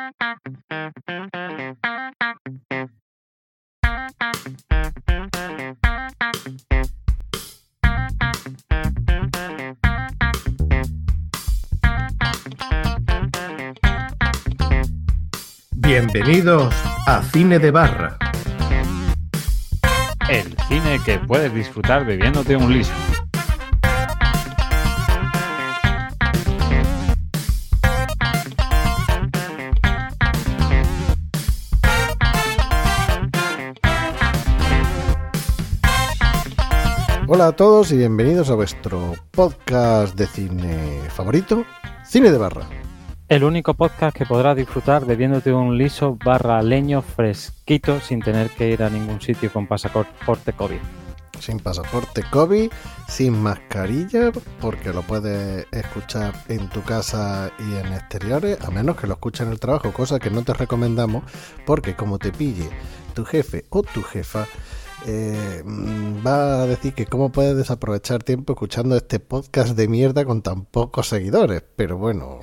Bienvenidos a Cine de Barra. El cine que puedes disfrutar bebiéndote un liso. Hola a todos y bienvenidos a vuestro podcast de cine favorito, Cine de Barra. El único podcast que podrás disfrutar bebiéndote un liso / leño fresquito sin tener que ir a ningún sitio con pasaporte COVID. Sin pasaporte COVID, sin mascarilla, porque lo puedes escuchar en tu casa y en exteriores, a menos que lo escuches en el trabajo, cosa que no te recomendamos, porque como te pille tu jefe o tu jefa, va a decir que cómo puedes desaprovechar tiempo escuchando este podcast de mierda con tan pocos seguidores. Pero bueno,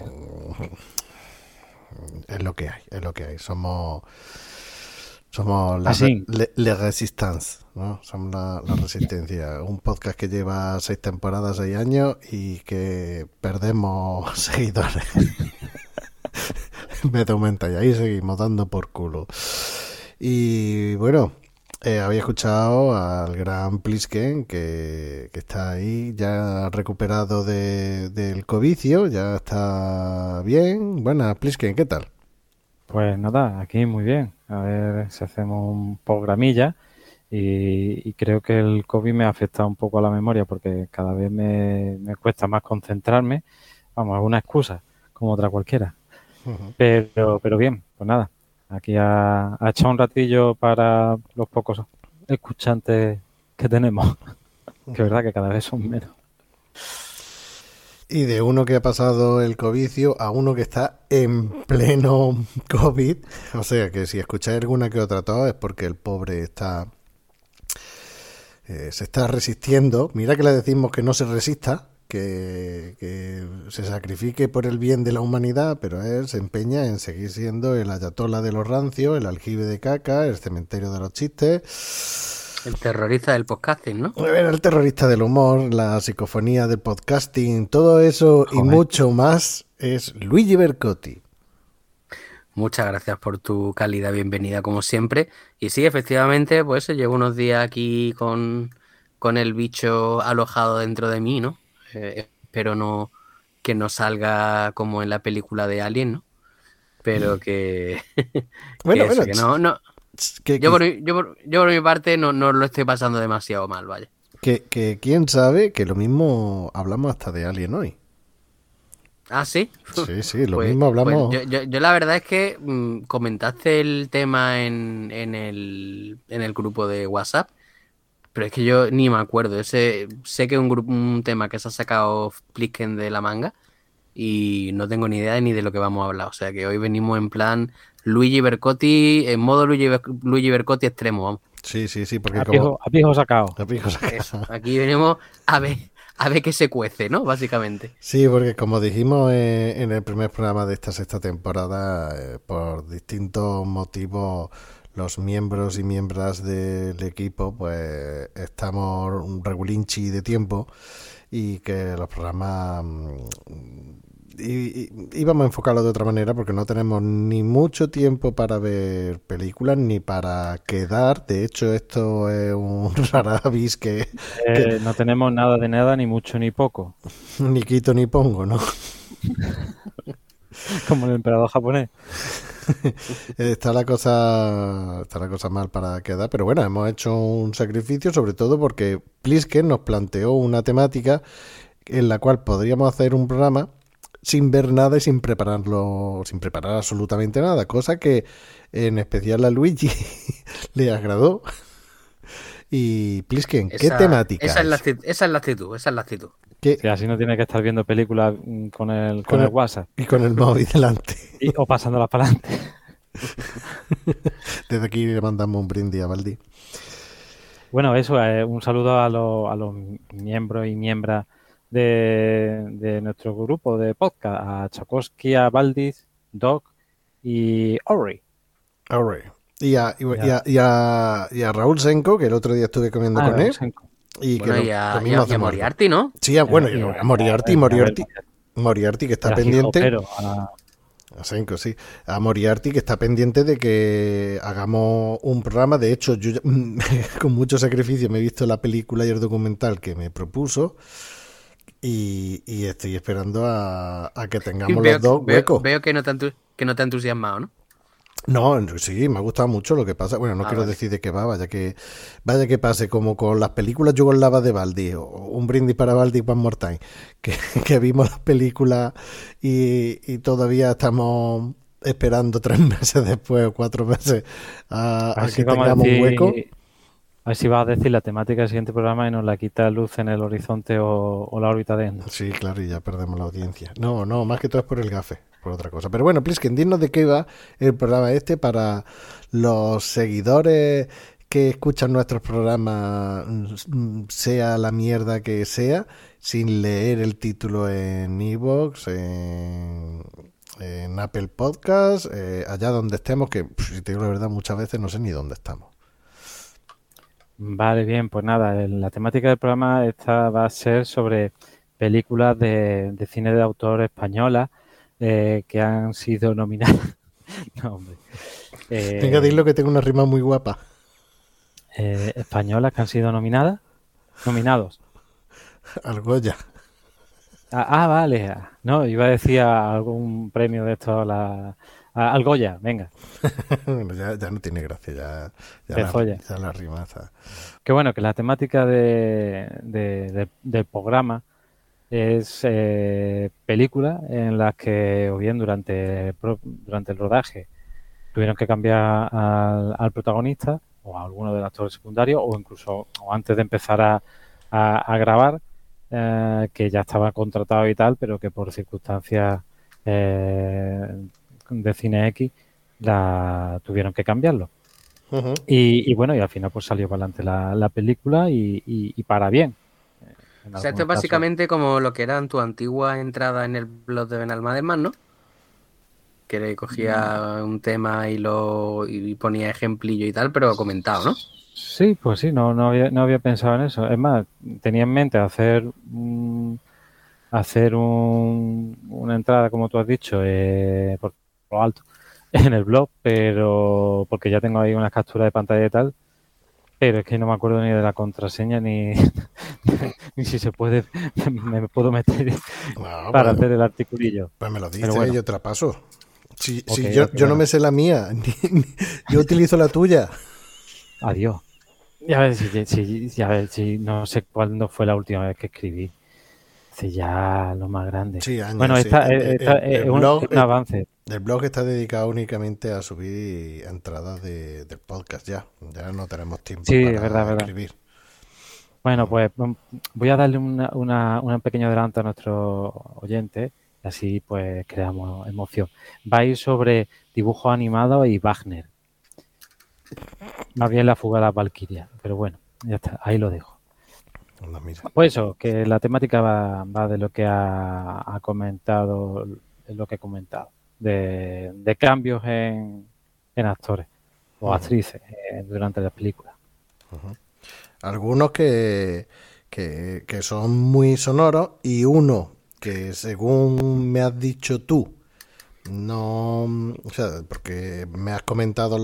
es lo que hay. Somos la Resistance, ¿no? Somos la resistencia. Un podcast que lleva 6 temporadas, 6 años y que perdemos seguidores en vez de aumentar, y ahí seguimos dando por culo. Y bueno, había escuchado al gran Plisken que está ahí ya recuperado del covicio, ya está bien. Buenas, Plisken, ¿qué tal? Pues nada, aquí muy bien. A ver si hacemos un programilla y creo que el COVID me ha afectado un poco a la memoria porque cada vez me cuesta más concentrarme. Vamos, es una excusa, como otra cualquiera. Uh-huh. Pero bien, pues nada. Aquí ha echado un ratillo para los pocos escuchantes que tenemos. Que es verdad que cada vez son menos. Y de uno que ha pasado el covicio a uno que está en pleno COVID. O sea que si escucháis alguna que otra tos es porque el pobre está se está resistiendo. Mira que le decimos que no se resista, que se sacrifique por el bien de la humanidad, pero él se empeña en seguir siendo el ayatolá de los rancios, el aljibe de caca, el cementerio de los chistes. El terrorista del podcasting, ¿no? El terrorista del humor, la psicofonía del podcasting, todo eso. Joder. Y mucho más es Luigi Bercotti. Muchas gracias por tu cálida bienvenida, como siempre. Y sí, efectivamente, pues llevo unos días aquí con el bicho alojado dentro de mí, ¿no? Espero que no salga como en la película de Alien, ¿no? Pero que... bueno, que no. Yo por mi parte no lo estoy pasando demasiado mal, vaya. Que quién sabe, que lo mismo hablamos hasta de Alien hoy. ¿Ah, sí? Sí, lo mismo hablamos. Pues yo la verdad es que comentaste el tema en el grupo de WhatsApp, pero es que yo ni me acuerdo. Sé que es un tema que se ha sacado Plisken de la manga y no tengo ni idea ni de lo que vamos a hablar. O sea que hoy venimos en plan Luigi Bercotti, en modo Luigi Bercotti extremo, vamos. Sí, porque a pijo sacado. Eso, aquí venimos a ver qué se cuece, ¿no? Básicamente. Sí, porque como dijimos en el primer programa de esta 6ª temporada, por distintos motivos, los miembros y miembros del equipo, pues estamos un regulinchi de tiempo y que los programas íbamos a enfocarlo de otra manera porque no tenemos ni mucho tiempo para ver películas ni para quedar. De hecho, esto es un raravis que no tenemos nada de nada, ni mucho ni poco. Ni quito ni pongo, ¿no? Como el emperador japonés. Está la cosa mal para quedar, pero bueno, hemos hecho un sacrificio, sobre todo porque Plisken nos planteó una temática en la cual podríamos hacer un programa sin ver nada y sin preparar absolutamente nada, cosa que en especial a Luigi le agradó. Y Plisken, ¿qué temática? Esa es la actitud. Sí, así no tiene que estar viendo películas con el WhatsApp. Y con el móvil delante. O pasándolas para adelante. Desde aquí le mandamos un brindis a Valdi. Bueno, eso, un saludo a los miembros y miembros de nuestro grupo de podcast, a Chakosky, a Valdis, Doc y Ori. Alright. Y a Raúl Senko, que el otro día estuve comiendo con él. Senko. Y Bueno, que y a hacemos Moriarty, ¿no? Sí, bueno, y a Moriarty, que está pendiente. A Senko, sí. A Moriarty, que está pendiente de que hagamos un programa. De hecho, yo con mucho sacrificio me he visto la película y el documental que me propuso. Y estoy esperando a que tengamos los dos huecos. Veo que no te ha entusiasmado, ¿no? No, sí, me ha gustado mucho. Lo que pasa, bueno, no quiero decir de qué va, vaya que pase como con las películas yugoslavas de Baldi, o un brindis para Baldi One More Time, que vimos las películas y todavía estamos esperando 3 meses después o 4 meses a que tengamos un hueco. A ver si vas a decir la temática del siguiente programa y nos la quita luz en el horizonte o la órbita de Endor. Sí, claro, y ya perdemos la audiencia. No, más que todo es por el gafe, por otra cosa. Pero bueno, Plisken, dinos de qué va el programa este para los seguidores que escuchan nuestros programas, sea la mierda que sea, sin leer el título en iVoox, en Apple Podcast, allá donde estemos, que si te digo la verdad, muchas veces no sé ni dónde estamos. Vale, bien, pues nada, la temática del programa esta va a ser sobre películas de cine de autor españolas que han sido nominadas. No, hombre. Venga, dilo que tengo una rima muy guapa. Españolas que han sido nominados. Al Goya. Vale. No, iba a decir algún premio de estos al Goya, venga. Bueno, ya no tiene gracia, ya la rimaza. Que bueno, que la temática del programa es películas en las que, o bien durante el rodaje, tuvieron que cambiar al protagonista o a alguno del actor secundario, o incluso antes de empezar a grabar, que ya estaba contratado y tal, pero que por circunstancias de Cine X la tuvieron que cambiarlo. Uh-huh. Y bueno, y al final pues salió para adelante la película y para bien. O sea, esto es básicamente como lo que eran tu antigua entrada en el blog de Benalmádena, ¿no? Que le cogía un tema y ponía ejemplillo y tal, pero comentado, ¿no? Sí, pues sí, no había pensado en eso. Es más, tenía en mente hacer una entrada, como tú has dicho, por lo alto en el blog, pero porque ya tengo ahí unas capturas de pantalla y tal, pero es que no me acuerdo ni de la contraseña ni si se puede, me puedo meter para hacer el articulillo. Pues me lo dices, bueno. Yo te la paso. Si yo no me sé la mía, yo utilizo la tuya. Adiós. A ver si no sé cuándo fue la última vez que escribí. Hace ya lo más grande. Sí, años, bueno, esta es un avance. El blog está dedicado únicamente a subir entradas del podcast ya no tenemos tiempo para escribir. Bueno, pues voy a darle un pequeño adelanto a nuestros oyentes, y así pues creamos emoción. Va a ir sobre dibujos animados y Wagner. Más bien la fuga de las Valquirias, pero bueno, ya está, ahí lo dejo. Pues eso, que la temática va de lo que ha comentado, lo que he comentado, de cambios en actores o actrices durante las películas. Uh-huh. Algunos que son muy sonoros y uno que, según me has dicho tú, no, o sea, porque me has comentado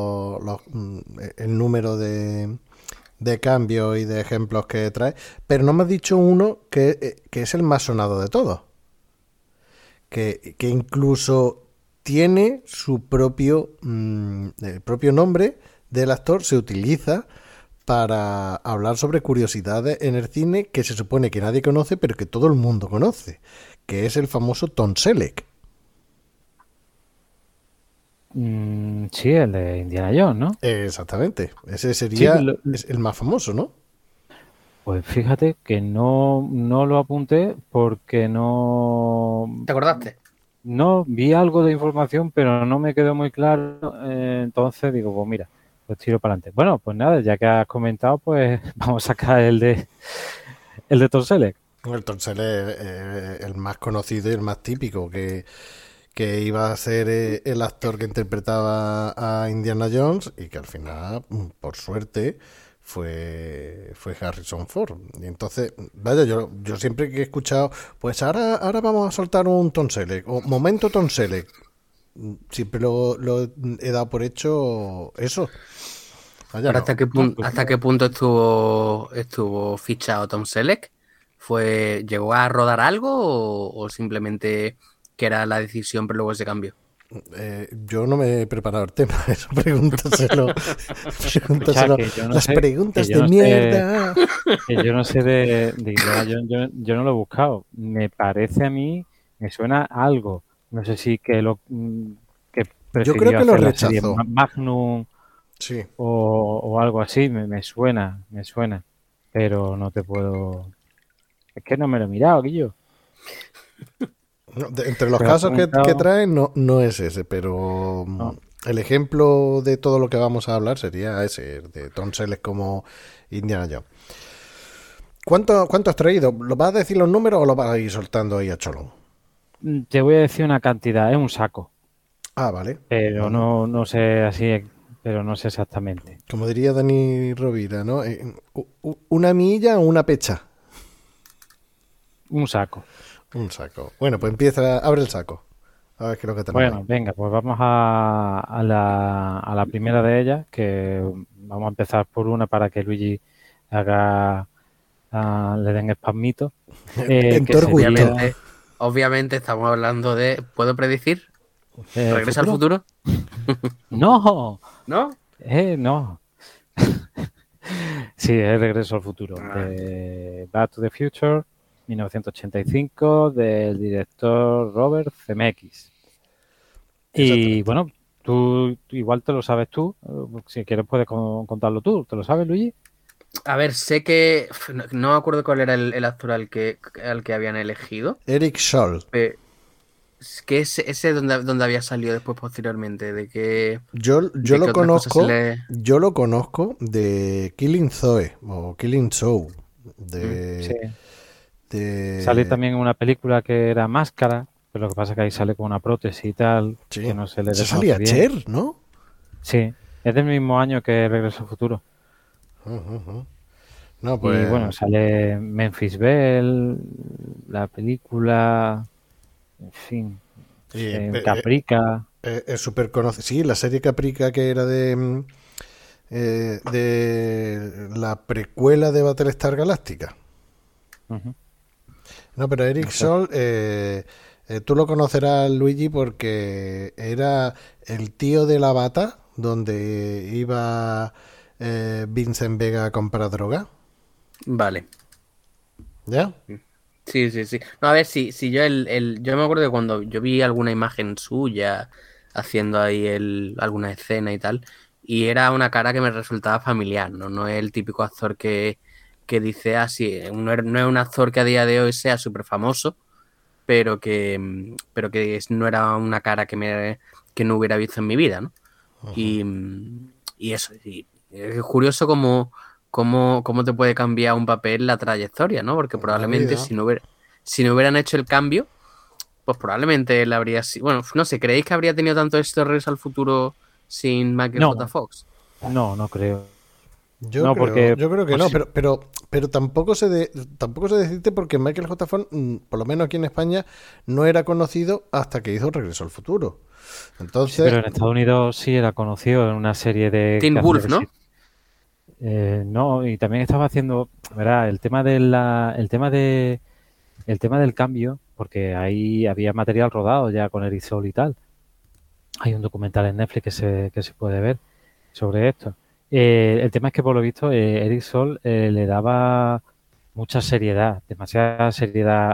el número de cambios y de ejemplos que trae, pero no me has dicho uno que es el más sonado de todos, que incluso tiene su propio el propio nombre del actor, se utiliza para hablar sobre curiosidades en el cine que se supone que nadie conoce, pero que todo el mundo conoce, que es el famoso Tom Selleck. Sí, el de Indiana Jones, ¿no? Exactamente. Ese sería el más famoso, ¿no? Pues fíjate que no lo apunté porque no... ¿Te acordaste? No, vi algo de información, pero no me quedó muy claro. Entonces digo, pues mira, pues tiro para adelante. Bueno, pues nada, ya que has comentado, pues vamos a sacar el de Tom Selleck. El Tom Selleck es el más conocido y el más típico, que que iba a ser el actor que interpretaba a Indiana Jones y que al final, por suerte, fue Harrison Ford. Y entonces, vaya, yo siempre que he escuchado, pues ahora vamos a soltar un Tom Selleck, o momento Tom Selleck, siempre lo he dado por hecho eso. Vaya, ¿Pero no. hasta qué punto estuvo fichado Tom Selleck? ¿Llegó a rodar algo o simplemente que era la decisión pero luego se cambió? Yo no me he preparado el tema, eso pregúntaselo. Escucha, que yo no Las sé, preguntas que yo de no sé, mierda. que yo no sé de Indiana Jones, yo no lo he buscado. Me parece a mí, me suena a algo. No sé si que Yo creo prefirió que lo hacer la serie rechazó. Magnum Sí. o algo así, me suena, pero no te puedo. Es que no me lo he mirado, Guillo. No, entre los Te lo has casos que comentado. traen no es ese, pero No. el ejemplo de todo lo que vamos a hablar sería ese, de Tom Selleck como Indiana Jones. ¿Cuánto has traído? ¿Lo vas a decir los números o lo vas a ir soltando ahí a cholón? Te voy a decir una cantidad, es un saco, Ah, vale. pero Vale. no sé así, pero no sé exactamente. Como diría Dani Rovira, ¿no? ¿Una milla o una pecha? Un saco. Un saco. Bueno, pues empieza, abre el saco. A ver qué es lo que tenemos ahí. Bueno, venga, pues vamos a la primera de ellas, que vamos a empezar por una para que Luigi haga, le den spamito, En que tu orgullo. sería Obviamente estamos hablando de... ¿Puedo predecir? ¿Regresa al futuro. futuro? ¡No! ¿No? No. Sí, es Regreso al futuro, Ah. de Back to the Future, 1985, del director Robert Zemeckis. Y Exactamente. bueno, tú igual te lo sabes tú, si quieres puedes contarlo tú, ¿te lo sabes, Luigi? A ver, sé que... No me acuerdo cuál era el actor al que habían elegido. Eric Scholl. Es que ese donde había salido después posteriormente, Yo de que otras cosas se le... yo lo conozco de Killing Zoe o Killing Show. Sí. Sale De también en una película que era Máscara, pero lo que pasa es que ahí sale con una prótesis y tal, que sí. no se le Se desconoce salía bien. Cher, ¿no? Sí, es del mismo año que Regreso al futuro. No, Y pues bueno, sale Memphis Belle, la película, en fin, y, Caprica. es súper conocido. Sí, la serie Caprica que era de la precuela de Battlestar Galactica. Ujú, No, pero Eric exacto. Sol, tú lo conocerás, Luigi, porque era el tío de la bata donde iba Vincent Vega a comprar droga. Vale. ¿Ya? Sí, sí, sí. No, a ver, si yo yo me acuerdo que cuando yo vi alguna imagen suya haciendo ahí alguna escena y tal, y era una cara que me resultaba familiar, ¿no? No es el típico actor que dice así, no es un actor que a día de hoy sea súper famoso, pero que no era una cara que no hubiera visto en mi vida, ¿no? Y eso, y es curioso cómo te puede cambiar un papel la trayectoria, ¿no? Porque La probablemente vida. si no hubieran hecho el cambio, pues probablemente él habría sido... Bueno, no sé, ¿creéis que habría tenido tanto éxito Regreso al Futuro sin Michael J. No, Fox? no creo. No, porque Yo creo que no, posi- pero tampoco se decide porque Michael J. Fox, por lo menos aquí en España, no era conocido hasta que hizo Regreso al Futuro. sí, Entonces, pero en Estados Unidos sí era conocido en una serie de Teen que hacía Wolf, que ¿no? sí. No, y también estaba haciendo, ¿verdad? El tema del cambio, porque ahí había material rodado ya con Erisol y tal. Hay un documental en Netflix que se puede ver sobre esto. El tema es que por lo visto Eric Sol le daba mucha seriedad, demasiada seriedad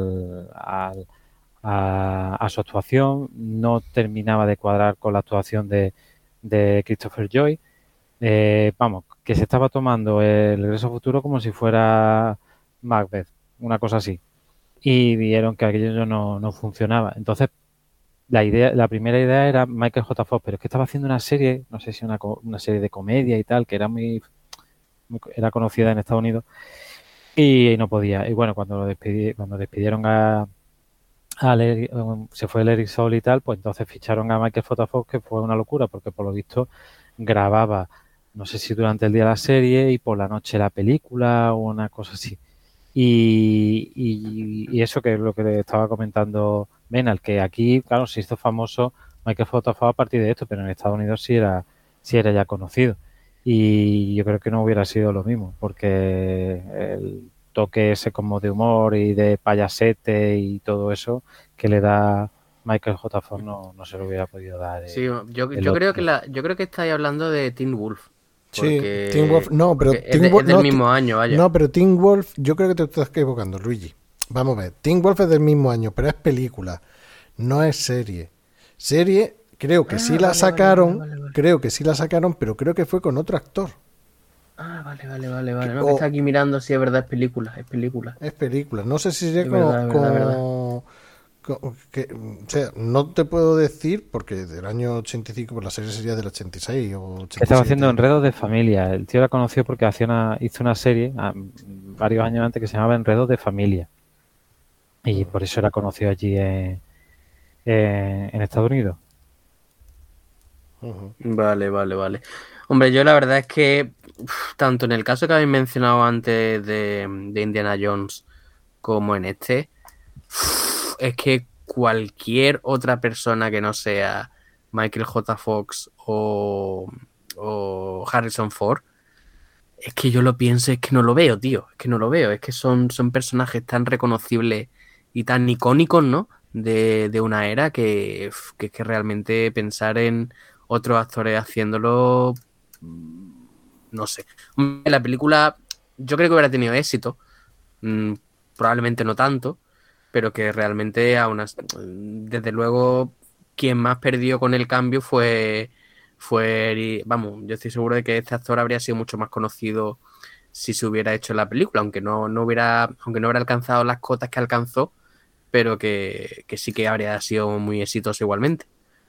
a su actuación, no terminaba de cuadrar con la actuación de Christopher Joy. Vamos, que se estaba tomando el Regreso al Futuro como si fuera Macbeth, una cosa así. Y vieron que aquello no funcionaba. Entonces, la primera idea era Michael J. Fox, pero es que estaba haciendo una serie, no sé si una serie de comedia y tal, que era era conocida en Estados Unidos y no podía. Y bueno, cuando despidieron se fue el Eric Sol y tal, pues entonces ficharon a Michael J. Fox, que fue una locura, porque por lo visto grababa, no sé si durante el día la serie y por la noche la película o una cosa así. Y eso que es lo que le estaba comentando Benal, que aquí, claro, se hizo famoso Michael J. Fox a partir de esto, pero en Estados Unidos sí era ya conocido. Y yo creo que no hubiera sido lo mismo, porque el toque ese como de humor y de payasete y todo eso que le da Michael J. Fox no se lo hubiera podido dar Sí, yo el creo que otro. yo creo que estáis hablando de Teen Wolf. Sí, Teen Wolf, no, pero Porque Teen Wolf, es del mismo año, vaya. no, pero Teen Wolf, yo creo que te estás equivocando, Luigi. Vamos a ver, Teen Wolf es del mismo año, pero es película, no es serie. Serie, creo que sí la sacaron, Vale. creo que sí la sacaron, pero creo que fue con otro actor. Vale. No, que está aquí mirando si es verdad, es película, es película. Es película, no sé si sería Es verdad, es verdad. o sea, no te puedo decir porque del año 85, pues la serie sería del 86 o Que estaba haciendo 87. Enredos de Familia. El tío la conoció porque hizo una serie varios años antes que se llamaba Enredos de Familia. Y por eso era conocido allí en Estados Unidos. Ujú. Vale. Hombre, yo la verdad es que tanto en el caso que habéis mencionado antes de Indiana Jones como en este, es que cualquier otra persona que no sea Michael J. Fox o Harrison Ford, es que yo lo pienso, es que no lo veo, tío. Es que no lo veo. Es que son personajes tan reconocibles y tan icónicos, ¿no? De una era que es que realmente pensar en otros actores haciéndolo, no sé. La película, yo creo que hubiera tenido éxito. mm, Probablemente no tanto, pero que realmente desde luego quien más perdió con el cambio vamos, yo estoy seguro de que este actor habría sido mucho más conocido si se hubiera hecho la película, aunque no hubiera alcanzado las cotas que alcanzó, pero que sí que habría sido muy exitoso igualmente.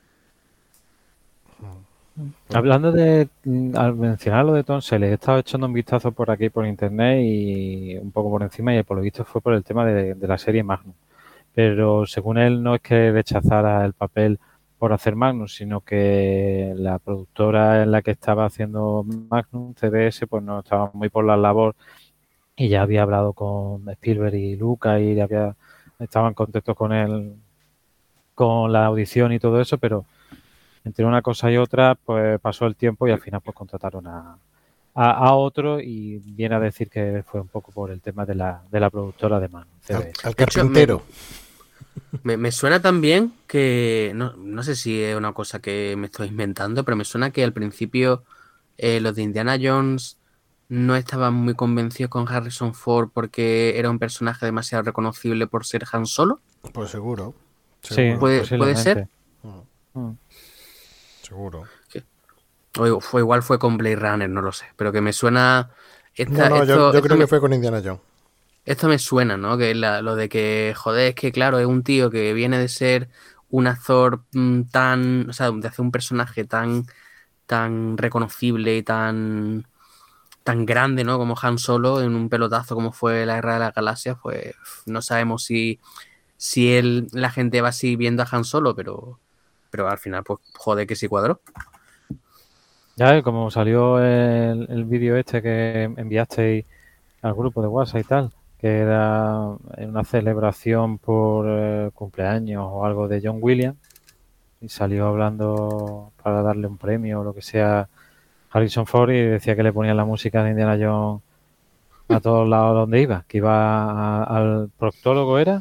Hablando al mencionar lo de Tom Selleck, he estado echando un vistazo por aquí por internet y un poco por encima y por lo visto fue por el tema de la serie Magnum. Pero según él no es que rechazara el papel por hacer Magnum, sino que la productora en la que estaba haciendo Magnum, CBS, pues no estaba muy por la labor y ya había hablado con Spielberg y Lucas y estaban contentos con él, con la audición y todo eso, pero entre una cosa y otra, pues pasó el tiempo y al final pues contrataron a otro y viene a decir que fue un poco por el tema de la productora de Magnum, CBS. Al De hecho, carpintero. me suena también que, no sé si es una cosa que me estoy inventando, pero me suena que al principio los de Indiana Jones no estaban muy convencidos con Harrison Ford porque era un personaje demasiado reconocible por ser Han Solo. Pues seguro. Sí, Seguro. ¿Puede ser? posiblemente. Mm. Seguro. O igual fue con Blade Runner, no lo sé. Pero que me suena. No, yo creo que fue con Indiana Jones. Esto me suena, ¿no? Que lo de que, joder, es que claro, es un tío que viene de ser un actor tan. O sea, de hacer un personaje tan reconocible y tan grande, ¿no? Como Han Solo en un pelotazo como fue la Guerra de las Galaxias, pues no sabemos si la gente va así viendo a Han Solo, pero al final, pues joder que sí cuadró. Ya, como salió el vídeo este que enviasteis al grupo de WhatsApp y tal, que era una celebración por cumpleaños o algo de John Williams, y salió hablando para darle un premio o lo que sea Harrison Ford y decía que le ponían la música de Indiana Jones a todos lados donde iba, que iba al proctólogo era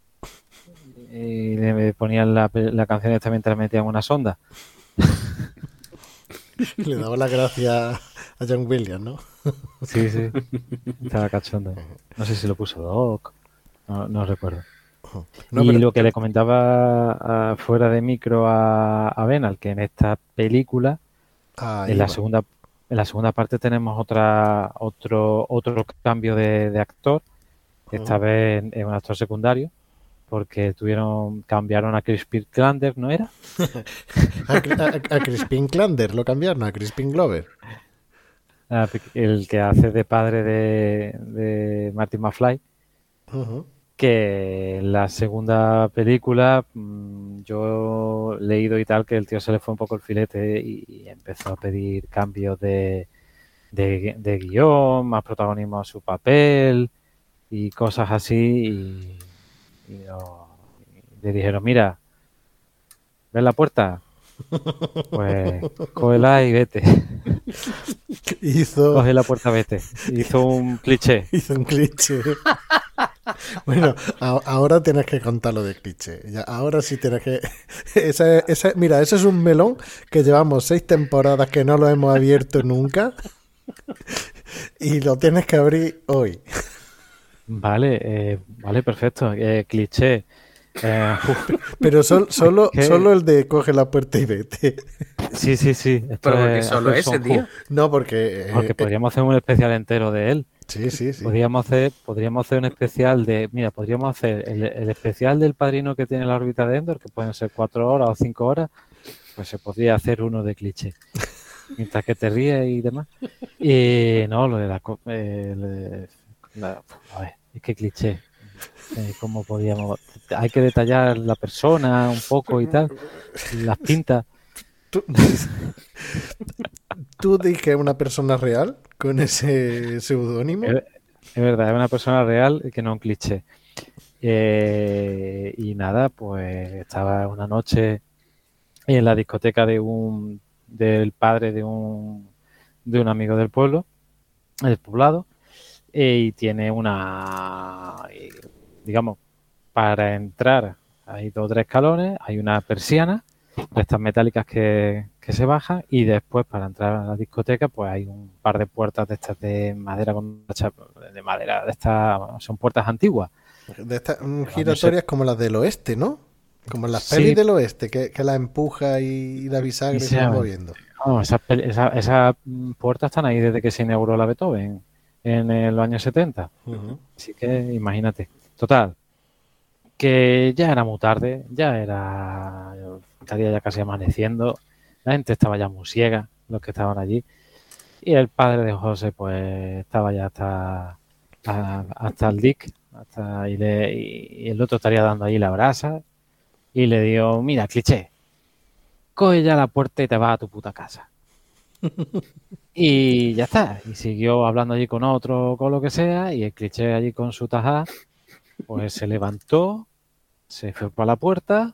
y le ponían la canción esta mientras metían una sonda. Le daba la gracia a John Williams, ¿no? Sí, estaba cachondo. No sé si lo puso Doc, no recuerdo. No, y pero, lo que le comentaba fuera de micro a Benal, que en esta película, ahí en la va. segunda parte tenemos otro cambio de actor, esta vez es un actor secundario, porque cambiaron a Crispin Klander, ¿no era? A Crispin Klander lo cambiaron, a Crispin Glover. El que hace de padre de Martin McFly. Ujú. que en la segunda película yo he leído y tal que el tío se le fue un poco el filete y empezó a pedir cambios de guión, más protagonismo a su papel y cosas así y le dijeron, mira, ¿ves la puerta? Pues cógela y vete. Hizo, Coge la puerta, vete. Hizo un cliché. hizo un cliché. Bueno, ahora tienes que contar lo de cliché. Ya, ahora sí tienes que... Mira, ese es un melón que llevamos 6 temporadas que no lo hemos abierto nunca y lo tienes que abrir hoy. Vale, vale, perfecto. Cliché. Pero solo ¿Qué? el de coge la puerta y vete. Sí. Pero porque solo hacer ese, tío. No, porque... Porque podríamos hacer un especial entero de él. Sí. Podríamos hacer un especial de... Mira, podríamos hacer el especial del padrino que tiene la órbita de Endor, que pueden ser 4 horas o 5 horas, pues se podría hacer uno de cliché. Mientras que te ríes y demás. Y no, lo de a ver, es que cliché. ¿Cómo podíamos...? Hay que detallar la persona un poco y tal, las pintas. ¿Tú dices que es una persona real con ese seudónimo? Es verdad, es una persona real que no un cliché. Y nada, pues estaba una noche en la discoteca del padre de un amigo del pueblo, del poblado, y tiene digamos, para entrar hay 2 o 3 escalones, hay una persiana de estas metálicas que se bajan y después para entrar a la discoteca pues hay un par de puertas de estas de madera de estas, son puertas antiguas. De estas giratorias como las del oeste, ¿no? Como en las Sí. pelis del oeste, que la empuja y la bisagra se va moviendo. No, esas puertas están ahí desde que se inauguró la Beethoven en los años 70. Así que imagínate. Total, que ya era muy tarde, estaría ya casi amaneciendo, la gente estaba ya muy ciega, los que estaban allí, y el padre de José pues estaba ya hasta el dick, y el otro estaría dando ahí la brasa, y le dio, mira, cliché, coge ya la puerta y te vas a tu puta casa. Y ya está, y siguió hablando allí con otro, con lo que sea, y el cliché allí con su tajá, pues se levantó, se fue para la puerta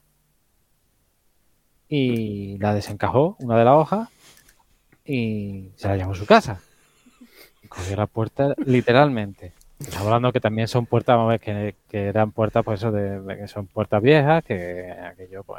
y la desencajó, una de las hojas, y se la llevó a su casa. Y cogió la puerta literalmente. Estamos hablando que también son puertas, vamos a ver, que eran puertas, pues eso, que son puertas viejas, que aquello, pues...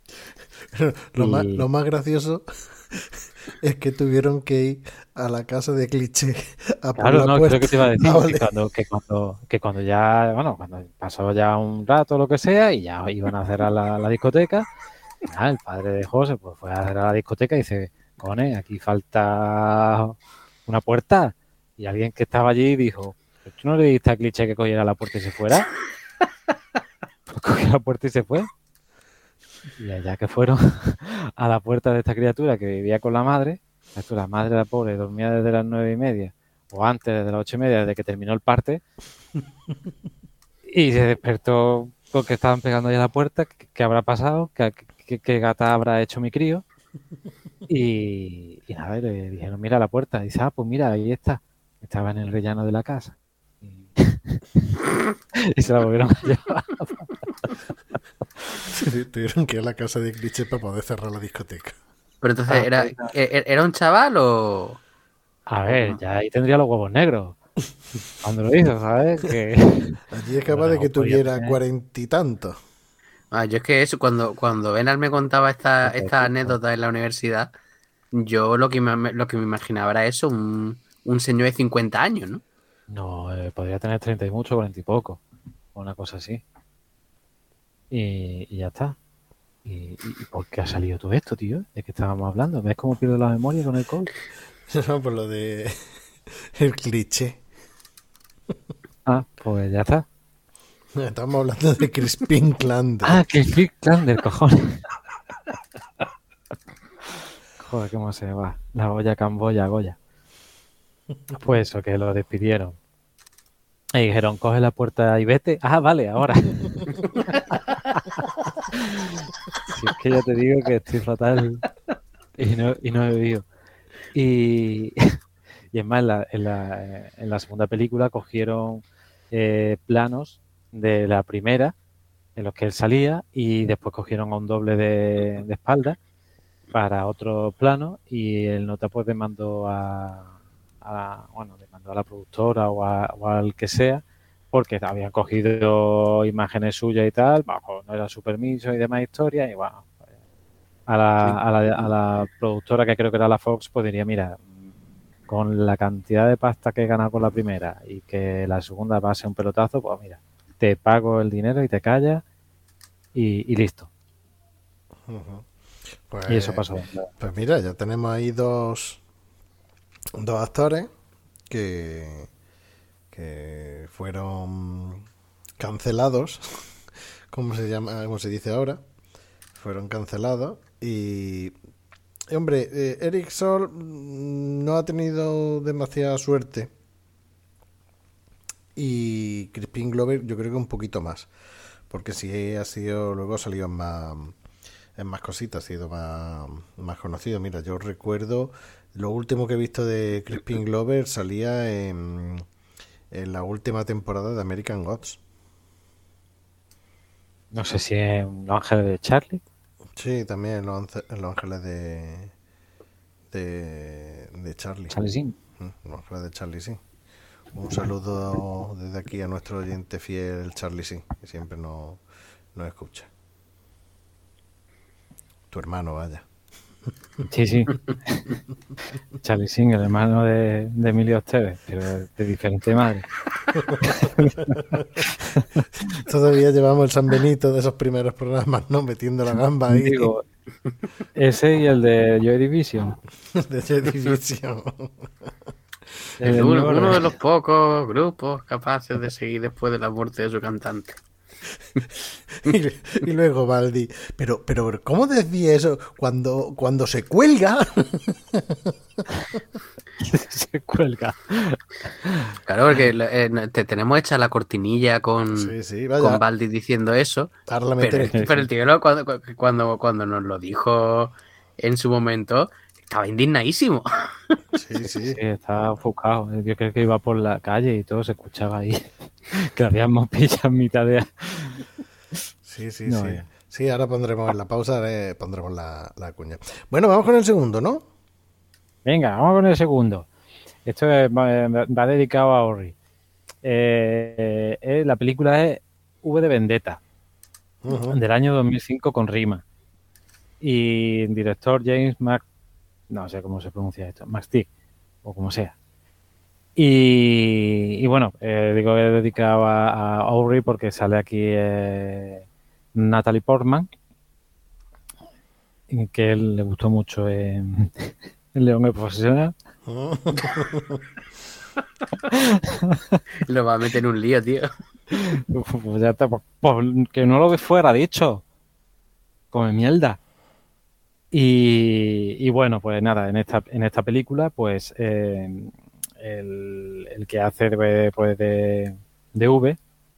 Lo más gracioso es que tuvieron que ir a la casa de cliché a por la puerta. Creo que te iba a decir vale. que cuando ya, bueno, cuando pasó ya un rato o lo que sea y ya iban a cerrar la discoteca, el padre de José pues fue a cerrar la discoteca y dice, cone, aquí falta una puerta. Y alguien que estaba allí dijo, ¿tú no le diste a cliché que cogiera la puerta y se fuera? Pues cogió la puerta y se fue. Y allá que fueron a la puerta de esta criatura que vivía con la madre, la madre, la pobre, dormía desde las 9:30 o antes, desde las 8:30, desde que terminó el parte, y se despertó con que estaban pegando ya a la puerta, ¿qué habrá pasado? ¿Qué gata habrá hecho mi crío? Y nada, y le dijeron, mira la puerta. Y dice, pues mira, ahí está. Estaba en el rellano de la casa. Y se la volvieron a llevar. Tuvieron que ir a la casa de cliché para poder cerrar la discoteca. Pero entonces, ¿era un chaval o...? A ver, ya ahí tendría los huevos negros. Cuando lo hizo, ¿sabes? Allí es capaz de que tuviera 40 y tantos. Yo es que eso, cuando Benal me contaba esta anécdota en la universidad, yo lo que me imaginaba era eso, un señor de 50 años, ¿no? No, podría tener 30 y mucho, 40 y poco. Una cosa así. Y ya está. ¿Y por qué ha salido todo esto, tío? ¿De qué estábamos hablando? ¿Ves cómo pierdo la memoria con el COVID? No, por lo de el cliché. Pues ya está. Estamos hablando de Crispin Klander. Crispin Klander, cojones. Joder, cómo se va. La olla Camboya, Goya. Pues eso, que lo despidieron. Y dijeron, coge la puerta y vete. Ah, vale, ahora. Si es que ya te digo que estoy fatal y no he bebido. Y, y es más, en la segunda película cogieron planos de la primera en los que él salía y después cogieron a un doble de espalda para otro plano y el nota pues demandó demandó a la productora o al que sea porque habían cogido imágenes suyas y tal, bajo no era su permiso y demás historias y bueno, a la productora que creo que era la Fox pues diría, mira, con la cantidad de pasta que he ganado con la primera y que la segunda va a ser un pelotazo, pues mira, te pago el dinero y te callas y listo. Uh-huh. Y eso Pues, pasó. pues mira, ya tenemos ahí dos actores que fueron cancelados, como se llama, como se dice ahora, fueron cancelados y, hombre, Eric Sol no ha tenido demasiada suerte y Crispin Glover yo creo que un poquito más, porque sí ha sido, luego ha salido en más cositas, ha sido más conocido. Mira, yo recuerdo lo último que he visto de Crispin Glover salía en la última temporada de American Gods. No sé si es Los Ángeles de Charlie. Sí, también en Los Ángeles de Charlie. Charlie Sheen. Los Ángeles de Charlie, sí. Un saludo desde aquí a nuestro oyente fiel Charlie, sí, que siempre nos escucha. Tu hermano, vaya. Sí, sí. Charlie Sheen, el hermano de Emilio Estevez, pero de diferente madre. Todavía llevamos el San Benito de esos primeros programas, ¿no? Metiendo la gamba ahí. Digo, ese y el de Joy Division. De Joy Division. Uno de los pocos grupos capaces de seguir después de la muerte de su cantante. Y luego Baldi, pero ¿cómo decía eso? Cuando se cuelga. Se cuelga. Claro, porque tenemos hecha la cortinilla con Baldi diciendo eso. Pero el tío cuando nos lo dijo en su momento estaba indignadísimo. Sí, estaba ofuscado. Yo creo que iba por la calle y todo se escuchaba ahí. Que habíamos pillado en mitad de... Sí. Sí, ahora pondremos en la pausa, pondremos la cuña. Bueno, vamos con el segundo, ¿no? Venga, vamos con el segundo. Esto va dedicado a Ori. La película es V de Vendetta, del año 2005 con rima. Y el director James no sé cómo se pronuncia esto, McStick, o como sea. Y bueno, digo que he dedicado a Ori porque sale aquí Natalie Portman, que él le gustó mucho en León el Profesional. Lo va a meter en un lío, tío. Pues ya está, pues, que no lo ves fuera, dicho. Come mierda. Y bueno, pues nada, en esta película, pues el que hace de V,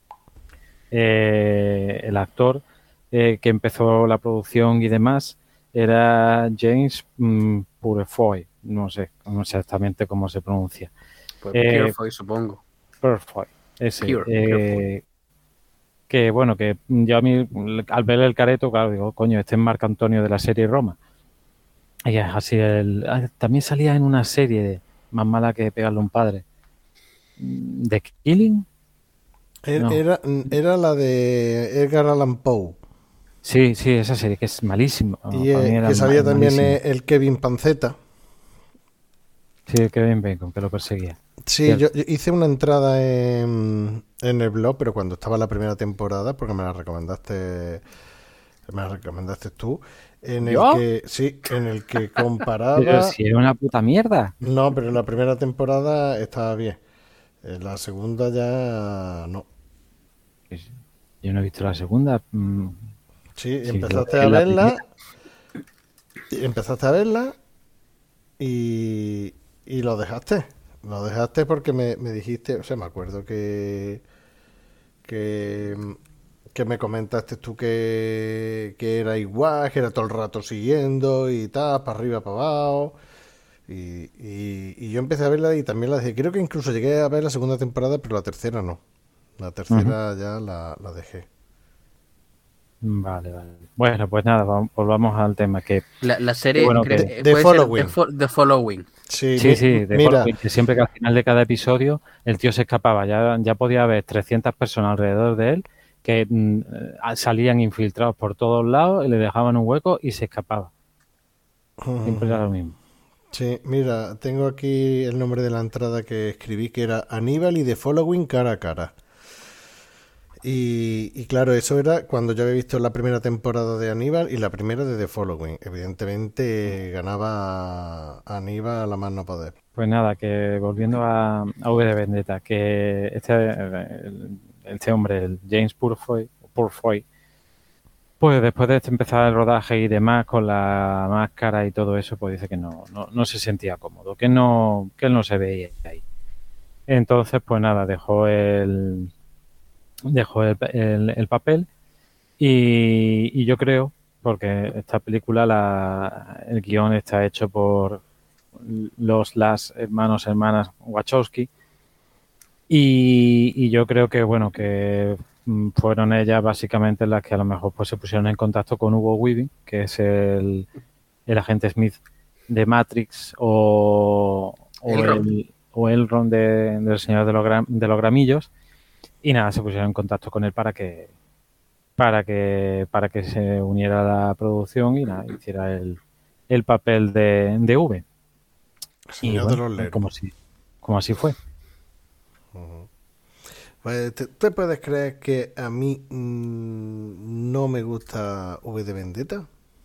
el actor que empezó la producción y demás, era James Purefoy, no sé exactamente cómo se pronuncia. Pues Purefoy, supongo. Purefoy, ese. Purefoy. Que bueno, que yo a mí, al ver el careto, claro, digo, coño, este es Marco Antonio de la serie Roma. Y es así, también salía en una serie más mala que pegarle a un padre. ¿The Killing? No. Era la de Edgar Allan Poe. Sí, esa serie que es malísima. Y que salía también el Kevin Panceta. Sí, el Kevin Bacon, que lo perseguía. Sí, yo hice una entrada en el blog, pero cuando estaba la primera temporada, porque me la recomendaste tú, en el que comparaba. Pero si era una puta mierda. No, pero en la primera temporada estaba bien. En la segunda ya no. Yo no he visto la segunda. Sí, empezaste a verla. Empezaste a verla y lo dejaste. Lo dejaste porque me dijiste, o sea, me acuerdo que, que me comentaste tú que era igual, que era todo el rato siguiendo y tal, para arriba, para abajo. Y yo empecé a verla y también la dejé. Creo que incluso llegué a ver la segunda temporada, pero la tercera no. La Ujú. tercera ya la dejé. Vale, vale. Bueno, pues nada, volvamos al tema. La Que serie bueno, que The puede ser Following. The Following. Sí, sí, sí, de mira. Following, que siempre que al final de cada episodio el tío se escapaba. Ya podía haber 300 personas alrededor de él que salían infiltrados por todos lados y le dejaban un hueco y se escapaba. Siempre era lo mismo. Sí, mira, tengo aquí el nombre de la entrada que escribí, que era Aníbal y The Following cara a cara. Y claro, eso era cuando yo había visto la primera temporada de Aníbal y la primera de The Following. Evidentemente ganaba Aníbal a más no poder. Pues nada, que volviendo a V de Vendetta, que este hombre, el James Purfoy, pues después de empezar el rodaje y demás, con la máscara y todo eso, pues dice que no se sentía cómodo, que él no se veía ahí. Entonces, pues nada, dejó el papel y yo creo, porque esta película, el guión está hecho por las hermanas Wachowski y yo creo que, bueno, que fueron ellas básicamente las que a lo mejor pues se pusieron en contacto con Hugo Weaving, que es el agente Smith de Matrix Elrond. o Elrond del Señor de los Gramillos. Y nada, se pusieron en contacto con él para que se uniera a la producción y nada, hiciera el papel de V. Y Señor de bueno, los Leros. como así fue. Pues ¿te puedes creer que a mí no me gusta V de Vendetta?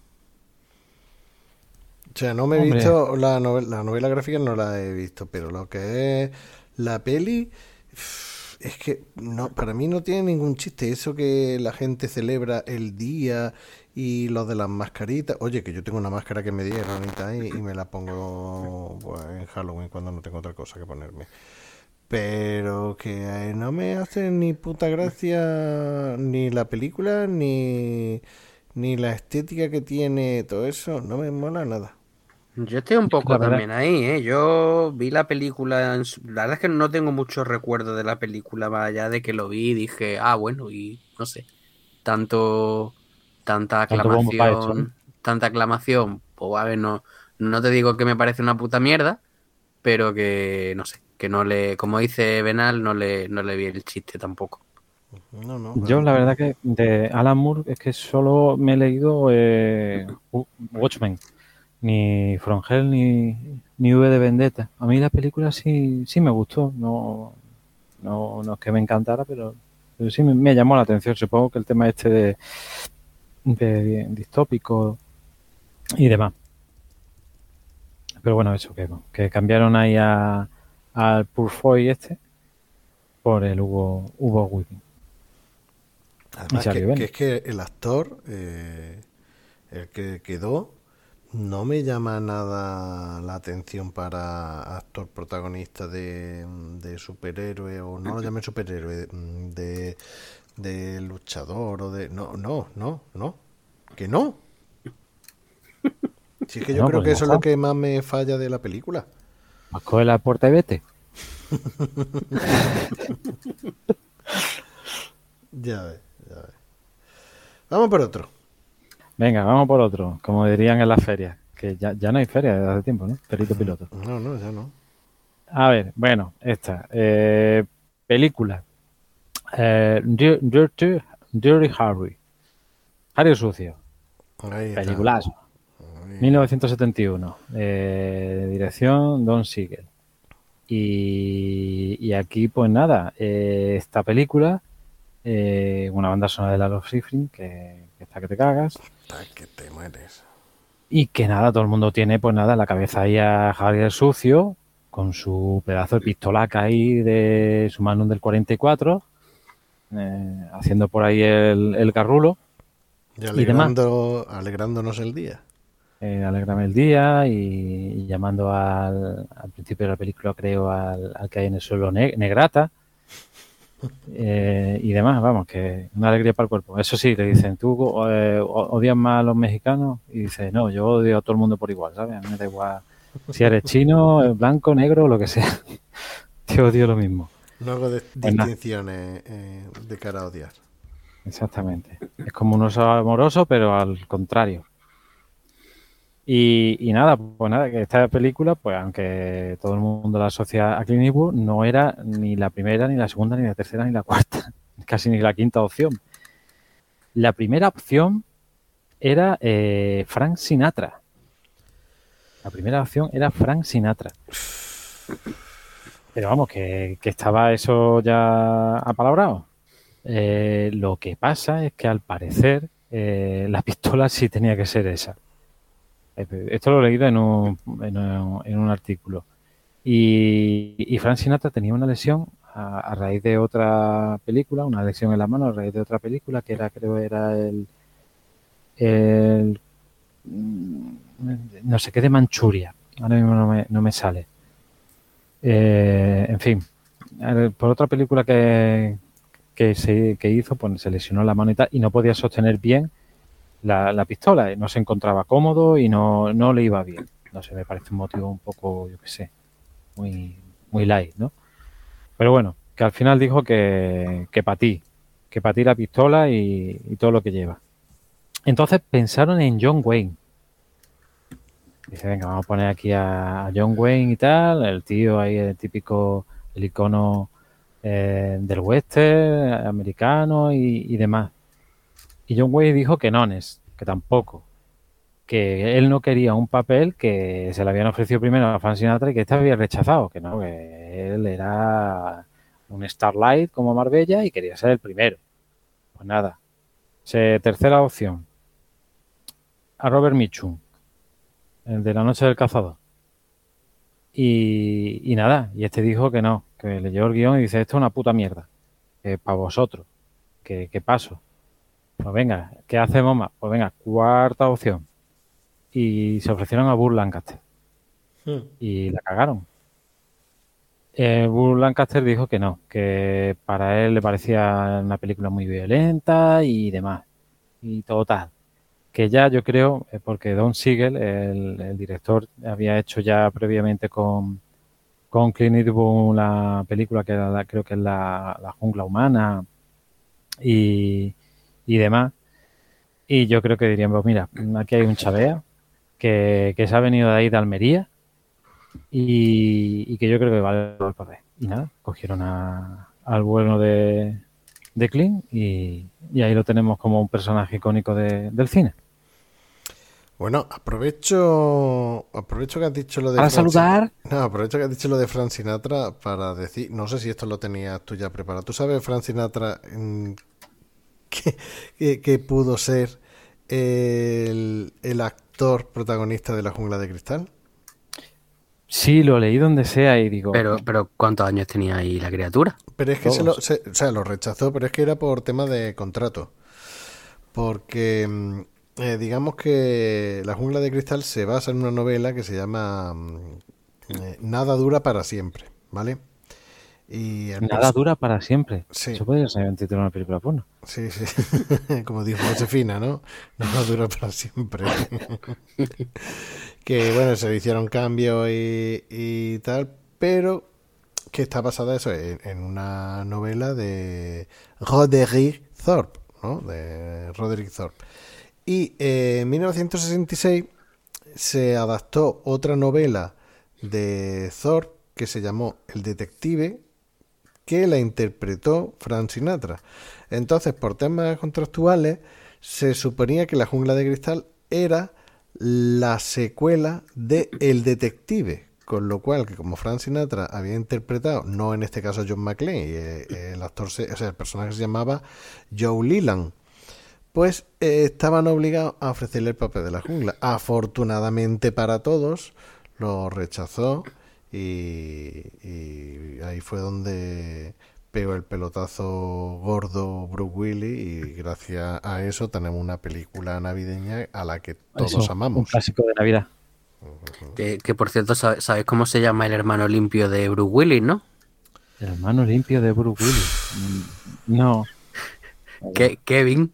O sea, no me he Hombre, visto la novela gráfica, no la he visto, pero lo que es la peli, es que no, para mí no tiene ningún chiste. Eso que la gente celebra el día y lo de las mascaritas. Oye, que yo tengo una máscara que me dieron y tal, y me la pongo pues, en Halloween cuando no tengo otra cosa que ponerme. Pero que no me hace ni puta gracia ni la película, ni la estética que tiene todo eso. No me mola nada. Yo estoy un la poco verdad, también ahí, ¿eh? Yo vi la película, la verdad es que no tengo muchos recuerdos de la película, más allá de que lo vi y dije, ah, bueno, y no sé, tanto, tanto bombo para esto, ¿no? tanta aclamación, pues a ver, no te digo que me parece una puta mierda, pero que, no sé, que no le, como dice Benal, no le vi el chiste tampoco. No, no, Yo la verdad que de Alan Moore es que solo me he leído Watchmen, ni From Hell ni V de Vendetta. A mí la película sí me gustó, no es que me encantara, pero sí me llamó la atención. Supongo que el tema este de distópico y demás. Pero bueno, eso, que cambiaron ahí al Purfoy este por el Hugo Weaving. Y además salió que bien. es que el actor, el que quedó, no me llama nada la atención para actor protagonista de superhéroe, o no lo llamen superhéroe, de luchador, o de... No, no, no, no, que no. Si es que yo Bueno, creo pues que ya eso es está. lo que más me falla de la película. Pues coge la puerta y vete. Ya ves, ya ves. Vamos por otro. Venga, vamos por otro, como dirían en las ferias, que ya no hay ferias desde hace tiempo, ¿no? Perito piloto. No, no, ya no. A ver, bueno, esta. Película. Dirty Harry. Harry Sucio. Ahí está. Peliculazo. Ahí. 1971. Dirección Don Siegel. Y aquí, pues nada, esta película, una banda sonora de Lalo Schifrin, que está que te cagas. Ay, que te mueres. Y que nada, todo el mundo tiene, pues nada, en la cabeza ahí a Harry el Sucio, con su pedazo de pistolaca ahí de su Magnum del 44, haciendo por ahí el garrulo Y y demás. alegrándonos el día. Alégrame el día y llamando al principio de la película, creo, al que hay en el suelo Negrata y demás, vamos, que una alegría para el cuerpo. Eso sí, le dicen, ¿tú odias más a los mexicanos? Y dice, no, yo odio a todo el mundo por igual, ¿sabes? A mí me da igual si eres chino, blanco, negro, lo que sea. Te odio lo mismo. No hago Pues nada, distinciones de cara a odiar. exactamente. Es como un oso amoroso, pero al contrario. Y nada, pues nada, que esta película, pues aunque todo el mundo la asocia a Clint Eastwood, no era ni la primera, ni la segunda, ni la tercera, ni la cuarta, casi ni la quinta opción. La primera opción era Frank Sinatra. La primera opción era Frank Sinatra. Pero vamos, que estaba eso ya apalabrado. Lo que pasa es que al parecer la pistola sí tenía que ser esa. Esto lo he leído en un artículo. Y Frank Sinatra tenía una lesión a raíz de otra película, una lesión en la mano a raíz de otra película que era, creo, era el no sé qué de Manchuria. Ahora mismo no me sale. En fin, por otra película que hizo, pues se lesionó la mano y tal, y no podía sostener bien la pistola, no se encontraba cómodo y no le iba bien. No sé, me parece un motivo un poco, yo qué sé, muy light, ¿no? Pero bueno, que al final dijo que para ti la pistola y todo lo que lleva. Entonces pensaron en John Wayne. Dice, venga, vamos a poner aquí a John Wayne y tal, el tío ahí, el icono del western americano y demás. Y John Wayne dijo que que tampoco. Que él no quería un papel que se le habían ofrecido primero a Frank Sinatra y que este había rechazado, que no, que él era un Starlight como Marbella y quería ser el primero. Pues nada. Tercera opción. A Robert Mitchum, el de La Noche del Cazador. Y nada, y este dijo que no, que leyó el guión y dice, esto es una puta mierda, que para vosotros, que paso. Pues venga, ¿qué hacemos más? Pues venga, cuarta opción. Y se ofrecieron a Burt Lancaster. Y la cagaron. Burt Lancaster dijo que no, que para él le parecía una película muy violenta y demás. Y total. Que ya yo creo, porque Don Siegel, el director, había hecho ya previamente con Clint Eastwood la película que era creo que es la jungla humana y demás. Y yo creo que dirían, pues mira, aquí hay un chavea que se ha venido de ahí de Almería y que yo creo que vale el papel. Y nada, cogieron al bueno de Clint y ahí lo tenemos como un personaje icónico del cine. Bueno, aprovecho que has dicho lo de Para saludar. No, aprovecho que has dicho lo de Frank Sinatra para decir, no sé si esto lo tenías tú ya preparado. ¿Tú sabes, Frank Sinatra, que pudo ser el actor protagonista de La Jungla de Cristal? Sí, lo leí donde sea y digo... Pero ¿cuántos años tenía ahí la criatura? Pero es que lo rechazó, pero es que era por tema de contrato. Porque digamos que La Jungla de Cristal se basa en una novela que se llama Nada dura para siempre, ¿vale? Y Nada dura para siempre. Sí. Eso podría ser el título de una película porno. Sí, sí. Como dijo Josefina, ¿no? Nada dura para siempre. Que bueno, se le hicieron cambios y tal, pero que está basada eso en una novela de Roderick Thorpe, ¿no? De Roderick Thorpe. Y en 1966 se adaptó otra novela de Thorpe que se llamó El Detective, que la interpretó Frank Sinatra. Entonces, por temas contractuales, se suponía que La Jungla de Cristal era la secuela de El Detective, con lo cual, que como Frank Sinatra había interpretado, no en este caso John McClane, el actor, el personaje se llamaba Joe Leland, pues estaban obligados a ofrecerle el papel de la jungla. Afortunadamente para todos, lo rechazó y ahí fue donde pegó el pelotazo gordo Bruce Willis y gracias a eso tenemos una película navideña a la que todos Eso, un amamos. clásico de Navidad. Que por cierto, ¿sabes cómo se llama el hermano limpio de Bruce Willis, no? El hermano limpio de Bruce Willis. No. Kevin.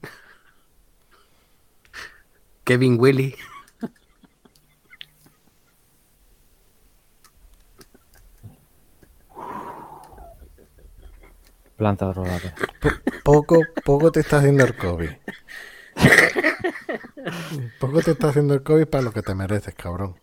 Kevin Willis. Planta de rodaje. Poco te está haciendo el COVID. Poco te está haciendo el COVID para lo que te mereces, cabrón.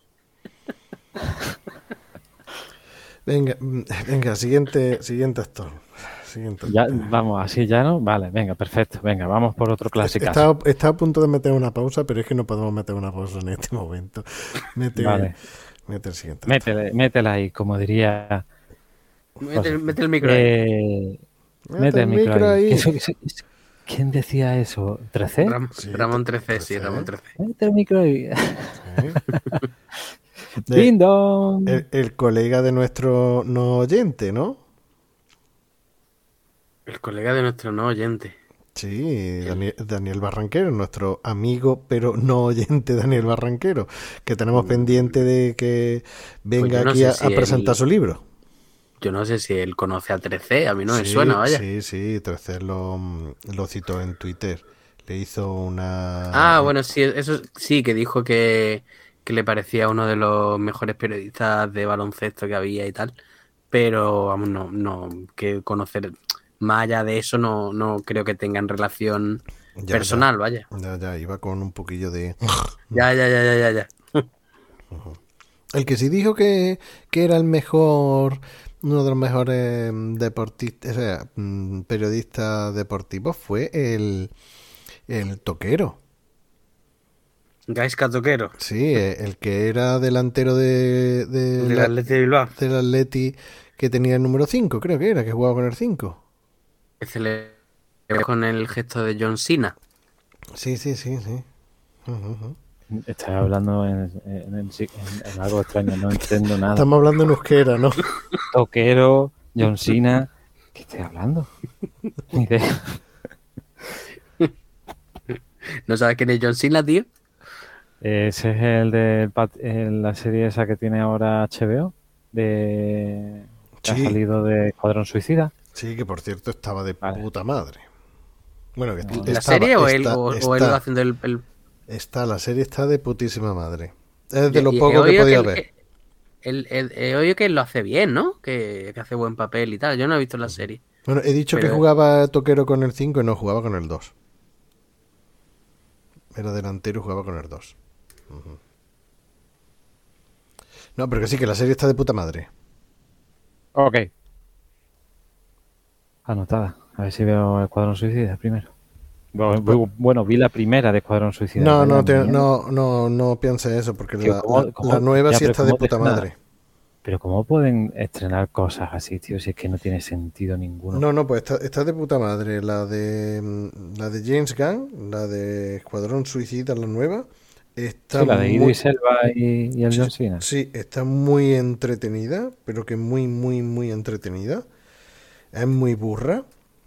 Venga, siguiente actor. Ya, vamos, así ya no. Vale, venga, perfecto. Venga, vamos por otro clásico. Está a punto de meter una pausa, pero es que no podemos meter una pausa en este momento. Vale. Mete el siguiente. Métela ahí, como diría. Mete el micro ahí. Mete el micro ahí. ¿Quién decía eso? ¿13? Sí, Ramón 13, sí, Ramón 13. Mete el micro ahí. Sí. Ding dong. El colega de nuestro no oyente, ¿no? El colega de nuestro no oyente. Sí, Daniel Barranquero, nuestro amigo pero no oyente Daniel Barranquero, que tenemos pendiente de que venga aquí a presentar su libro. Yo no sé si él conoce a 13, a mí no me suena, vaya. Sí, 13 lo citó en Twitter. Le hizo una... Bueno, sí, eso sí, que dijo que le parecía uno de los mejores periodistas de baloncesto que había y tal. Pero, vamos, no, que conocer... Más allá de eso, no creo que tengan relación personal, vaya. Ya, iba con un poquillo de... Ya. El que sí dijo que era el mejor... Uno de los mejores deportistas, o sea, periodistas deportivos fue el Toquero. Gaisca Toquero. Sí, el que era delantero del Atleti de Bilbao. Del Atleti, que tenía el número 5, creo que era, que jugaba con el 5. Con el gesto de John Cena. Sí. Uh-huh. Estás hablando en algo extraño, no entiendo nada. Estamos hablando en euskera, ¿no? Toquero, John Cena. ¿Qué estoy hablando? Ni idea. ¿No sabes quién es John Cena, tío? Ese es el de la serie esa que tiene ahora HBO, que ha salido de Escuadrón Suicida. Sí, que por cierto estaba de puta madre. Bueno, que ¿La serie o él haciendo el... La serie está de putísima madre. Es de lo poco que podía ver. He oído que él lo hace bien, ¿no? Que hace buen papel y tal. Yo no he visto la serie. Bueno, he dicho que jugaba Toquero con el 5 y no jugaba con el 2. Era delantero y jugaba con el 2. Uh-huh. No, pero que sí, que la serie está de puta madre. Ok. Anotada. A ver si veo Escuadrón Suicida primero. Bueno, vi la primera de Escuadrón Suicida. No piense eso, porque la nueva sí está de puta madre. Pero ¿cómo pueden estrenar cosas así, tío? Si es que no tiene sentido ninguno. No, pues está de puta madre. La de James Gunn, la de Escuadrón Suicida, la nueva. Está la de Idris Elba y el John Cena. Sí, está muy entretenida, pero que muy, muy, muy entretenida. Es muy burra.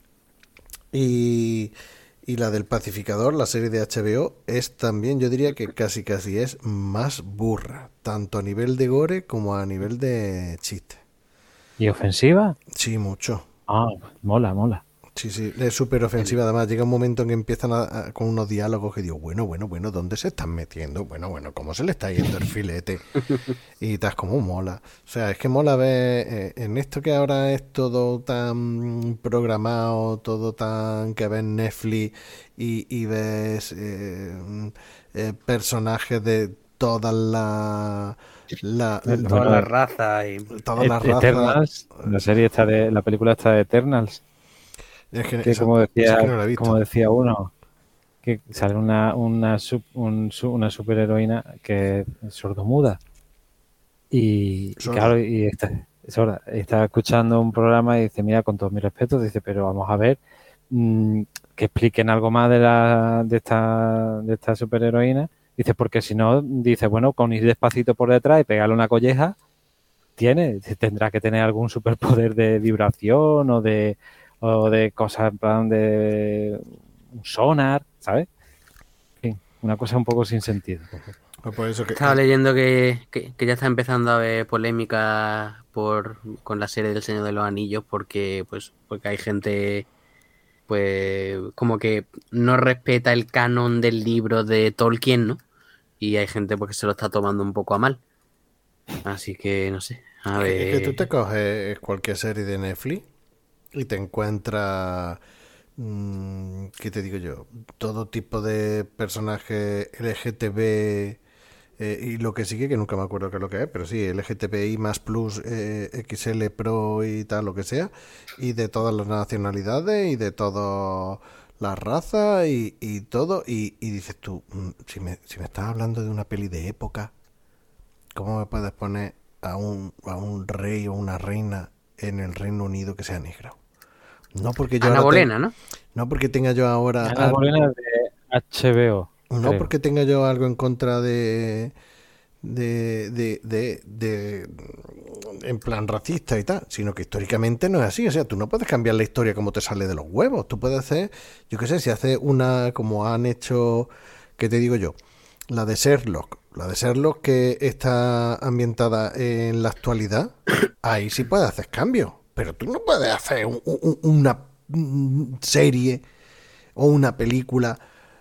Y la del Pacificador, la serie de HBO, es también, yo diría que casi es más burra, tanto a nivel de gore como a nivel de chiste. ¿Y ofensiva? Sí, mucho. Mola. Sí, es súper ofensiva. Además, llega un momento en que empiezan con unos diálogos que digo, bueno, ¿dónde se están metiendo? Bueno, ¿cómo se le está yendo el filete? Y tal, como mola. O sea, es que mola ver en esto que ahora es todo tan programado, todo tan que ves Netflix y ves personajes de todas las... toda la raza y... Todas las razas. Eternals, la película está de Eternals. Que como decía uno, que sale una superheroína que es sordomuda y claro, y está escuchando un programa y dice, mira, con todo mi respeto, dice, pero vamos a ver que expliquen algo más de esta superheroína, dice, porque si no, dice, bueno, con ir despacito por detrás y pegarle una colleja tendrá que tener algún superpoder de vibración o de o de cosas en plan de un sonar, ¿sabes? En fin, una cosa un poco sin sentido. Por eso que, Estaba leyendo que ya está empezando a haber polémica con la serie del Señor de los Anillos porque hay gente pues como que no respeta el canon del libro de Tolkien, ¿no? Y hay gente pues que se lo está tomando un poco a mal. Así que no sé, a ver. es que tú te coges cualquier serie de Netflix y te encuentras, ¿qué te digo yo? Todo tipo de personajes LGTB y lo que sigue, que nunca me acuerdo qué es lo que es, pero sí, LGTBI más plus XL Pro y tal, lo que sea, y de todas las nacionalidades y de todas las razas y todo, y dices tú, si me estás hablando de una peli de época, ¿cómo me puedes poner a un rey o una reina en el Reino Unido que sea negra? No porque yo Ana ahora Bolena, ¿no? no porque tenga yo ahora Ana Bolena de HBO, no creo. porque tenga yo algo en contra de en plan racista y tal, sino que históricamente no es así. O sea, tú no puedes cambiar la historia como te sale de los huevos. Tú puedes hacer, yo qué sé, si hace una como han hecho, ¿qué te digo yo? La de Sherlock. La de Sherlock que está ambientada en la actualidad, ahí sí puedes hacer cambios. Pero tú no puedes hacer una serie o una película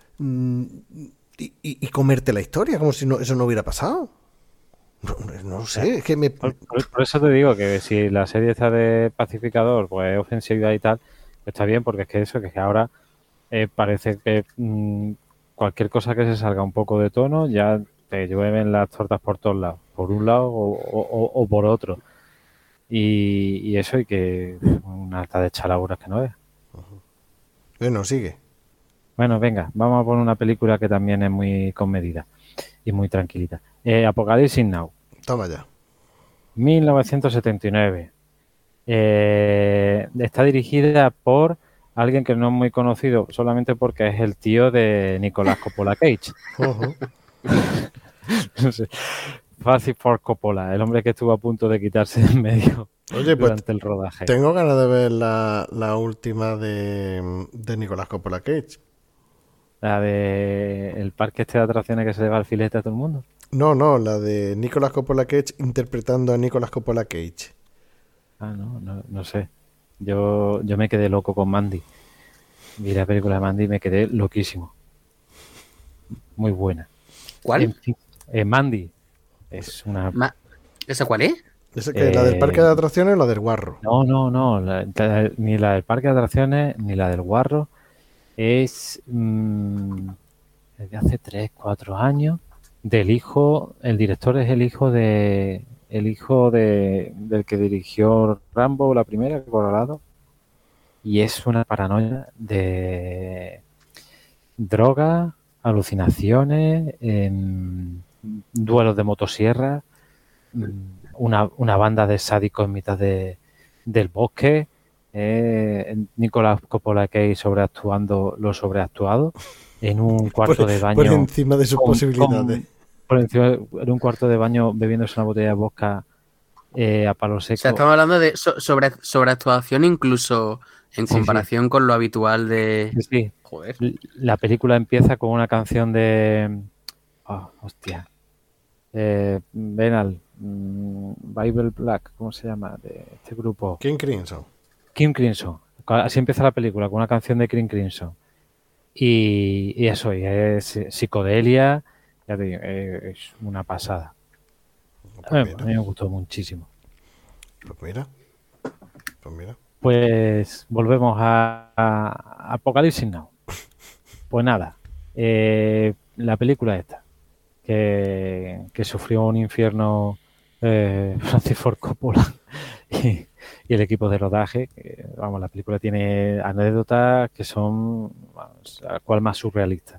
y comerte la historia como si eso no hubiera pasado. No sé, es que me... Por eso te digo que si la serie está de pacificador, pues ofensividad y tal, pues está bien, porque es que eso, que es que ahora parece que cualquier cosa que se salga un poco de tono, ya te llueven las tortas por todos lados, por un lado o por otro. Y eso, y que una alta de chalaburas que no es. Bueno, sigue. Bueno, venga, vamos a poner una película que también es muy comedida y muy tranquilita. Apocalipsis Now, Toma ya. 1979. Está dirigida por alguien que no es muy conocido, solamente porque es el tío de Nicolás Coppola Cage. No sé. Francis Ford Coppola, el hombre que estuvo a punto de quitarse de en medio Oye, pues durante el rodaje. tengo ganas de ver la última de Nicolás Coppola Cage. La de el parque este de atracciones que se le va al filete a todo el mundo. No, la de Nicolás Coppola Cage interpretando a Nicolás Coppola Cage. Ah, no sé. Yo me quedé loco con Mandy. Vi la película de Mandy y me quedé loquísimo. Muy buena. ¿Cuál? En fin, Mandy es una... ¿Esa cuál es? ¿Esa que la del parque de atracciones o la del guarro? No. Ni la del parque de atracciones ni la del guarro. Es desde hace 3, 4 años del hijo, el director es el hijo del que dirigió Rambo, la primera, Colorado, y es una paranoia de drogas, alucinaciones, duelos de motosierra, una banda de sádicos en mitad del bosque, Nicolás Coppola Cage sobreactuando lo sobreactuado en un cuarto de baño por encima de sus posibilidades. por encima en un cuarto de baño bebiéndose una botella de vodka a palo seco. O sea, estamos hablando de sobreactuación incluso en comparación con lo habitual de... Sí. Joder. La película empieza con una canción de... hostia. Venal. Bible Black, ¿cómo se llama? De este grupo. King Crimson. Kim Crimson. Así empieza la película, con una canción de Kim Crimson. Y eso, y es psicodelia, ya te digo, es una pasada. Pues a mí me gustó muchísimo. Pues mira. Pues volvemos a Apocalipsis Now. Pues nada, la película esta, que sufrió un infierno Francis Ford Coppola y el equipo de rodaje. Vamos, la película tiene anécdotas que son al cual más surrealistas.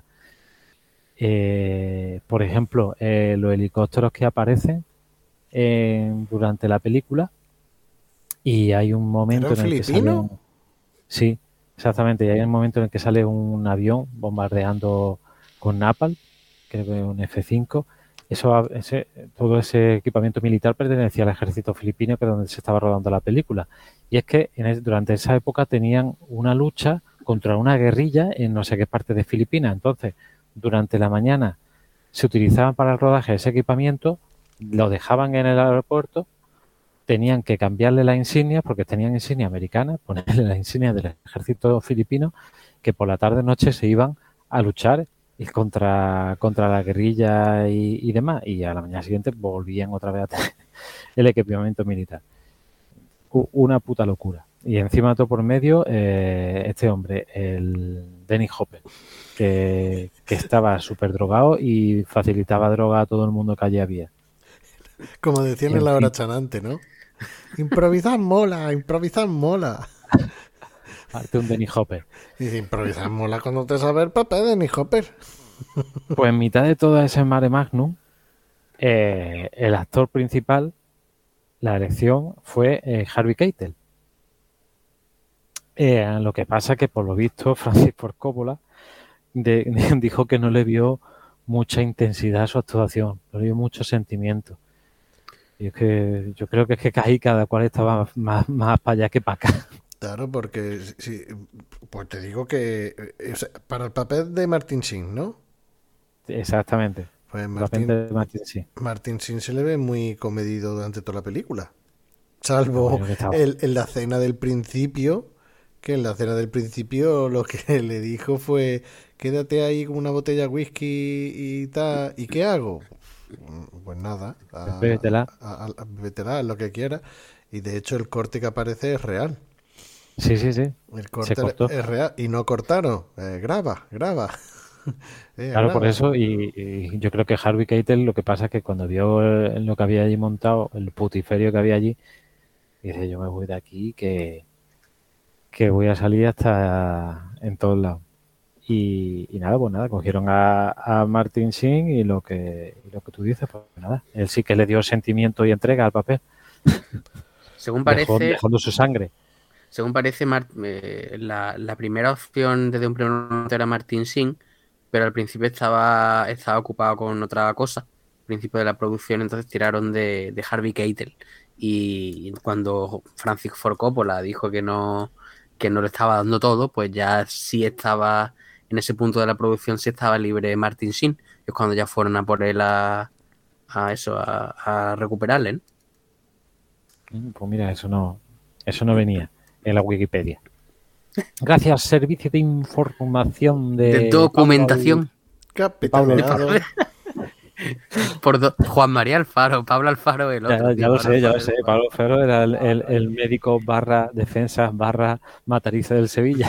Por ejemplo, los helicópteros que aparecen durante la película, y hay un momento en el que sale sí, exactamente, y hay un momento en el que sale un avión bombardeando con napalm, creo que un F-5, todo ese equipamiento militar pertenecía al ejército filipino, que es donde se estaba rodando la película. Y es que durante esa época tenían una lucha contra una guerrilla en no sé qué parte de Filipinas. Entonces, durante la mañana se utilizaban para el rodaje ese equipamiento, lo dejaban en el aeropuerto, tenían que cambiarle las insignias, porque tenían insignia americana, ponerle las insignias del ejército filipino, que por la tarde-noche se iban a luchar y contra la guerrilla y demás, y a la mañana siguiente volvían otra vez a tener el equipamiento militar. Una puta locura. Y encima de todo por medio, este hombre, el Dennis Hopper, que estaba súper drogado y facilitaba droga a todo el mundo que allí había. Como decían en la hora chanante, ¿no? Improvisar mola, improvisar mola. Parte un Dennis Hopper. Y dice, improvisar mola cuando te sabes el papel, Dennis Hopper. Pues en mitad de todo ese mare magnum, el actor principal, la elección fue Harvey Keitel. Lo que pasa que, por lo visto, Francis Ford Coppola dijo que no le vio mucha intensidad a su actuación, no le vio mucho sentimiento. Y es que yo creo que es que ahí cada cual estaba más para allá que para acá. Claro, porque sí, pues te digo que para el papel de Martin Sheen, ¿no? Exactamente. Pues Martin Sheen se le ve muy comedido durante toda la película. Salvo en la cena del principio, que en la cena del principio lo que le dijo fue, quédate ahí con una botella de whisky y tal, ¿y qué hago? Pues nada, bébetela, lo que quiera. Y de hecho el corte que aparece es real. Sí. El corte es real. Y no cortaron. Graba. Claro, graba. por eso. Y yo creo que Harvey Keitel, lo que pasa es que cuando vio lo que había allí montado, el putiferio que había allí, dice, yo me voy de aquí que voy a salir hasta en todos lados. Y nada, pues nada, cogieron a Martin Sheen y lo que tú dices, pues nada, él sí que le dio sentimiento y entrega al papel. Según parece, dejando su sangre. Según parece, la primera opción desde un primer momento era Martin Sheen, pero al principio estaba ocupado con otra cosa. Al principio de la producción, entonces tiraron de Harvey Keitel. Y cuando Francis Ford Coppola dijo que no le estaba dando todo, pues ya sí estaba, en ese punto de la producción, sí estaba libre Martin Sheen. Es cuando ya fueron a por él a recuperarle, ¿no? Pues mira, eso no venía en la Wikipedia. Gracias, Servicio de Información de Documentación. Pablo Alfaro. Por Juan María Alfaro, Pablo Alfaro, el otro. Ya lo sé. Pablo Alfaro era el médico / defensa / matariza del Sevilla.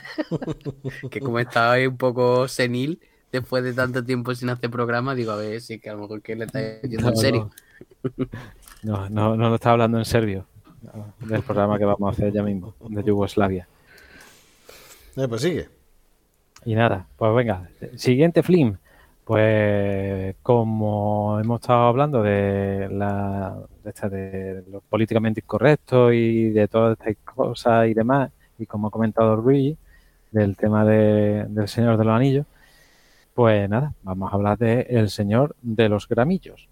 Que como estaba ahí un poco senil después de tanto tiempo sin hacer programa, digo, a ver si es que a lo mejor que le está diciendo en serio. No lo estaba hablando en serbio. Del programa que vamos a hacer ya mismo, de Yugoslavia. Pues sigue. Y nada, pues venga, siguiente film. Pues como hemos estado hablando de lo políticamente incorrecto y de todas estas cosas y demás, y como ha comentado Luigi, del tema del Señor de los Anillos, pues nada, vamos a hablar de El Señor de los Gramillos.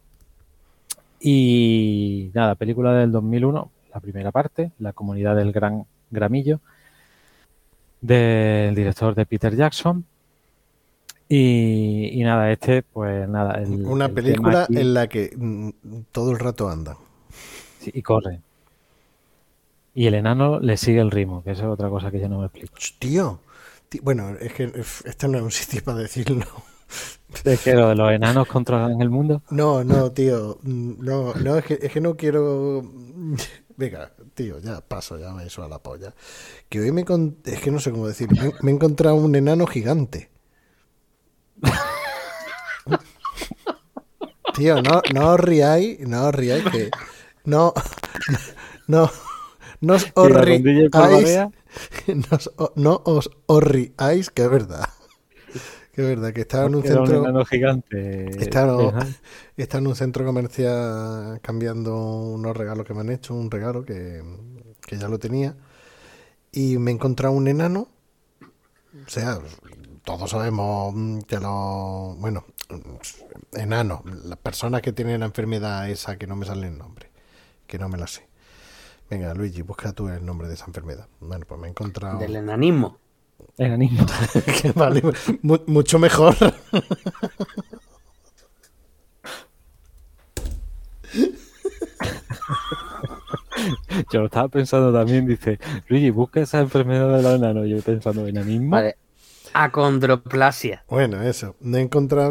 Y nada, película del 2001, la primera parte, La Comunidad del Gran Gramillo, del director de Peter Jackson. Y nada, pues nada. Una película aquí, en la que todo el rato anda. Sí, y corre. Y el enano le sigue el ritmo, que eso es otra cosa que yo no me explico. Tío, bueno, es que este no es un sitio para decirlo. ¿Es que lo de los enanos controlan el mundo? No, tío. No, es que no quiero. Venga, tío, ya paso, ya me eso a la polla. Que hoy es que no sé cómo decir. Me he encontrado un enano gigante. Tío, no os riáis, que no os riáis, no os riáis, que es verdad. Que estaba en un centro gigante. Está en un centro comercial cambiando unos regalos que me han hecho, un regalo que ya lo tenía, y me he encontrado un enano, o sea, todos sabemos que los, bueno, enanos, las personas que tienen la enfermedad esa que no me sale el nombre, que no me la sé. Venga, Luigi, busca tú el nombre de esa enfermedad. Bueno, pues me he encontrado... Del enanismo. Enanismo. Que vale, mucho mejor. Yo lo estaba pensando también, dice, Luigi, busca esa enfermedad de los enanos. Yo pensando, ¿enanismo? Vale. Acondroplasia. Bueno, eso. Me he encontrado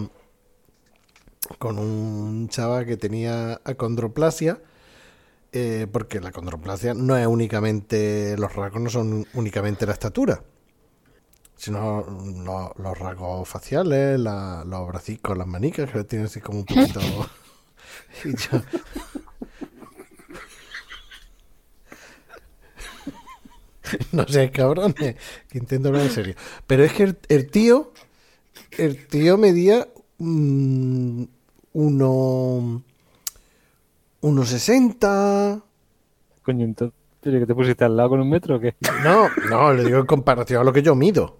con un chaval que tenía acondroplasia, porque la acondroplasia no es únicamente, los rasgos no son únicamente la estatura, sino los rasgos faciales, los bracicos, las manicas, que tienen así como un poquito... y yo... No sé, cabrones, que intento hablar en serio. Pero es que el tío medía 1,60. Coño, entonces, ¿que te pusiste al lado con 1 metro o qué? No, le digo en comparación a lo que yo mido.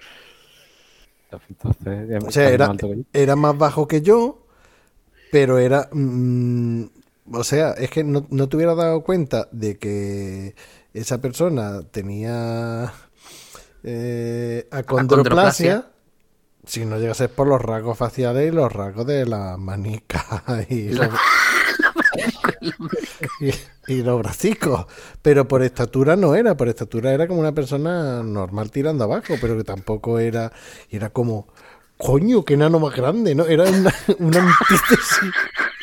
Entonces, O sea, está más alto que yo. era más bajo que yo, pero era... o sea, es que no te hubiera dado cuenta de que esa persona tenía acondroplasia si no llegase por los rasgos faciales y los rasgos de las manicas y los bracicos. Pero por estatura no era, por estatura era como una persona normal tirando abajo, pero que tampoco era... Y era como... Coño, qué enano más grande, ¿no? Era una antítesis.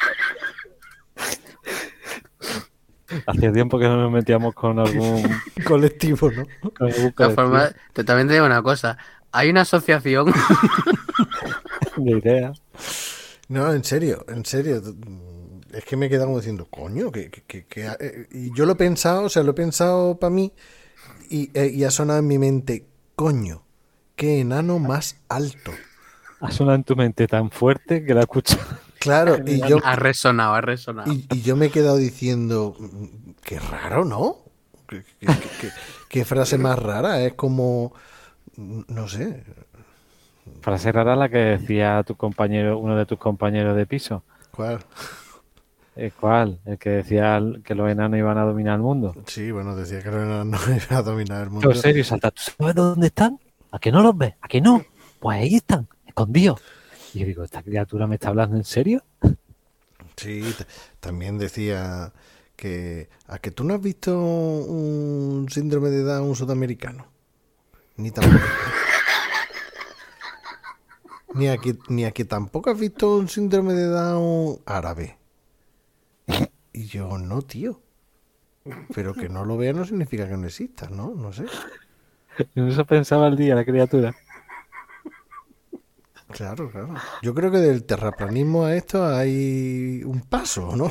Hacía tiempo que no nos metíamos con algún colectivo, ¿no? con algún De todas colectivo formas, totalmente digo una cosa. Hay una asociación. de ideas. No, en serio. Es que me he quedado como diciendo, coño, y yo lo he pensado para mí y ha sonado en mi mente, coño, qué enano más alto. Ha sonado en tu mente tan fuerte que la escuchas. Claro, y yo... Ha resonado. Y yo me he quedado diciendo, qué raro, ¿no? ¿Qué frase más rara? Es como, no sé. Frase rara la que decía tu compañero, uno de tus compañeros de piso. ¿Cuál? ¿Cuál? El que decía que los enanos iban a dominar el mundo. Sí, bueno, decía que no iba a dominar el mundo. En serio, salta. ¿Tú sabes dónde están? ¿A que no los ves? ¿A que no? Pues ahí están, escondidos. Y yo digo, ¿esta criatura me está hablando en serio? Sí, también decía que... ¿A que tú no has visto un síndrome de Down sudamericano? Ni tampoco... ni a que tampoco has visto un síndrome de Down árabe. Y yo, no, tío. Pero que no lo vea no significa que no exista, ¿no? No sé. En eso pensaba el día la criatura. Claro. Yo creo que del terraplanismo a esto hay un paso, ¿no?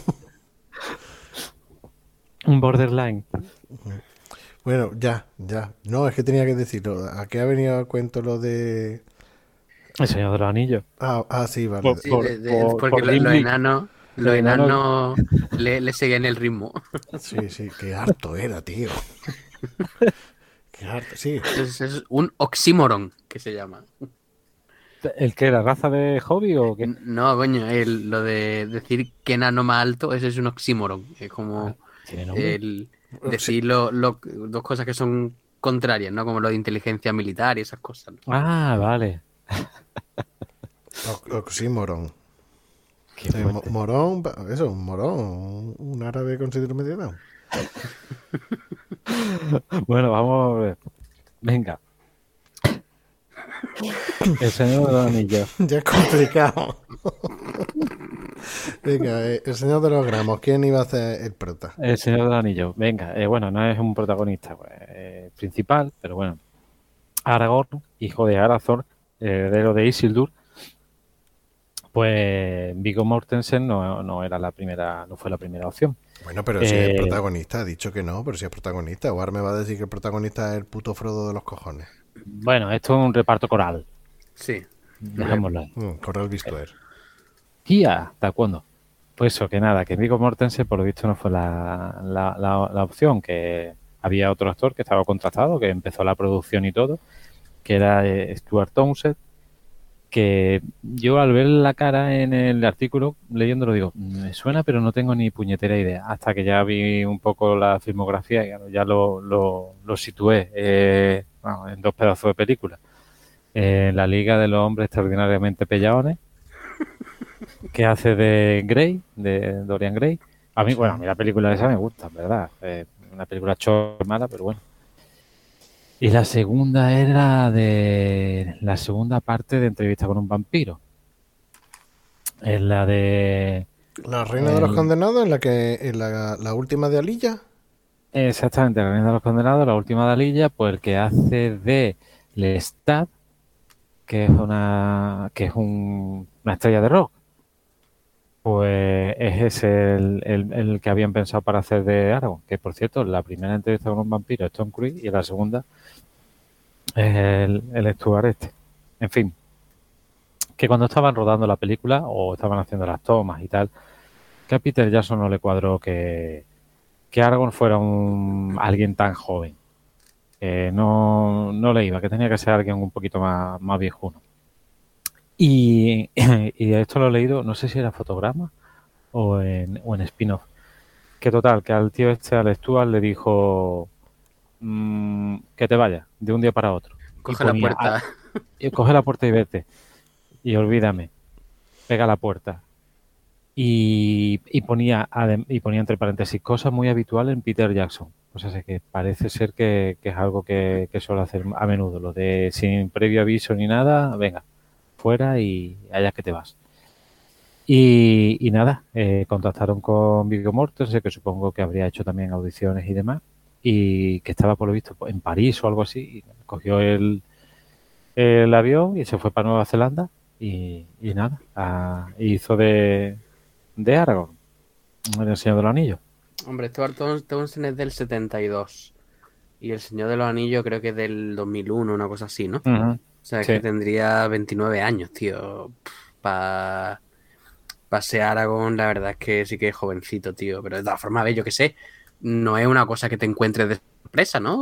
Un borderline. Bueno, ya. No, es que tenía que decirlo. ¿A qué ha venido a cuento lo de...? El Señor de los Anillos. Sí, vale. Sí, porque los enanos le seguían el ritmo. Sí, qué harto era, tío. Qué harto, sí. Es un oxímoron que se llama. ¿El que era raza de hobby o qué? No, coño, lo de decir que enano más alto, ese es un oxímoron. Es como ¿Tiene nombre? el decir dos cosas que son contrarias, ¿no? Como lo de inteligencia militar y esas cosas, ¿no? Ah, vale. Oxímoron. Qué fuerte. Morón, eso, un morón, un árabe con síndrome de Down. Bueno, vamos a ver. Venga. El Señor de los Anillos. Ya es complicado. Venga, el señor de los gramos, ¿quién iba a hacer el prota? El Señor de los Anillos. Venga, bueno, no es un protagonista principal, pero bueno. Aragorn, hijo de Arathorn, heredero de Isildur. Pues Viggo Mortensen no era la primera, no fue la primera opción. Bueno, pero si es protagonista, ha dicho que no, pero si es protagonista. O ahora me va a decir que el protagonista es el puto Frodo de los cojones. Bueno, esto es un reparto coral. Sí. Dejémoslo ahí. Coral Vistuer. Tía, ¿hasta cuándo? Pues eso, que nada, que Viggo Mortensen por lo visto no fue la opción, que había otro actor que estaba contratado, que empezó la producción y todo, que era Stuart Townsend, que yo al ver la cara en el artículo, leyéndolo, digo, me suena, pero no tengo ni puñetera idea. Hasta que ya vi un poco la filmografía y claro, ya lo situé en 2 pedazos de película. La Liga de los Hombres Extraordinariamente Pellaones, que hace de Grey, de Dorian Gray. A mí la película esa me gusta, ¿verdad? Una película chorra mala, pero bueno. Y la segunda era de la segunda parte de Entrevista con un vampiro. Es la de... La Reina de los Condenados, en la última de Alilla. Exactamente, la Reina de los Condenados, la última de Alilla, pues el que hace de Lestat, que es una estrella de rock. Pues es ese el que habían pensado para hacer de Aragorn, que por cierto, la primera entrevista con un vampiro es Tom Cruise y la segunda es el Stuart este. En fin, que cuando estaban rodando la película o estaban haciendo las tomas y tal, que a Peter Jackson no le cuadró que Aragorn fuera alguien tan joven. No le iba, que tenía que ser alguien un poquito más viejuno. Y esto lo he leído, no sé si era Fotograma o en spin-off. Que total, que al tío al Stuart le dijo que te vayas de un día para otro. Coge la puerta. Coge la puerta y vete. Y olvídame. Pega la puerta. Y ponía entre paréntesis cosas muy habituales en Peter Jackson. O sea, que parece ser que es algo que suele hacer a menudo. Lo de sin previo aviso ni nada, venga, fuera y allá que te vas. Y nada, contactaron con Viggo Mortensen, que supongo que habría hecho también audiciones y demás, y que estaba por lo visto en París o algo así, y cogió el avión y se fue para Nueva Zelanda y nada, hizo de Aragorn en El Señor de los Anillos. Hombre, Stuart Townsend es del 72 y El Señor de los Anillos creo que es del 2001, una cosa así, ¿no? Uh-huh. O sea, es Sí. que tendría 29 años, tío. Para ser Aragorn, la verdad es que sí que es jovencito, tío. Pero de todas formas, a ver, yo qué sé, no es una cosa que te encuentres de sorpresa, ¿no?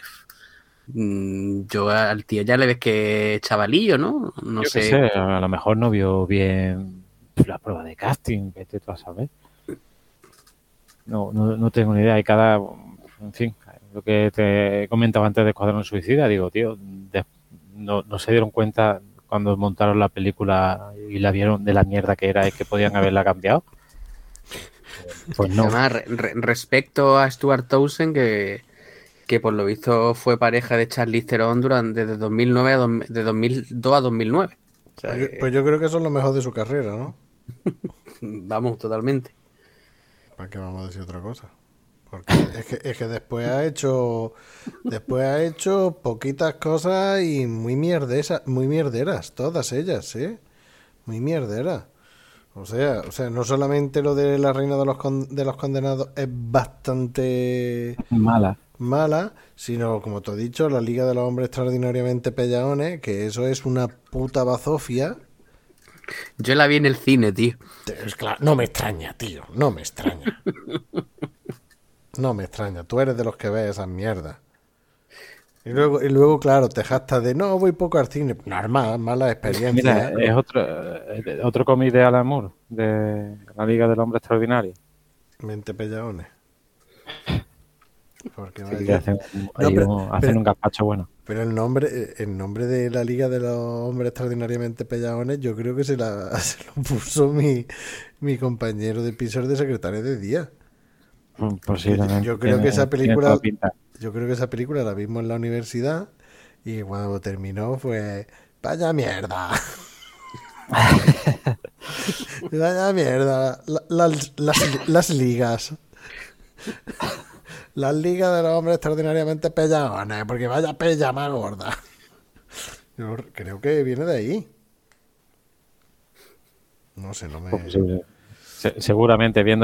Yo al tío ya le ves que es chavalillo, ¿no? No Yo sé. qué sé, a lo mejor no vio bien la prueba de casting, vete tú a saber. No tengo ni idea. Y en fin, lo que te comentaba antes de Escuadrón Suicida, digo, tío, no se dieron cuenta cuando montaron la película y la vieron de la mierda que era y que podían haberla cambiado. Pues no. Además, respecto a Stuart Townsend, que por lo visto fue pareja de Charlize Theron desde 2009 de 2002 a 2009. O sea, pues yo creo que eso es lo mejor de su carrera, ¿no? Vamos, totalmente. ¿Para qué vamos a decir otra cosa? Porque es que después ha hecho poquitas cosas y muy mierderas, todas ellas, ¿eh? Muy mierderas. O sea, no solamente lo de la Reina de los Condenados es bastante mala, sino, como te he dicho, la Liga de los Hombres Extraordinariamente Pellaones, que eso es una puta bazofia. Yo la vi en el cine, tío. Claro, no me extraña, tío, no me extraña. No me extraña, tú eres de los que ves esas mierdas. Y luego, claro, te jactas de no, voy poco al cine. Normal, mala experiencia. Mira, es otro cómic de Alan Moore, de la Liga del Hombre Extraordinario. Mente Pellaones. Porque sí, hacen un gazpacho bueno. Pero el nombre de la Liga de los Hombres Extraordinariamente Pellaones, yo creo que se lo puso mi compañero de piso de secretario de día. Posiblemente. Yo creo que esa película la vimos en la universidad y cuando terminó fue vaya mierda. Vaya mierda. Las ligas. Las ligas de los hombres extraordinariamente pellaones, porque vaya pella más gorda. Yo creo que viene de ahí. No sé, no me... Seguramente, viendo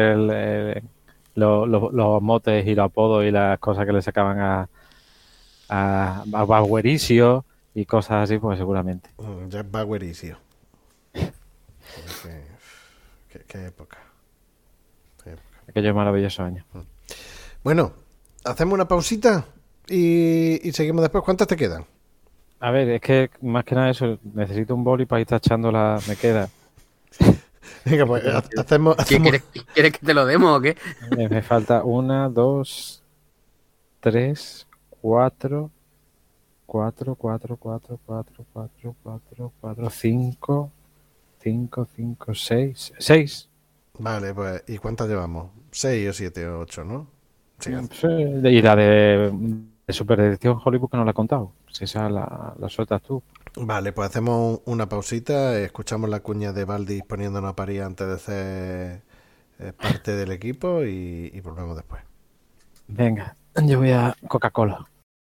los motes y los apodos y las cosas que le sacaban a Bauericio y cosas así, pues seguramente. Ya es Bauericio. Qué época. Aquellos maravillosos años. Bueno, hacemos una pausita y seguimos después. ¿Cuántas te quedan? A ver, es que más que nada eso, necesito un boli para ir tachando la... Me queda. Venga, pues hacemos... ¿Quieres que te lo demos o qué? Me falta 1, 2, 3, 4, 4, 4, 4, 4, 4, 4, 4, 5, 5, 5, 6. 6. Vale, pues ¿y cuántas llevamos? 6 o 7 o 8, ¿no? Sí, Sí, y la de Super Detective Hollywood que no la he contado. Si esa la sueltas tú. Vale, pues hacemos una pausita, escuchamos la cuña de Valdis poniéndonos a parir antes de ser parte del equipo y volvemos después. Venga, yo voy a Coca-Cola.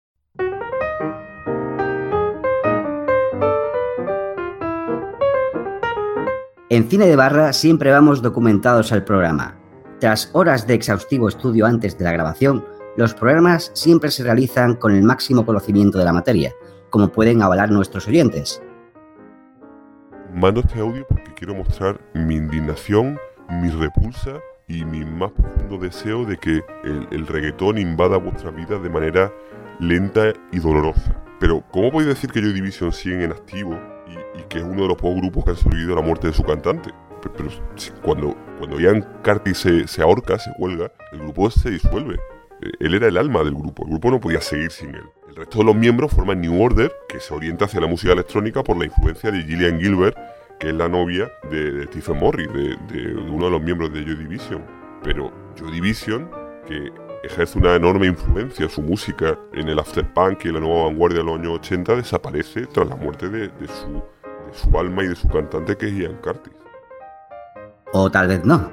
En Cine de Barra siempre vamos documentados al programa. Tras horas de exhaustivo estudio antes de la grabación, los programas siempre se realizan con el máximo conocimiento de la materia, como pueden avalar nuestros oyentes. Mando este audio porque quiero mostrar mi indignación, mi repulsa y mi más profundo deseo de que el reggaetón invada vuestra vida de manera lenta y dolorosa. Pero, ¿cómo podéis decir que Joy Division sigue en activo y que es uno de los pocos grupos que han sobrevivido a la muerte de su cantante? Pero cuando Ian Curtis se ahorca, se cuelga, el grupo se disuelve. Él era el alma del grupo, el grupo no podía seguir sin él. El resto de los miembros forman New Order, que se orienta hacia la música electrónica por la influencia de Gillian Gilbert, que es la novia de Stephen Morris, de uno de los miembros de Joy Division. Pero Joy Division, que ejerce una enorme influencia su música en el afterpunk y en la nueva vanguardia de los años 80, desaparece tras la muerte de su alma y de su cantante, que es Ian Curtis. O tal vez no.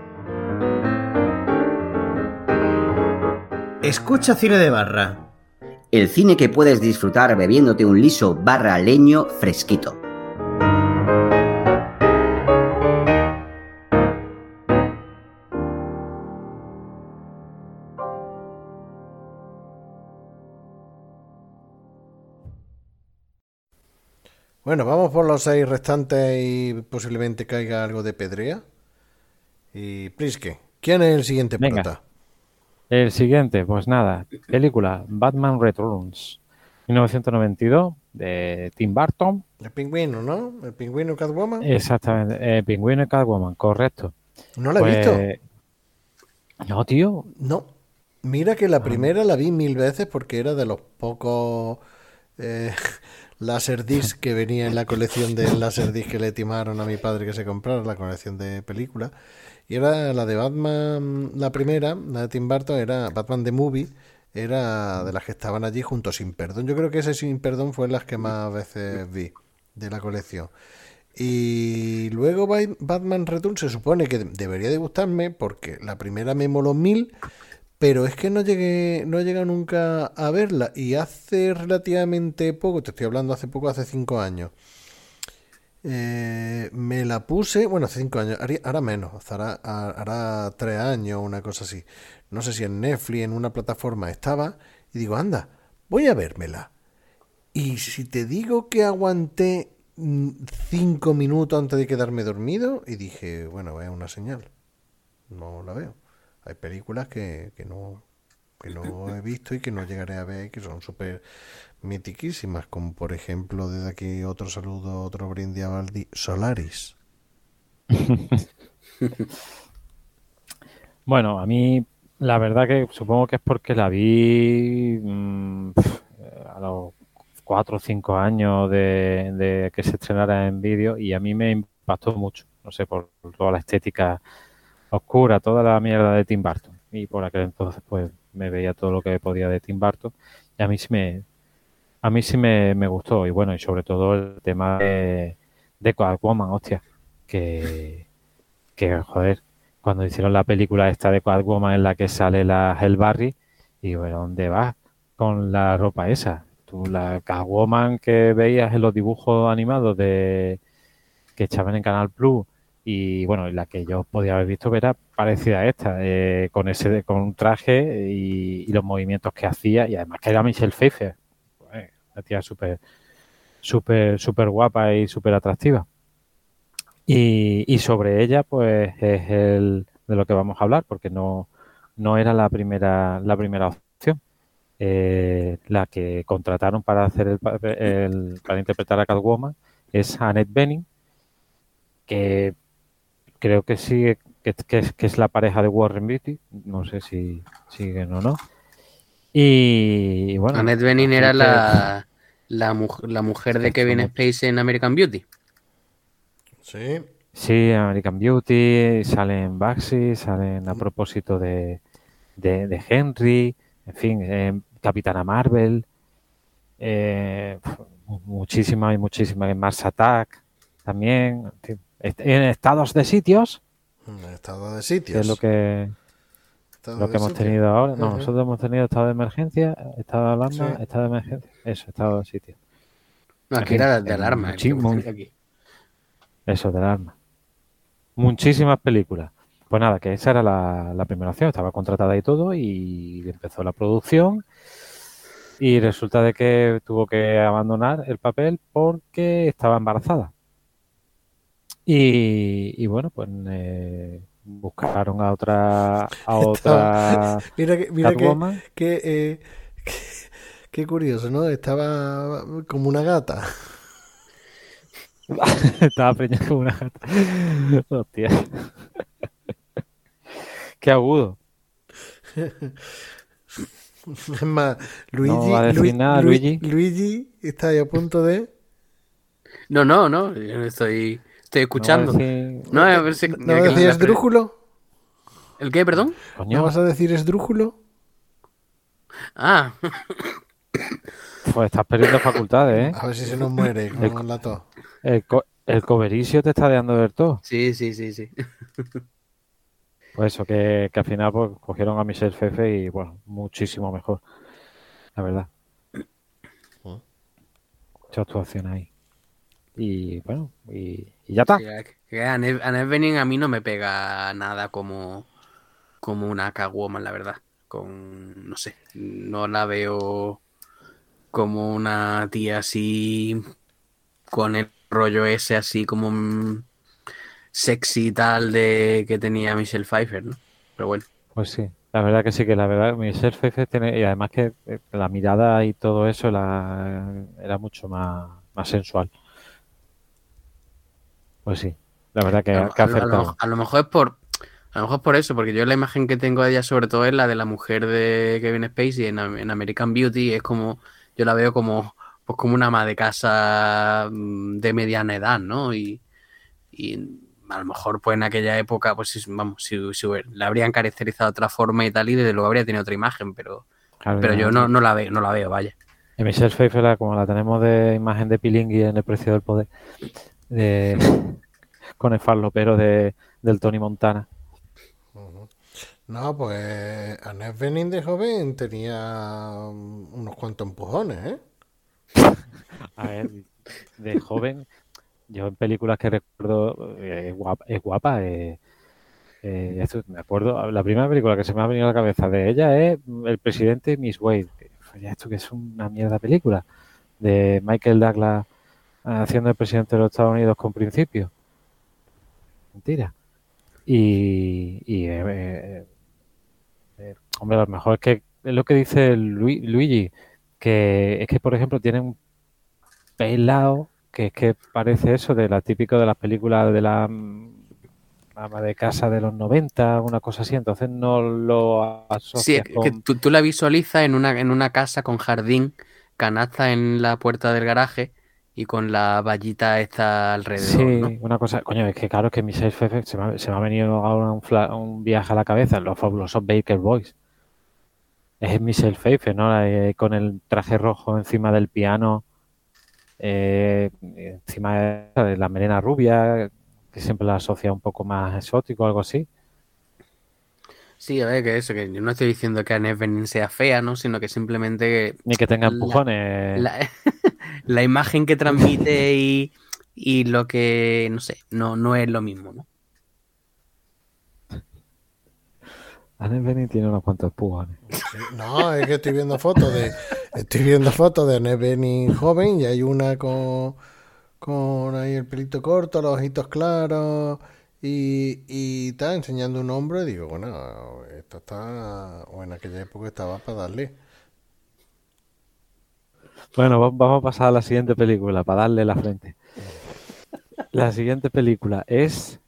Escucha Cine de Barra. El cine que puedes disfrutar bebiéndote un liso barra leño fresquito. Bueno, vamos por los 6 restantes y posiblemente caiga algo de pedrea. Y Priske, ¿quién es el siguiente Venga. prota? El siguiente, pues nada, película Batman Returns, 1992, de Tim Burton. El pingüino, ¿no? El pingüino Catwoman. Exactamente, Pingüino y Catwoman, correcto. ¿No la he visto? No, tío. No. Mira que la primera la vi 1000 veces porque era de los pocos Laserdisc que venía en la colección de Laserdisc que le timaron a mi padre que se comprara, la colección de películas. Y era la de Batman, la primera, la de Tim Burton, era Batman The Movie, era de las que estaban allí junto a Sin Perdón. Yo creo que ese Sin Perdón fue las que más veces vi de la colección. Y luego Batman Returns se supone que debería de gustarme porque la primera me moló 1000, pero es que no he llegado nunca a verla. Y hace relativamente poco, te estoy hablando hace poco, hace 5 años, me la puse, bueno, hace 5 años, ahora menos, hará 3 años, una cosa así. No sé si en Netflix, en una plataforma estaba, y digo, anda, voy a vérmela. Y si te digo que aguanté 5 minutos antes de quedarme dormido, y dije, bueno, es una señal, no la veo. Hay películas que no he visto y que no llegaré a ver, que son súper mitiquísimas, como por ejemplo, desde aquí otro saludo, otro brindis a Valdi, Solaris. Bueno, a mí la verdad que supongo que es porque la vi a los 4 o 5 años de que se estrenara en vídeo y a mí me impactó mucho, no sé, por toda la estética oscura, toda la mierda de Tim Burton. Y por aquel entonces pues me veía todo lo que podía de Tim Burton y a mí sí me gustó. Y bueno, y sobre todo el tema de Catwoman, hostia, que joder, cuando hicieron la película esta de Catwoman en la que sale la Halle Berry, y bueno, ¿dónde vas con la ropa esa? Tú, la Catwoman que veías en los dibujos animados que echaban en Canal Plus, y bueno, y la que yo podía haber visto era parecida a esta, con un traje y los movimientos que hacía, y además que era Michelle Pfeiffer, una tía súper guapa y súper atractiva. Y sobre ella, pues es de lo que vamos a hablar, porque no era la primera opción. la que contrataron para hacer para interpretar a Catwoman es Annette Bening, que creo que sí, que es la pareja de Warren Beatty, no sé si siguen o no. Y bueno, Annette Bening así era que, la mujer de que Kevin somos- Spacey en American Beauty. Sí. sí, American Beauty, salen Baxi, salen a propósito de Henry, en fin, Capitana Marvel, muchísimas y muchísimas, Mars Attack también, en fin, en estados de sitios, Estado de que es sitios. Estado lo de que hemos sitio. tenido ahora. No, Ujú. nosotros hemos tenido estado de emergencia, estado de alarma, Sí. estado de emergencia, eso, estado de sitio. No, En aquí fin, era de alarma el que hemos tenido aquí. eso, de alarma. Muchísimas películas. Pues nada, que esa era la primera opción, estaba contratada y todo, y empezó la producción, y resulta de que tuvo que abandonar el papel porque estaba embarazada. Y bueno, pues buscaron a Estaba, otra mira Catwoman. que, qué, qué curioso, ¿no? Estaba como una gata. Estaba preñada como una gata. Hostia. Qué agudo. Es más, No va a decir nada, Luigi. Luigi está ahí a punto de... No, yo estoy No va a escuchando. decir. No, a ver si... ¿No vas a decir esdrújulo? ¿El qué, perdón? ¿No Coño, vas a decir esdrújulo? Ah, pues estás perdiendo facultades, ¿eh? A ver si se nos muere El, con la tos. el cobericio te está dejando ver todo. sí. Pues eso, que al final pues, cogieron a Michelle Pfeiffer y bueno, muchísimo mejor, la verdad. Mucha actuación ahí. Y bueno, y ya está. Sí, que Annette Bening a mí no me pega nada como una Catwoman, la verdad. No sé, no la veo como una tía así con el rollo ese así como sexy y tal de que tenía Michelle Pfeiffer, ¿no? Pero bueno. Pues sí, la verdad que sí, que la verdad, Michelle Pfeiffer tiene, y además que la mirada y todo eso era mucho más sensual. Pues sí, la verdad que ha acertado. A lo mejor es por eso, porque yo la imagen que tengo de ella sobre todo es la de la mujer de Kevin Spacey en American Beauty, es como, yo la veo como, pues como una ama de casa de mediana edad, ¿no? Y a lo mejor pues en aquella época, pues vamos, si la habrían caracterizado de otra forma y tal, y desde luego habría tenido otra imagen, pero Claro, yo no la veo, vaya. y Michelle Pfeiffer, como la tenemos de imagen de Pilingui en El precio del poder, de, con el farlopero del Tony Montana. No, pues Annette Bening de joven tenía unos cuantos empujones, ¿eh? A ver, de joven, yo en películas que recuerdo, es guapa. Me acuerdo, la primera película que se me ha venido a la cabeza de ella es El presidente Miss Wade. Esto que es una mierda película, de Michael Douglas haciendo el presidente de los Estados Unidos con principio. Mentira. Hombre, a lo mejor es que es lo que dice Luigi, que es que, por ejemplo, tiene un pelado que es que parece eso de la típico de las películas de la ama de casa de los 90, una cosa así, entonces no lo Sí, asocias que con... tú la visualizas en una casa con jardín, canasta en la puerta del garaje y con la vallita esta alrededor, ¿no? Sí, una cosa, coño, es que claro, es que Michelle Pfeiffer se me ha venido ahora un viaje a la cabeza, los fabulosos Baker Boys. Es Michelle Pfeiffer, ¿no? Con el traje rojo encima del piano, encima de la melena rubia, que siempre la asocia un poco más exótico o algo así. Sí, a ver, que eso, que yo no estoy diciendo que Annette Bening sea fea, ¿no? Sino que simplemente Ni que tenga la, empujones. la, la imagen que transmite y lo que, no sé, no es lo mismo, ¿no? Annette Bening tiene unos cuantos empujones. Sí, no, es que estoy viendo fotos de Annette Bening joven y hay una con ahí el pelito corto, los ojitos claros y está enseñando un hombro y digo, bueno, esto está, o en aquella época estaba para darle. Bueno, vamos a pasar a la siguiente película para darle la frente. La siguiente película es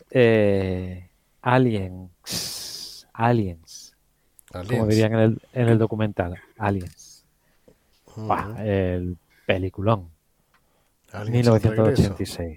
Aliens. Aliens, como Aliens. dirían en el documental. Aliens. Buah, el peliculón. Aliens al regreso. 1986.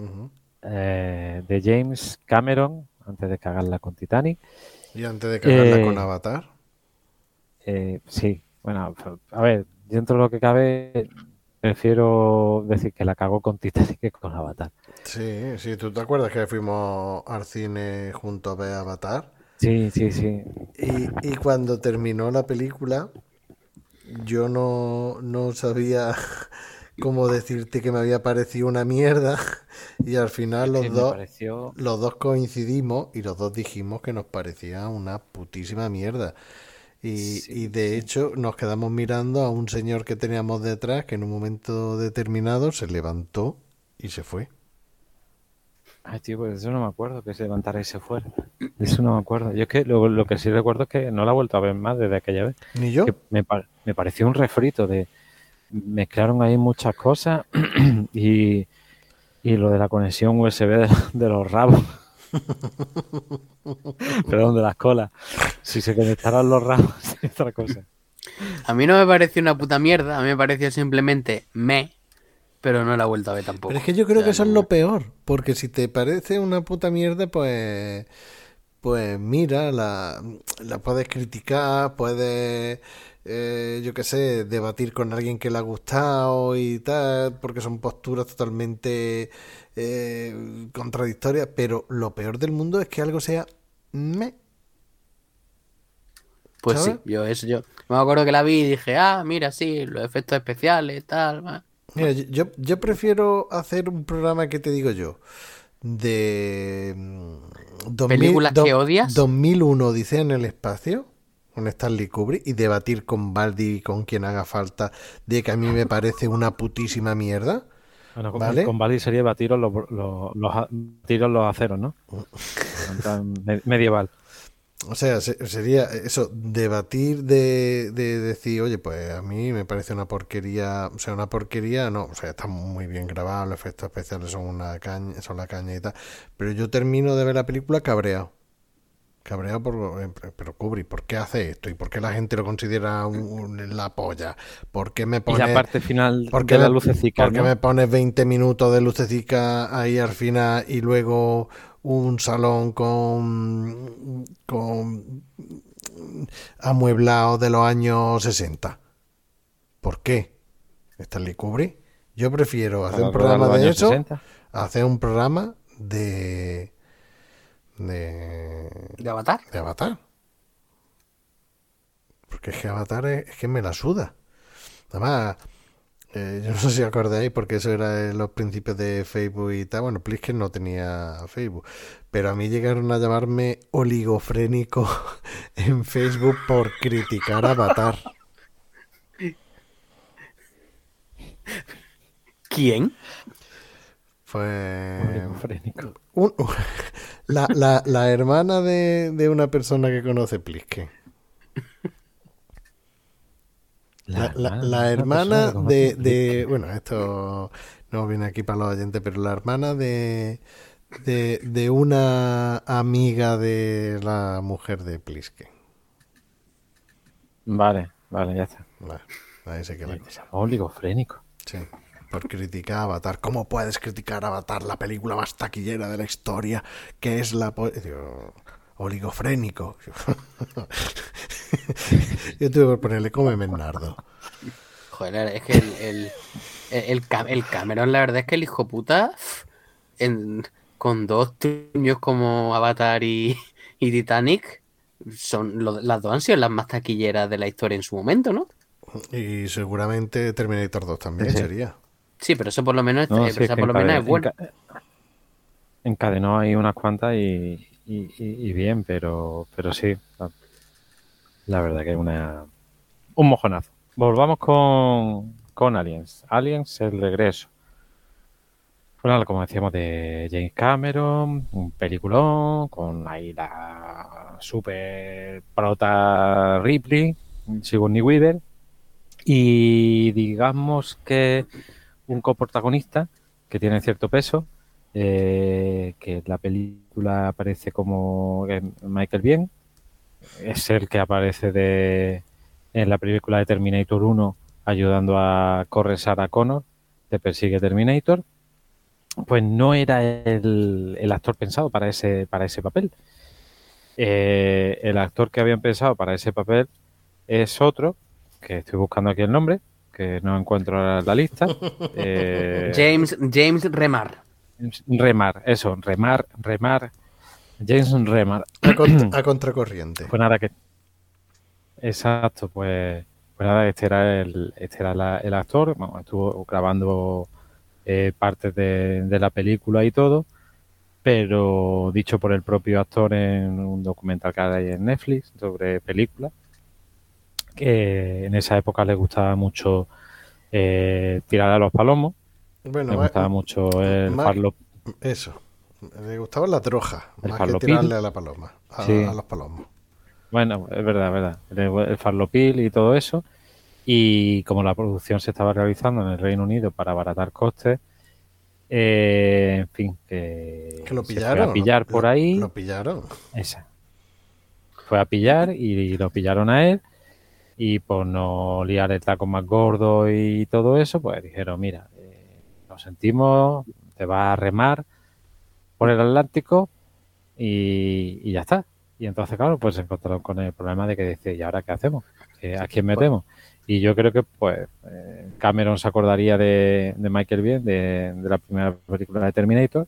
De James Cameron, antes de cagarla con Titanic. Y antes de cagarla con Avatar. Sí, bueno, a ver, dentro de lo que cabe, prefiero decir que la cagó con Titanic que con Avatar. Sí, sí, ¿tú te acuerdas que fuimos al cine juntos a ver Avatar? Sí. Y cuando terminó la película, yo no sabía cómo decirte que me había parecido una mierda. Y al final los dos coincidimos y los dos dijimos que nos parecía una putísima mierda. Y de hecho nos quedamos mirando a un señor que teníamos detrás que en un momento determinado se levantó y se fue. Ay, tío, pues eso no me acuerdo, que se levantara y se fuera. Eso no me acuerdo. Yo es que lo que sí recuerdo es que no la he vuelto a ver más desde aquella vez. Ni yo. Que me pareció un refrito de... Mezclaron ahí muchas cosas y lo de la conexión USB de los rabos. Perdón, de las colas. Si se conectaran los rabos es otra cosa. A mí no me pareció una puta mierda, a mí me pareció simplemente pero no la he vuelto a ver tampoco. Pero es que yo creo que eso es lo peor, porque si te parece una puta mierda, pues mira, la puedes criticar, puedes, yo qué sé, debatir con alguien que le ha gustado y tal, porque son posturas totalmente contradictorias, pero lo peor del mundo es que algo sea Pues ¿sabes? sí, yo me acuerdo que la vi y dije, mira, sí, los efectos especiales, tal. Mira, yo prefiero hacer un programa que te digo yo de ¿Películas que odias? 2001 Odisea en el espacio con Stanley Kubrick y debatir con Baldi y con quien haga falta de que a mí me parece una putísima mierda. Bueno, ¿vale? Con Baldi sería batiros los aceros, ¿no? Medieval. O sea, sería eso, debatir de decir, oye, pues a mí me parece una porquería, o sea, una porquería, no, o sea, está muy bien grabado, los efectos especiales son una caña, son la caña y tal, pero yo termino de ver la película cabreado pero Kubrick, ¿por qué hace esto? ¿Y por qué la gente lo considera la polla? ¿Por qué me pones... Y la parte final de la lucecica, ¿por qué ¿no? me pones 20 minutos de lucecica ahí al final y luego un salón con amueblado de los años 60? ¿Por qué? Stanley Kubrick. Yo prefiero hacer un programa de eso 60. a hacer un programa de Avatar. De Avatar. Porque es que Avatar es que me la suda. Además, yo no sé si acordáis, porque eso era en los principios de Facebook y tal. Bueno, Plisken no tenía Facebook. Pero a mí llegaron a llamarme oligofrénico en Facebook por criticar a Avatar. ¿Quién? Fue Oligofrénico. la hermana de una persona que conoce Plisken. La hermana de bueno, esto no viene aquí para los oyentes, pero la hermana de una amiga de la mujer de Plisken. Vale, ya está. Vale, ahí se queda la cosa. Oligofrénico. Sí, por criticar a Avatar. ¿Cómo puedes criticar a Avatar, la película más taquillera de la historia, que es la... Digo, oligofrénico. Yo tuve que ponerle cómeme nardo. Joder, es que el Cameron, la verdad es que el hijo puta, con dos truños como Avatar y Titanic, las dos han sido las más taquilleras de la historia en su momento, ¿no? Y seguramente Terminator 2 también sería. Sí, pero eso por lo menos, No, esa por lo menos es bueno. Encadenó ahí unas cuantas y bien, pero sí. La verdad que es un mojonazo. Volvamos con Aliens. Aliens, el regreso. Bueno, como decíamos, de James Cameron, un peliculón, con ahí la super prota Ripley, Sigourney Weaver. Y digamos que un coprotagonista que tiene cierto peso, que en la película aparece como Michael Biehn, es el que aparece en la película de Terminator 1 ayudando a correr Sarah Connor, te persigue Terminator, pues no era el actor pensado para ese papel. El actor que habían pensado para ese papel es otro, que estoy buscando aquí el nombre, que no encuentro ahora en la lista. James Remar. Remar. James Remar. A contracorriente. Pues nada, exacto, pues nada, este era el actor, bueno, estuvo grabando partes de la película y todo, pero dicho por el propio actor en un documental que hay en Netflix sobre películas, que en esa época le gustaba mucho tirar a los palomos, Bueno, le gustaba mucho el farlo. Eso. Le gustaba la troja, más que farlopil. tirarle a la paloma, Sí. a los palomos. Bueno, es verdad. El farlopil y todo eso. Y como la producción se estaba realizando en el Reino Unido para abaratar costes, en fin, que lo se pillaron. fue a pillar por ahí. Lo pillaron. Esa. Fue a pillar y lo pillaron a él. Y por no liar el taco más gordo y todo eso, pues dijeron, mira, lo sentimos, te vas a remar por el Atlántico y ya está. Y entonces, claro, pues se encontraron con el problema de que dice, ¿y ahora qué hacemos? ¿A quién metemos? Y yo creo que pues Cameron se acordaría de Michael Biehn, de la primera película de Terminator,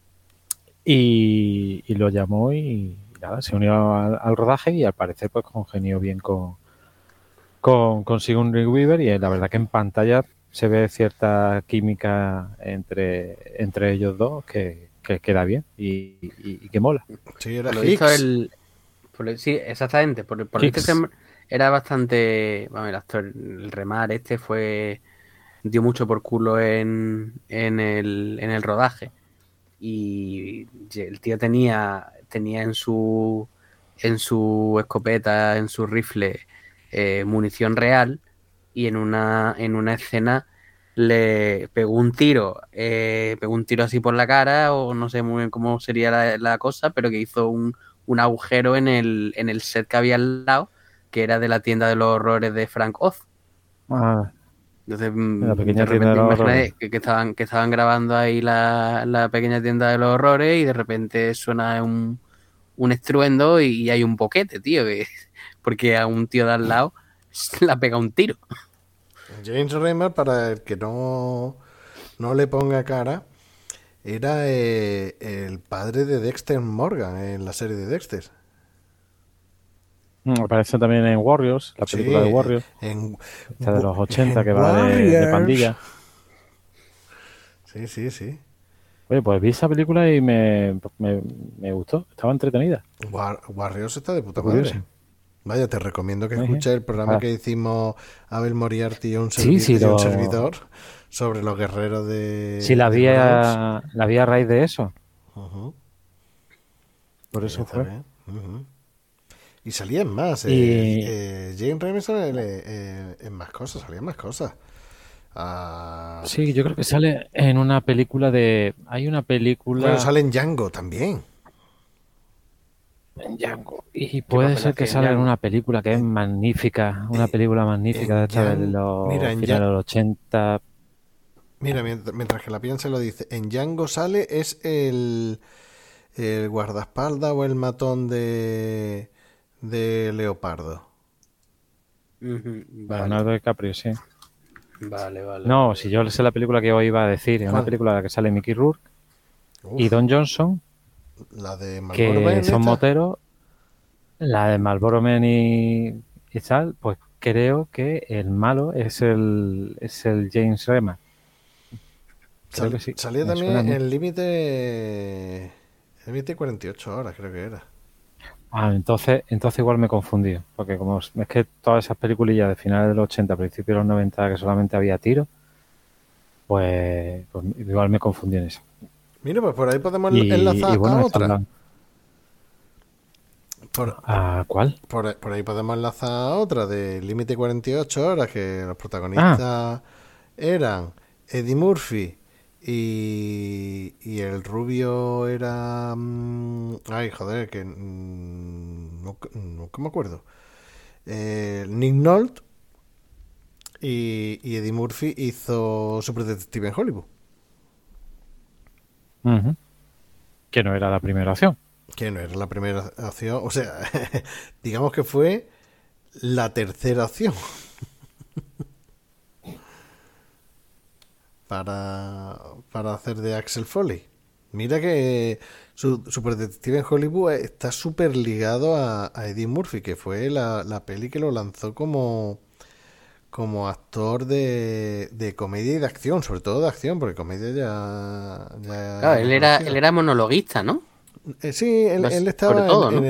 y lo llamó y nada, se unió al rodaje y al parecer pues congenió bien con Sigourney Weaver, y la verdad que en pantalla se ve cierta química entre ellos dos que queda bien y que mola. Sí, era Lo Hicks. hizo sí, exactamente. Por Hicks. era bastante. Vamos, el actor, el Remar dio mucho por culo en el rodaje. Y el tío tenía en su escopeta, en su rifle, munición real, y en una escena le pegó un tiro así por la cara, o no sé muy bien cómo sería la cosa, pero que hizo un agujero en el set que había al lado, que era de la tienda de los horrores de Frank Oz. Ah, Entonces, la pequeña de tienda repente de los imagínate horrores. que estaban grabando ahí la pequeña tienda de los horrores, y de repente suena un estruendo y hay un boquete, tío, porque a un tío de al lado le ha pegado un tiro. James Remar, para el que no le ponga cara, era el padre de Dexter Morgan en la serie de Dexter. Aparece también en Warriors, la película de Warriors, esta de los 80 que va de pandilla. Sí. Oye, pues vi esa película y me gustó, estaba entretenida. Warriors está de puta madre. Curioso. Vaya, te recomiendo que escuches el programa que hicimos Abel Moriarty y un servidor sobre los guerreros de... Sí, la vi a raíz de eso. Uh-huh. Por eso fue. Uh-huh. Y salían más. Jane Remar sale en más cosas, salían más cosas. Sí, yo creo que sale en una película de... Hay una película... Bueno, sale en Django también. En Django. Y puede ser que salga en una película que es magnífica, una película magnífica de esta de los finales de los 80. Mira, mientras que la piensa lo dice, en Django sale, es el guardaespaldas o el matón de Leopardo. Vale. Leonardo DiCaprio, sí. Vale. No, si yo sé la película que hoy iba a decir, es una película en la que sale Mickey Rourke y Don Johnson, la de Marlboro Man, que son moteros, la de Marlboro Man y tal, pues creo que el malo es el James Remar. Creo que sí. Salía también en Límite 48 horas, creo que era. Ah, entonces igual me he confundido, porque como es que todas esas peliculillas de finales de los 80, principios de los 90, que solamente había tiros, pues igual me confundí en eso. Mira, pues por ahí podemos enlazar a otra. ¿A cuál? Por ahí podemos enlazar a otra de Límite 48 horas, que los protagonistas eran Eddie Murphy y el rubio era... ay, joder, que nunca me acuerdo. Nick Nolte y Eddie Murphy hizo Super Detective en Hollywood. Uh-huh. Que no era la primera opción. Que no era la primera opción, o sea, digamos que fue la tercera opción para hacer de Axel Foley. Mira que su Super Detective en Hollywood está súper ligado a Eddie Murphy, que fue la peli que lo lanzó como actor de comedia y de acción, sobre todo de acción, porque comedia ya claro, él era monologuista, ¿no? Sí, él estaba sobre todo, ¿no?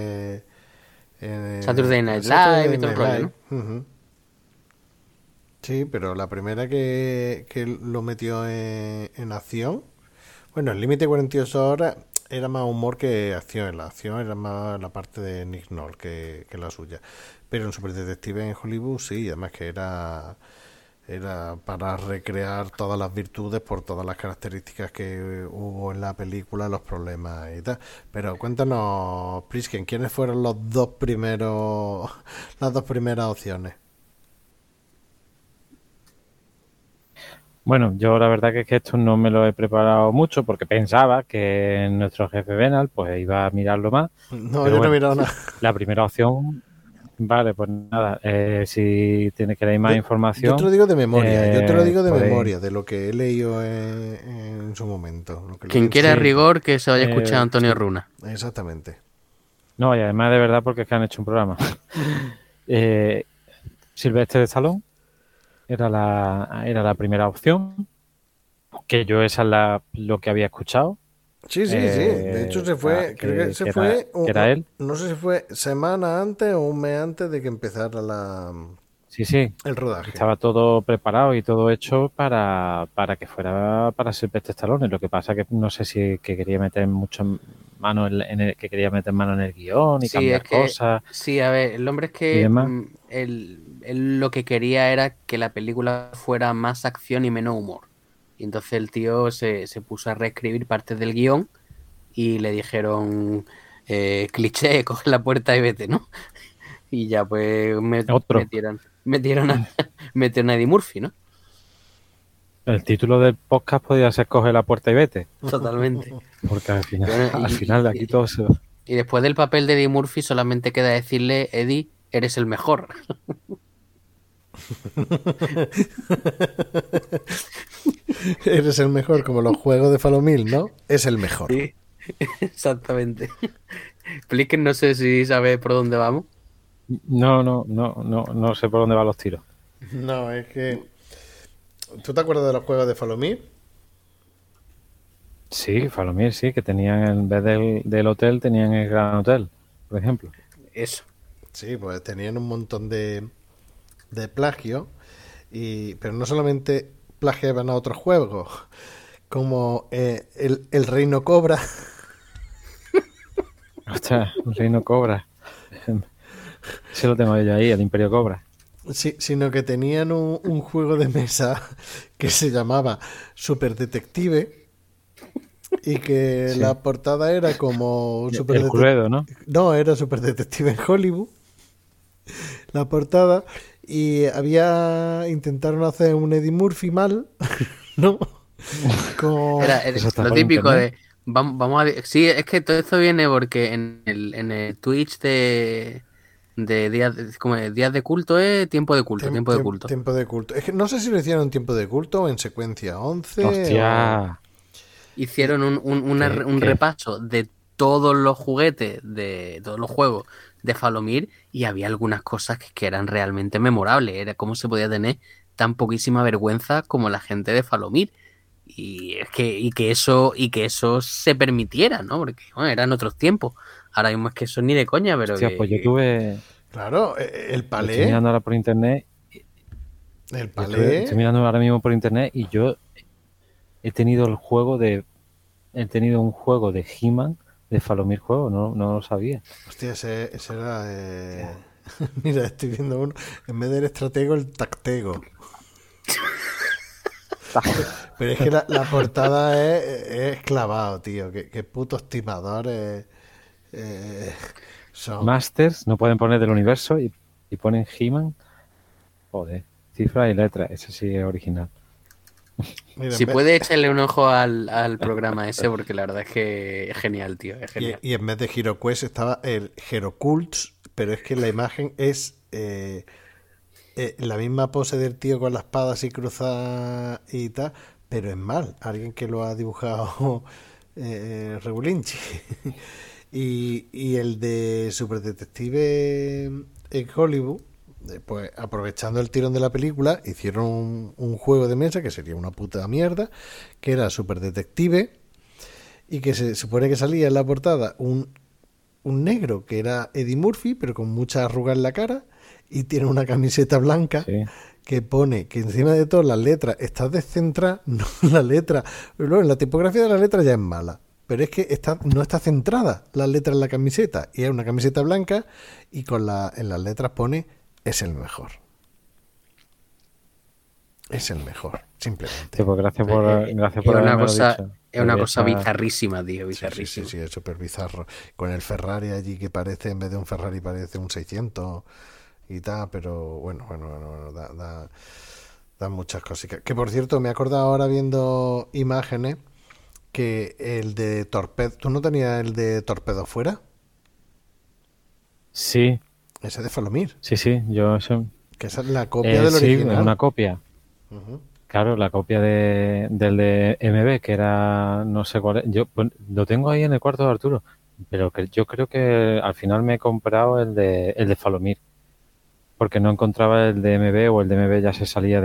en Saturday Night Live y todo el rollo, ¿no? Uh-huh. Sí, pero la primera que lo metió en acción, bueno, el Límite 48 horas era más humor que acción. La acción era más la parte de Nick Nolte que la suya. Pero en Super Detective en Hollywood sí, además que era para recrear todas las virtudes por todas las características que hubo en la película, los problemas y tal. Pero cuéntanos, Prisken, ¿quiénes fueron las dos primeras opciones? Bueno, yo la verdad que es que esto no me lo he preparado mucho porque pensaba que nuestro jefe Benal pues iba a mirarlo más. No, yo no he mirado nada. La primera opción, vale, pues nada, si queréis más información... Yo te lo digo de memoria, de lo que he leído en su momento. Quien quiera rigor, que se vaya a escuchar a Antonio Runa. Exactamente. No, y además de verdad porque es que han hecho un programa. Sylvester Stallone era la primera opción, que yo esa es lo que había escuchado. Sí. De hecho se fue, creo que se fue, era él. No sé si fue semana antes o un mes antes de que empezara el rodaje. Estaba todo preparado y todo hecho para que fuera para Sylvester Stallone. Lo que pasa que no sé si que quería meter mucho mano que quería meter mano en el guión y cambiar cosas. Sí, a ver, el hombre es que él lo que quería era que la película fuera más acción y menos humor. Y entonces el tío se puso a reescribir partes del guión y le dijeron, cliché, coge la puerta y vete, ¿no? Y ya pues metieron a Eddie Murphy, ¿no? El título del podcast podía ser Coge la puerta y vete. Totalmente. Porque al final de aquí todo se va. Y después del papel de Eddie Murphy solamente queda decirle, Eddie, eres el mejor. Eres el mejor, como los juegos de Falomil, ¿no? Es el mejor. Sí, exactamente. Expliquen, no sé si sabes por dónde vamos. No sé por dónde van los tiros. No, es que... ¿Tú te acuerdas de los juegos de Falomir? Sí, Falomir, sí, que tenían en vez del hotel, tenían el Gran Hotel, por ejemplo. Eso. Sí, pues tenían un montón de plagio, pero no solamente plagiaban a otros juegos, como el Reino Cobra. Ostras, el Reino Cobra. Se lo tengo yo ahí, el Imperio Cobra. Sí, sino que tenían un juego de mesa que se llamaba Super Detective y que la portada era como el Cluedo, ¿no? No, era Super Detective en Hollywood la portada, y intentaron hacer un Eddie Murphy mal, ¿no? Era lo típico de vamos a... Sí, es que todo esto viene porque en el Twitch de días de culto, tiempo de culto. Tiempo de culto. Es que no sé si lo hicieron en tiempo de culto o en secuencia 11. ¡Hostia! Hicieron un repaso de todos los juguetes, de todos los juegos de Falomir, y había algunas cosas que eran realmente memorables. Era cómo se podía tener tan poquísima vergüenza como la gente de Falomir. Y que eso se permitiera, ¿no? Porque bueno, eran otros tiempos. Ahora mismo es que eso ni de coña, pero... Hostia, pues yo tuve... Claro, el Palé... Estoy mirando ahora por internet. El Palé... Estoy mirando ahora mismo por internet y yo he tenido un juego de He-Man de Falomir juego, no lo sabía. Hostia, ese era... Mira, estoy viendo uno. En vez del estratego, el tactego. Pero es que la portada es clavado, tío. Qué putos timadores son. Masters no pueden poner del universo y ponen He-Man. Joder, cifras y letras, ese sí es original. Mira, Si puede echarle un ojo al programa ese, porque la verdad es que es genial, tío. Es genial. Y en vez de HeroQuest estaba el HeroCults, pero es que la imagen es la misma pose del tío con la espada así cruzada y tal, pero es mal. Alguien que lo ha dibujado Regulinchi. y el de Super Detective en Hollywood, pues aprovechando el tirón de la película, hicieron un juego de mesa que sería una puta mierda, que era Super Detective, y que se supone que salía en la portada un negro que era Eddie Murphy, pero con muchas arrugas en la cara, y tiene una camiseta blanca que pone que encima de todo las letras está descentrada, no la letra, luego la tipografía de la letra ya es mala, pero es que no está centrada la letra en la camiseta, y es una camiseta blanca y en las letras pone es el mejor. Es el mejor, simplemente. Sí, pues gracias por haberme dicho. Es una cosa bizarrísima, tío, bizarrísima. Sí, es súper bizarro. Con el Ferrari allí que parece, en vez de un Ferrari parece un 600 y tal, pero bueno, da muchas cositas. Que por cierto, me he acordado ahora viendo imágenes que el de Torpedo... ¿Tú no tenías el de Torpedo fuera? Sí. Ese de Falomir. Sí, yo... Que esa es la copia del original. Sí, una copia. Uh-huh. Claro, la copia del de MB, que era, no sé cuál es, yo pues, lo tengo ahí en el cuarto de Arturo, pero yo creo que al final me he comprado el de Falomir, porque no encontraba el de MB, o el de MB ya se salía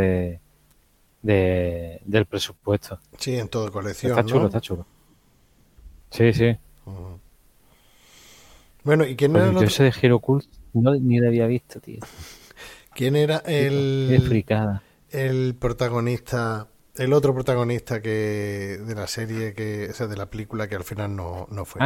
del presupuesto. Sí, en todo colección, Está chulo, ¿no? está chulo. Sí. Uh-huh. Bueno, ¿y quién pues era el yo otro? ese de Hero Cult ni lo había visto, tío. ¿Quién era Qué fricada. El protagonista, el otro protagonista de la serie, o sea, de la película que al final no fue?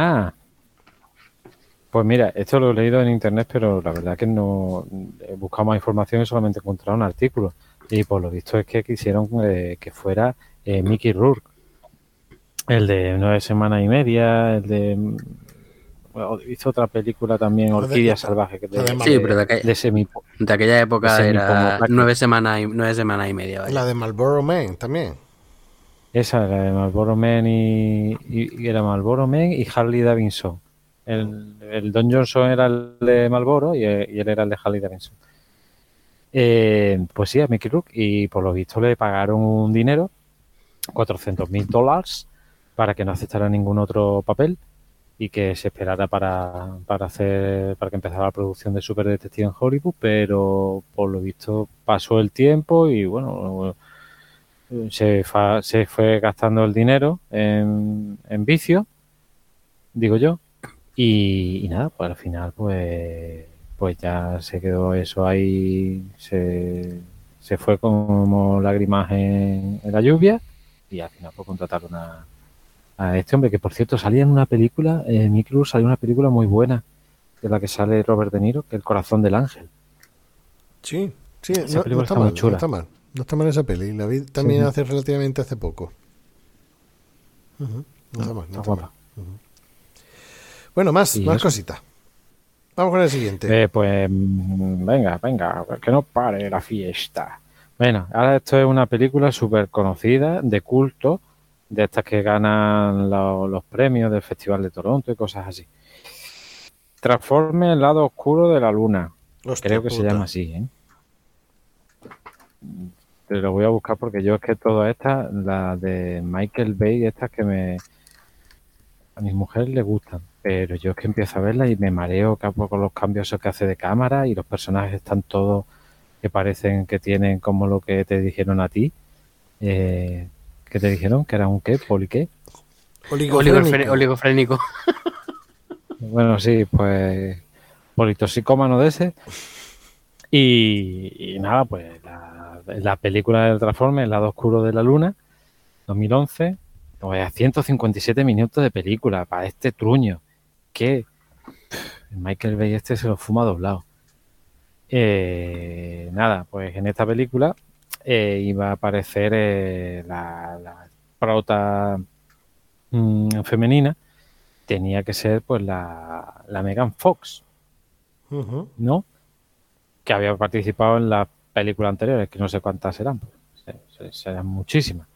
Pues mira, esto lo he leído en internet, pero la verdad que no he buscado más información y solamente he encontrado un artículo. Y por lo visto es que quisieron que fuera Mickey Rourke, el de 9 semanas y media, el de... Bueno, hizo otra película también, Orquídea Salvaje. Que sí, pero de aquella época era 9 semanas y media. Vaya. La de Marlboro Man también. Esa, la de Marlboro Man y era Marlboro Man y Harley Davidson. El Don Johnson era el de Marlboro y él era el de Harley Davidson. Pues sí, a Mickey Rourke, y por lo visto le pagaron un dinero, $400,000, para que no aceptara ningún otro papel y que se esperara para que empezara la producción de Super Detective en Hollywood, pero por lo visto pasó el tiempo y bueno, se fue gastando el dinero en vicio, digo yo, y nada, pues al final pues ya se quedó eso ahí, se fue como lágrimas en la lluvia, y al final pues contrataron a este hombre, que por cierto salía en una película, Mickey Rourke salió en una película muy buena, de la que sale Robert De Niro, que es El corazón del ángel. Sí, esa película está muy chula. No está mal esa peli, la vi también relativamente hace poco. Uh-huh. No está mal. Uh-huh. Bueno, más cositas. Vamos con el siguiente. Pues venga, que no pare la fiesta. Bueno, ahora esto es una película súper conocida, de culto, de estas que ganan los premios del Festival de Toronto y cosas así. Transforme el lado oscuro de la luna. Hostia, creo que se llama así, ¿eh? Te lo voy a buscar porque yo es que todas estas, las de Michael Bay, estas que a mi mujer le gustan, pero yo es que empiezo a verla y me mareo con los cambios que hace de cámara, y los personajes están todos que parecen que tienen como lo que te dijeron a ti. ¿Qué te dijeron? ¿Que era un qué? ¿Poli qué? Oligofrénico. Bueno, sí, pues politoxicómano de ese. Y nada, pues la película del Transforme, El lado oscuro de la luna, 2011, pues 157 minutos de película para este truño. que el Michael Bay este se lo fuma doblado. Nada, pues en esta película iba a aparecer la prota femenina, tenía que ser pues la Megan Fox, ¿no? Que había participado en las películas anteriores, que no sé cuántas serán, serán muchísimas.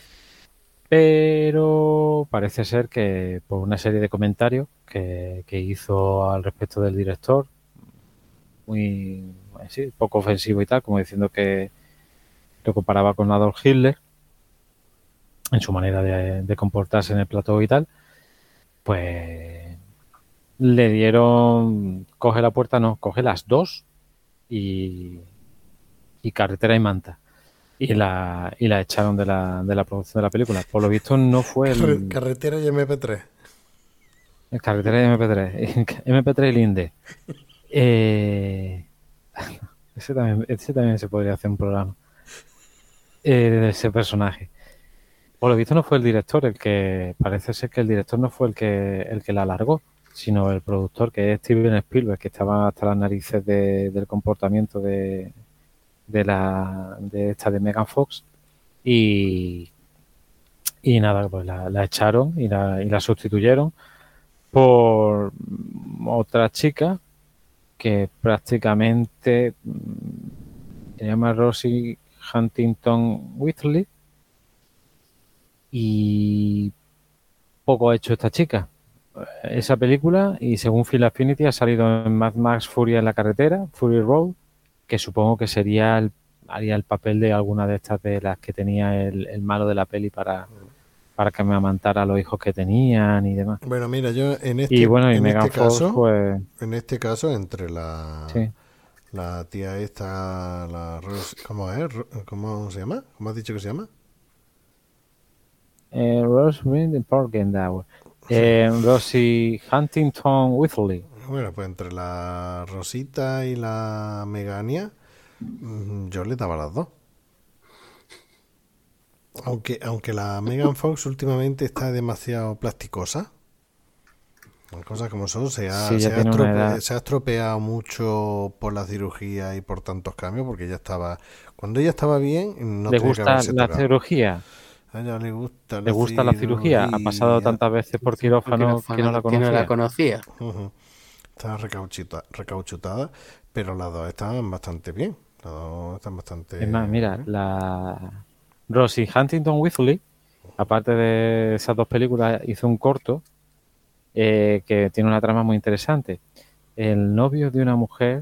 Pero parece ser que por una serie de comentarios que hizo al respecto del director, muy poco ofensivo y tal, como diciendo que lo comparaba con Adolf Hitler en su manera de comportarse en el plató y tal, pues le dieron, coge la puerta, no, coge las dos y carretera y manta. Y la echaron de la producción de la película. Por lo visto no fue el... Carretera y MP3. Carretera y MP3. MP3 y Linde. Ese también se podría hacer un programa de ese personaje. Por lo visto no fue el director el que... Parece ser que el director no fue el que la alargó, sino el productor, que es Steven Spielberg, que estaba hasta las narices del comportamiento de esta de Megan Fox y nada, pues la echaron y la sustituyeron por otra chica que prácticamente se llama Rosie Huntington Whiteley, y poco ha hecho esta chica. Esa película, y según Phil Affinity ha salido en Mad Max Furia en la carretera, Fury Road, que supongo que haría el papel de alguna de estas de las que tenía el malo de la peli para que me amantara a los hijos que tenían y demás. Bueno, mira, yo en este caso, entre la tía esta, ¿cómo es? ¿Cómo se llama? ¿Cómo has dicho que se llama? Rosemary Porgendauer. Rosie Huntington Whiteley. Bueno, pues entre la Rosita y la Megania, yo le daba las dos. Aunque la Megan Fox últimamente está demasiado plasticosa. Las cosas como son, se ha estropeado mucho por la cirugía y por tantos cambios, porque cuando ella estaba bien, no ¿Le tenía gusta que haberse la tocado. cirugía? A ella le gusta la cirugía. Ha pasado tantas veces por quirófano que no la conocía. Estaba recauchutada, pero las dos estaban bastante bien. Las dos están bastante... Es más, mira, la Rosie Huntington Whiteley, aparte de esas dos películas, hizo un corto que tiene una trama muy interesante. El novio de una mujer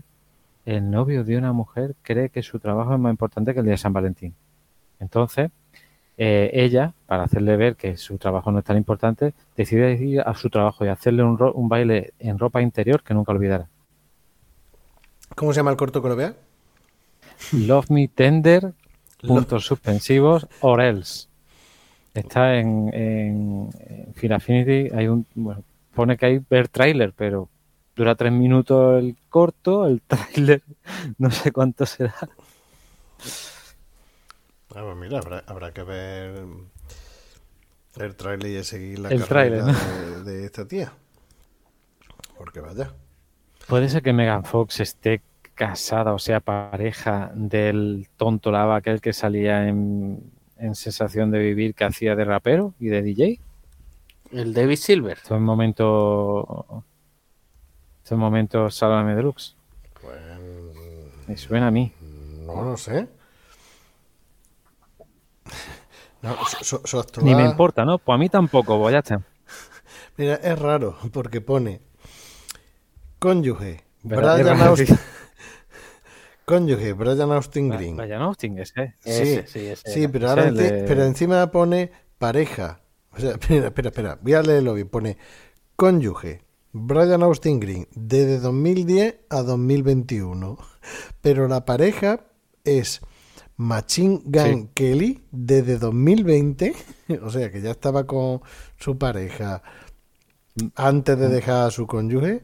cree que su trabajo es más importante que el día de San Valentín. Entonces, ella, para hacerle ver que su trabajo no es tan importante, decide ir a su trabajo y hacerle un baile en ropa interior que nunca olvidará. ¿Cómo se llama el corto que lo vea? Love Me Tender, puntos suspensivos, or else. Está en Film Affinity, pone que hay ver tráiler, pero dura 3 minutos el corto, el tráiler no sé cuánto será. Pues mira, habrá que ver el tráiler y seguir la carrera, ¿no? de esta tía. Porque vaya. Puede ser que Megan Fox esté casada, o sea, pareja del tonto lava, aquel que salía en Sensación de Vivir, que hacía de rapero y de DJ. El David Silver. Esto es momento Sálvame Deluxe. Pues... Me suena a mí. No lo sé. No, su actual... Ni me importa, ¿no? Pues a mí tampoco, pues ya está. Mira, es raro, porque pone cónyuge Brian Austin Green. Brian Austin, ese. Sí, pero ahora pero encima pone pareja. O sea, espera, voy a leerlo bien. Pone cónyuge Brian Austin Green desde 2010 a 2021. Pero la pareja es Machine Gun Kelly desde 2020. O sea, que ya estaba con su pareja antes de dejar a su cónyuge.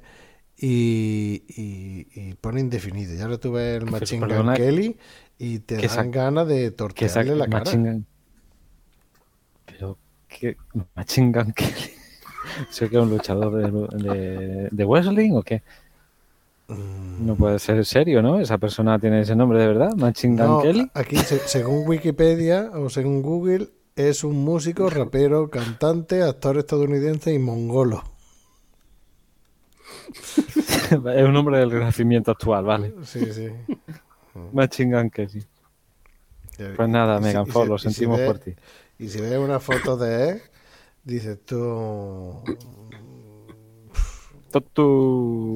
Y pone indefinido. Ya ahora tú ves el Machine Gun Kelly y te dan ganas de tortearle la cara. Pero ¿qué Machine Gun Kelly? ¿Sé que es un luchador de wrestling o qué? No puede ser serio, ¿no? Esa persona tiene ese nombre de verdad, Machine Gun No, Kelly. aquí, según Wikipedia o según Google, es un músico, rapero, cantante, actor estadounidense y mongolo. Es un hombre del renacimiento actual, vale. Sí. Machine Gun Kelly. Pues nada, Megan Fox, lo sentimos por ti. Y si ves una foto de él, dices tú... Totu.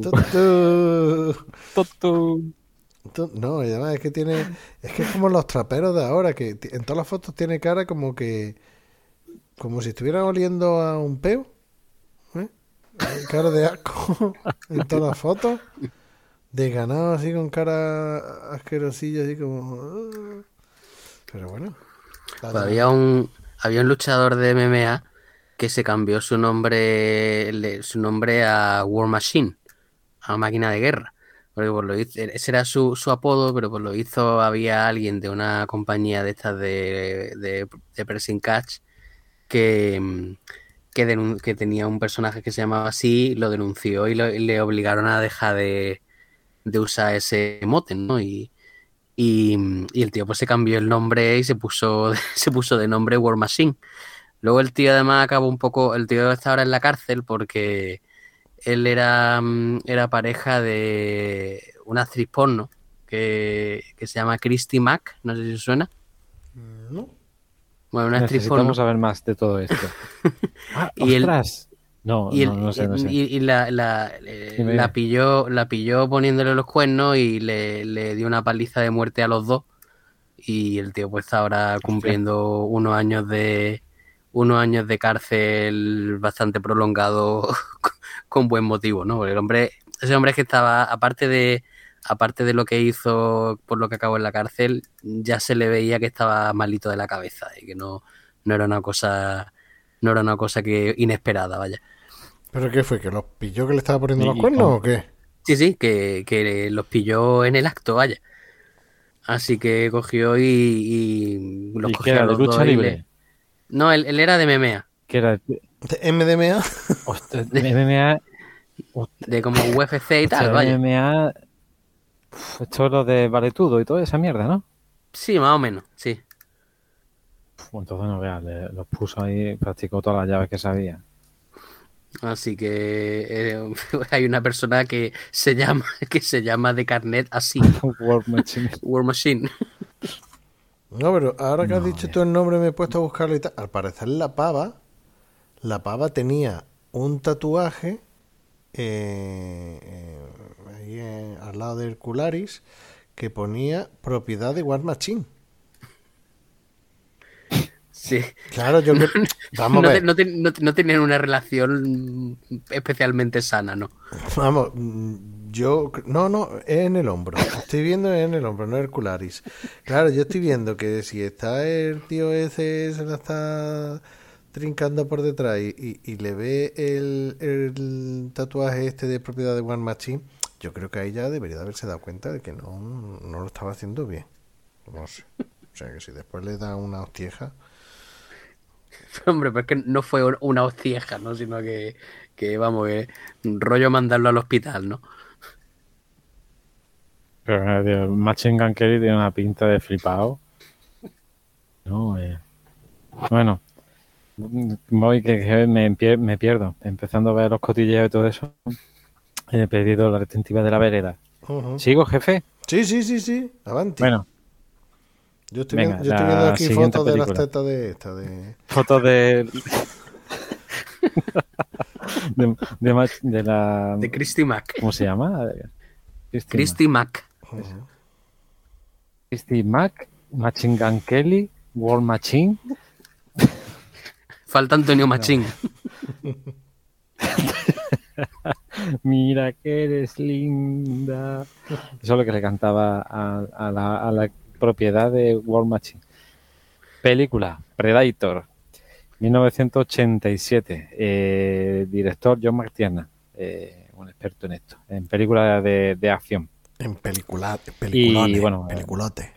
No, y además es que tiene... Es que es como los traperos de ahora, que en todas las fotos tiene cara como que... Como si estuvieran oliendo a un peo. ¿Eh? Cara de asco en todas las fotos. De ganado así con cara asquerosilla, así como... Pero bueno. Pues había un luchador de MMA que se cambió su nombre a War Machine, a máquina de guerra. Porque por lo hizo, ese era su apodo, pero por lo hizo había alguien de una compañía de estas de pressing catch que tenía un personaje que se llamaba así, lo denunció y le obligaron a dejar de usar ese mote, ¿no? Y el tío pues se cambió el nombre y se puso de nombre War Machine. Luego el tío además acabó el tío está ahora en la cárcel porque él era pareja de una actriz porno que se llama Christy Mack, no sé si suena. No. Bueno, una actriz porno. Necesitamos saber más de todo esto. Y ¡ostras! No sé. Y la pilló poniéndole los cuernos y le dio una paliza de muerte a los dos. Y el tío pues está ahora cumpliendo unos años de cárcel bastante prolongado con buen motivo, ¿no? Porque ese hombre es que estaba, aparte de lo que hizo por lo que acabó en la cárcel, ya se le veía que estaba malito de la cabeza y que no era una cosa que inesperada, vaya. ¿Pero qué fue? ¿Que los pilló que le estaba poniendo los cuernos o qué? Sí, que los pilló en el acto, vaya. Así que cogió y los cogió era a los de lucha dos libre. No, él era de MMA. ¿Qué era? ¿De MDMA? Ostras, de MMA. De como UFC y tal, vaya. MMA. Esto es lo de valetudo y toda esa mierda, ¿no? Sí, más o menos, sí. Entonces no veas, los puso ahí, practicó todas las llaves que sabía. Así que hay una persona que se llama de carnet así. War Machine. War Machine. No, pero ahora que has dicho tú el nombre me he puesto a buscarlo y tal. Al parecer la pava tenía un tatuaje ahí al lado de Hercularis que ponía propiedad de War Machine. Sí. Claro, yo creo... Vamos a ver. No tenían una relación especialmente sana, ¿no? Vamos, yo... No, es en el hombro. Estoy viendo en el hombro, no Hercularis. Claro, yo estoy viendo que si está el tío ese, se la está trincando por detrás y le ve el tatuaje este de propiedad de One Machine, yo creo que ahí ya debería de haberse dado cuenta de que no lo estaba haciendo bien. No sé. O sea, que si después le da una hostieja... Hombre, pero es que no fue una hostieja, ¿no? Sino que vamos, que rollo mandarlo al hospital, ¿no? Pero tío, Machine Gun Kelly tiene una pinta de flipado. No, bueno, voy que me pierdo. Empezando a ver los cotilleos y todo eso. He pedido la retentiva de la vereda. Uh-huh. ¿Sigo, jefe? Sí. Avanti. Bueno. Yo estoy viendo aquí fotos de las tetas de esta. Fotos de la... De Christy Mack. ¿Cómo se llama? Christy Mack. Uh-huh. Christy Mack, Machine Gun Kelly, War Machine. Falta Antonio Machín. Mira que eres linda. Eso es lo que le cantaba a la propiedad de War Machine. Película Predator, 1987. Director John McTiernan, un experto en esto, en películas de acción. En peliculones. Y bueno, peliculotes.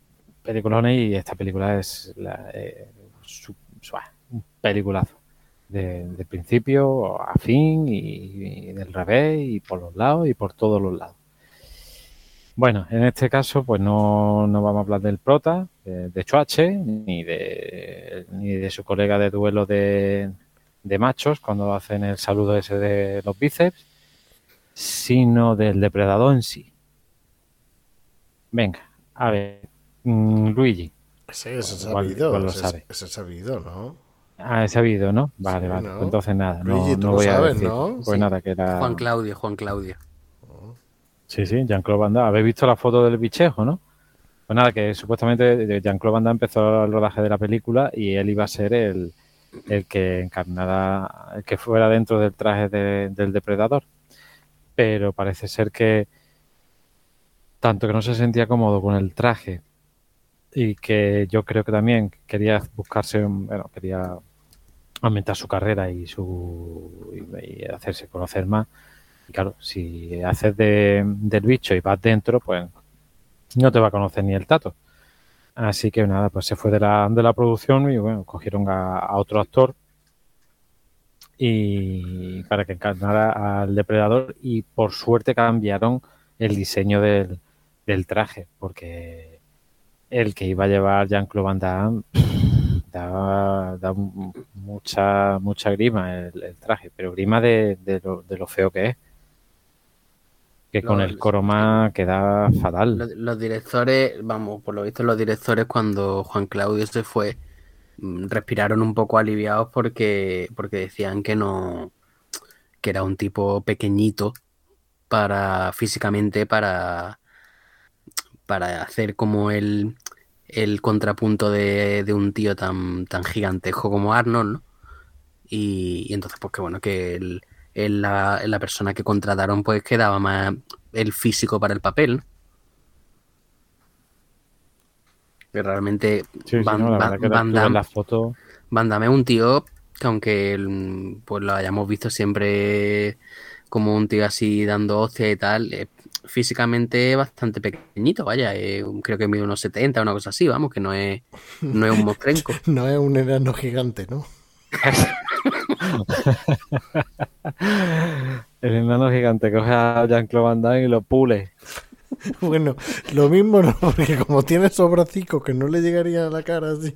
Peliculones, y esta película es un peliculazo. de principio a fin y del revés y por los lados y por todos los lados. Bueno, en este caso pues no vamos a hablar del prota, de Choache, ni de su colega de duelo de machos cuando hacen el saludo ese de los bíceps, sino del depredador en sí. Venga, a ver, Luigi. Ese es Igual sabido, lo ese sabe. es sabido, ¿no? Ah, es sabido, ¿no? Vale, Sí, vale. ¿no? Pues entonces nada, Luigi, tú no lo voy sabes, a decir. ¿no? Pues Sí. nada, que era... Juan Claudio. Sí, Jean-Claude Van Damme. ¿Habéis visto la foto del bichejo, no? Pues nada, que supuestamente Jean-Claude Van Damme empezó el rodaje de la película y él iba a ser el que encarnara, el que fuera dentro del traje del depredador. Pero parece ser que tanto que no se sentía cómodo con el traje y que yo creo que también quería quería aumentar su carrera y hacerse conocer más. Y claro, si haces del bicho y vas dentro, pues no te va a conocer ni el tato. Así que nada, pues se fue de la producción y bueno, cogieron a otro actor y para que encarnara al depredador y por suerte cambiaron el diseño del traje, porque el que iba a llevar Jean-Claude Van Damme da mucha grima el traje, pero grima de lo feo que es. Que con el croma queda fatal. Los directores, vamos, por lo visto los directores cuando Juan Claudio se fue, respiraron un poco aliviados porque decían que era un tipo pequeñito físicamente para hacer como el contrapunto de un tío tan gigantesco como Arnold, ¿no? Y entonces, pues que bueno, que la persona que contrataron pues quedaba más el físico para el papel, ¿no? Que realmente La verdad que Van tuve Damme, la foto. Van Damme es un tío que aunque pues lo hayamos visto siempre como un tío así dando hostia y tal, físicamente bastante pequeñito, vaya, creo que mide unos 70, una cosa así, vamos, que no es un mostrenco. No es un enano gigante, ¿no? El enano gigante coge a Jean-Claude Van Damme y lo pule. Bueno, lo mismo no, porque como tiene esos bracicos que no le llegaría a la cara así.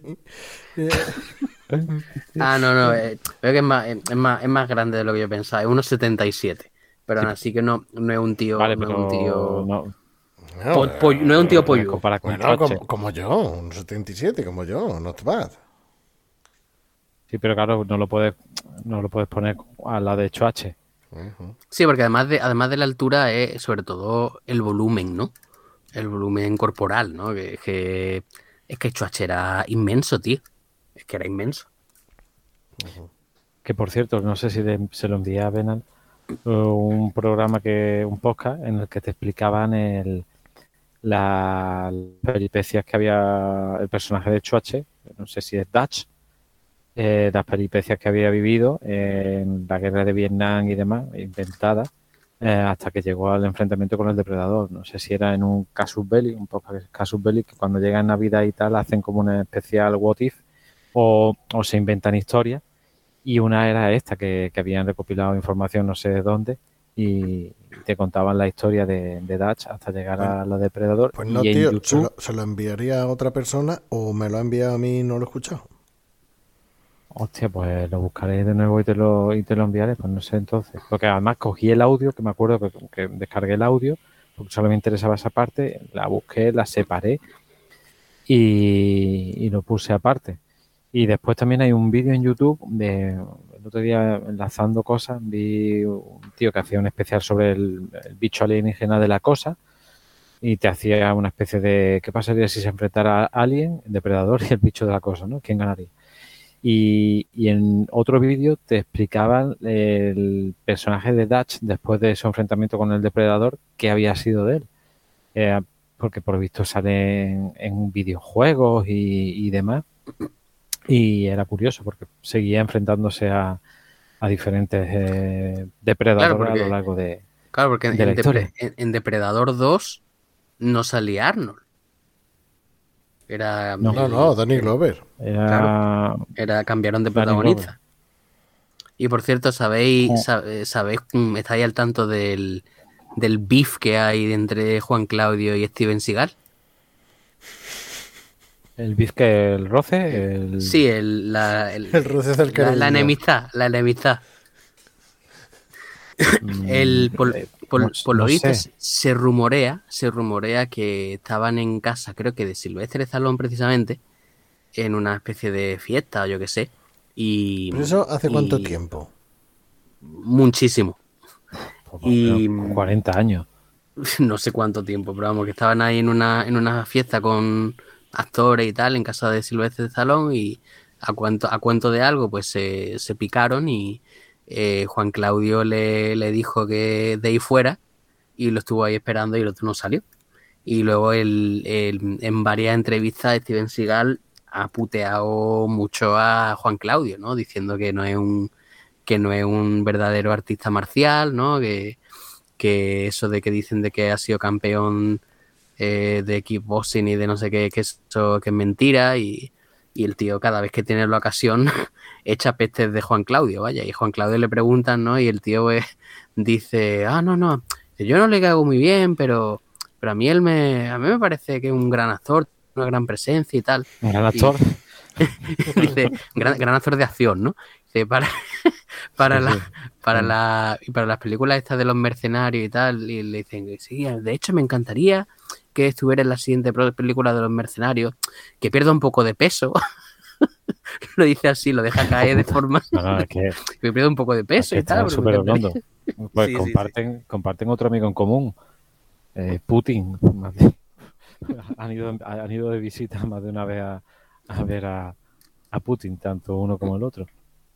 No, creo que es más grande de lo que yo pensaba, es unos 77, pero aún así que no es un tío, Vale, no pero es un tío, no no es un tío pollo. comparar con Bueno, Choache. como yo, un 77, como yo, not bad. Sí, pero claro, no lo puedes poner a la de Choache. Sí, porque además de la altura es sobre todo el volumen, ¿no? El volumen corporal, ¿no? Que Schwarzenegger era inmenso, tío. Es que era inmenso. Que por cierto, no sé si se lo envié a Benal, un podcast en el que te explicaban las peripecias que había el personaje de Schwarzenegger, no sé si es Dutch, las peripecias que había vivido en la guerra de Vietnam y demás, inventadas, hasta que llegó al enfrentamiento con el depredador. No sé si era en un Casus Belli, un podcast Casus Belli, que cuando llega en Navidad y tal hacen como una especial What If o se inventan historias. Y una era esta, que habían recopilado información no sé de dónde y te contaban la historia de Dutch hasta llegar a la Depredador. Pues no, y tío, en YouTube, se lo enviaría a otra persona o me lo ha enviado a mí y no lo he escuchado. hostia, pues lo buscaré de nuevo y te lo enviaré, pues no sé entonces. Porque además cogí el audio, que me acuerdo que descargué el audio, porque solo me interesaba esa parte, la busqué, la separé y lo puse aparte. Y después también hay un vídeo en YouTube el otro día enlazando cosas, vi un tío que hacía un especial sobre el bicho alienígena de la cosa y te hacía una especie de ¿qué pasaría si se enfrentara a Alien, el depredador y el bicho de la cosa, ¿no? ¿Quién ganaría? Y en otro vídeo te explicaban el personaje de Dutch después de su enfrentamiento con el depredador, qué había sido de él. Porque por visto sale en videojuegos y demás. Y era curioso porque seguía enfrentándose a diferentes depredadores a lo largo de la historia. En Depredador 2 no salía Arnold. No, Danny Glover. Cambiaron de protagonista. Y por cierto, ¿sabéis, estáis al tanto del beef que hay entre Juan Claudio y Steven Seagal? El beef que el roce, Sí, El roce del cariño. la enemistad. Por lo no visto, sé. se rumorea que estaban en casa, creo que de Sylvester Stallone precisamente, en una especie de fiesta o yo qué sé. ¿Pero eso hace cuánto tiempo? Muchísimo. Y 40 años. no sé cuánto tiempo, pero vamos, que estaban ahí en una fiesta con actores y tal, en casa de Sylvester Stallone, y a cuento de algo, pues se picaron y Juan Claudio le dijo que de ahí fuera y lo estuvo ahí esperando y el otro no salió. Y luego en varias entrevistas Steven Seagal ha puteado mucho a Juan Claudio, ¿no? Diciendo que no es un verdadero artista marcial, ¿no? Que eso de que dicen de que ha sido campeón de kickboxing y de no sé qué, que eso que es mentira, y el tío cada vez que tiene la ocasión echa pestes de Juan Claudio, vaya, y Juan Claudio le preguntan, ¿no? Y el tío pues, dice, no, yo no le caigo muy bien, pero a mí a mí me parece que es un gran actor, una gran presencia y tal. Un gran actor. Dice, gran actor de acción, ¿no? Dice, para las películas estas de los mercenarios y tal, y le dicen, sí, de hecho me encantaría que estuviera en la siguiente película de los mercenarios, que pierda un poco de peso. Lo dice así, lo deja caer de forma Es que pierde un poco de peso y tal. Súper hablando. Pues Sí, comparten otro amigo en común, Putin. Han ido de visita más de una vez a ver a Putin, tanto uno como el otro.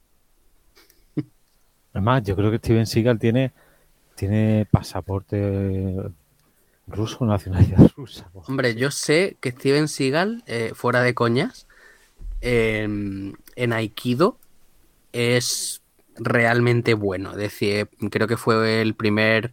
Además, yo creo que Steven Seagal tiene pasaporte ruso, nacionalidad rusa. Hombre, yo sé que Steven Seagal, fuera de coñas, en Aikido es realmente bueno. Es decir, creo que fue el primer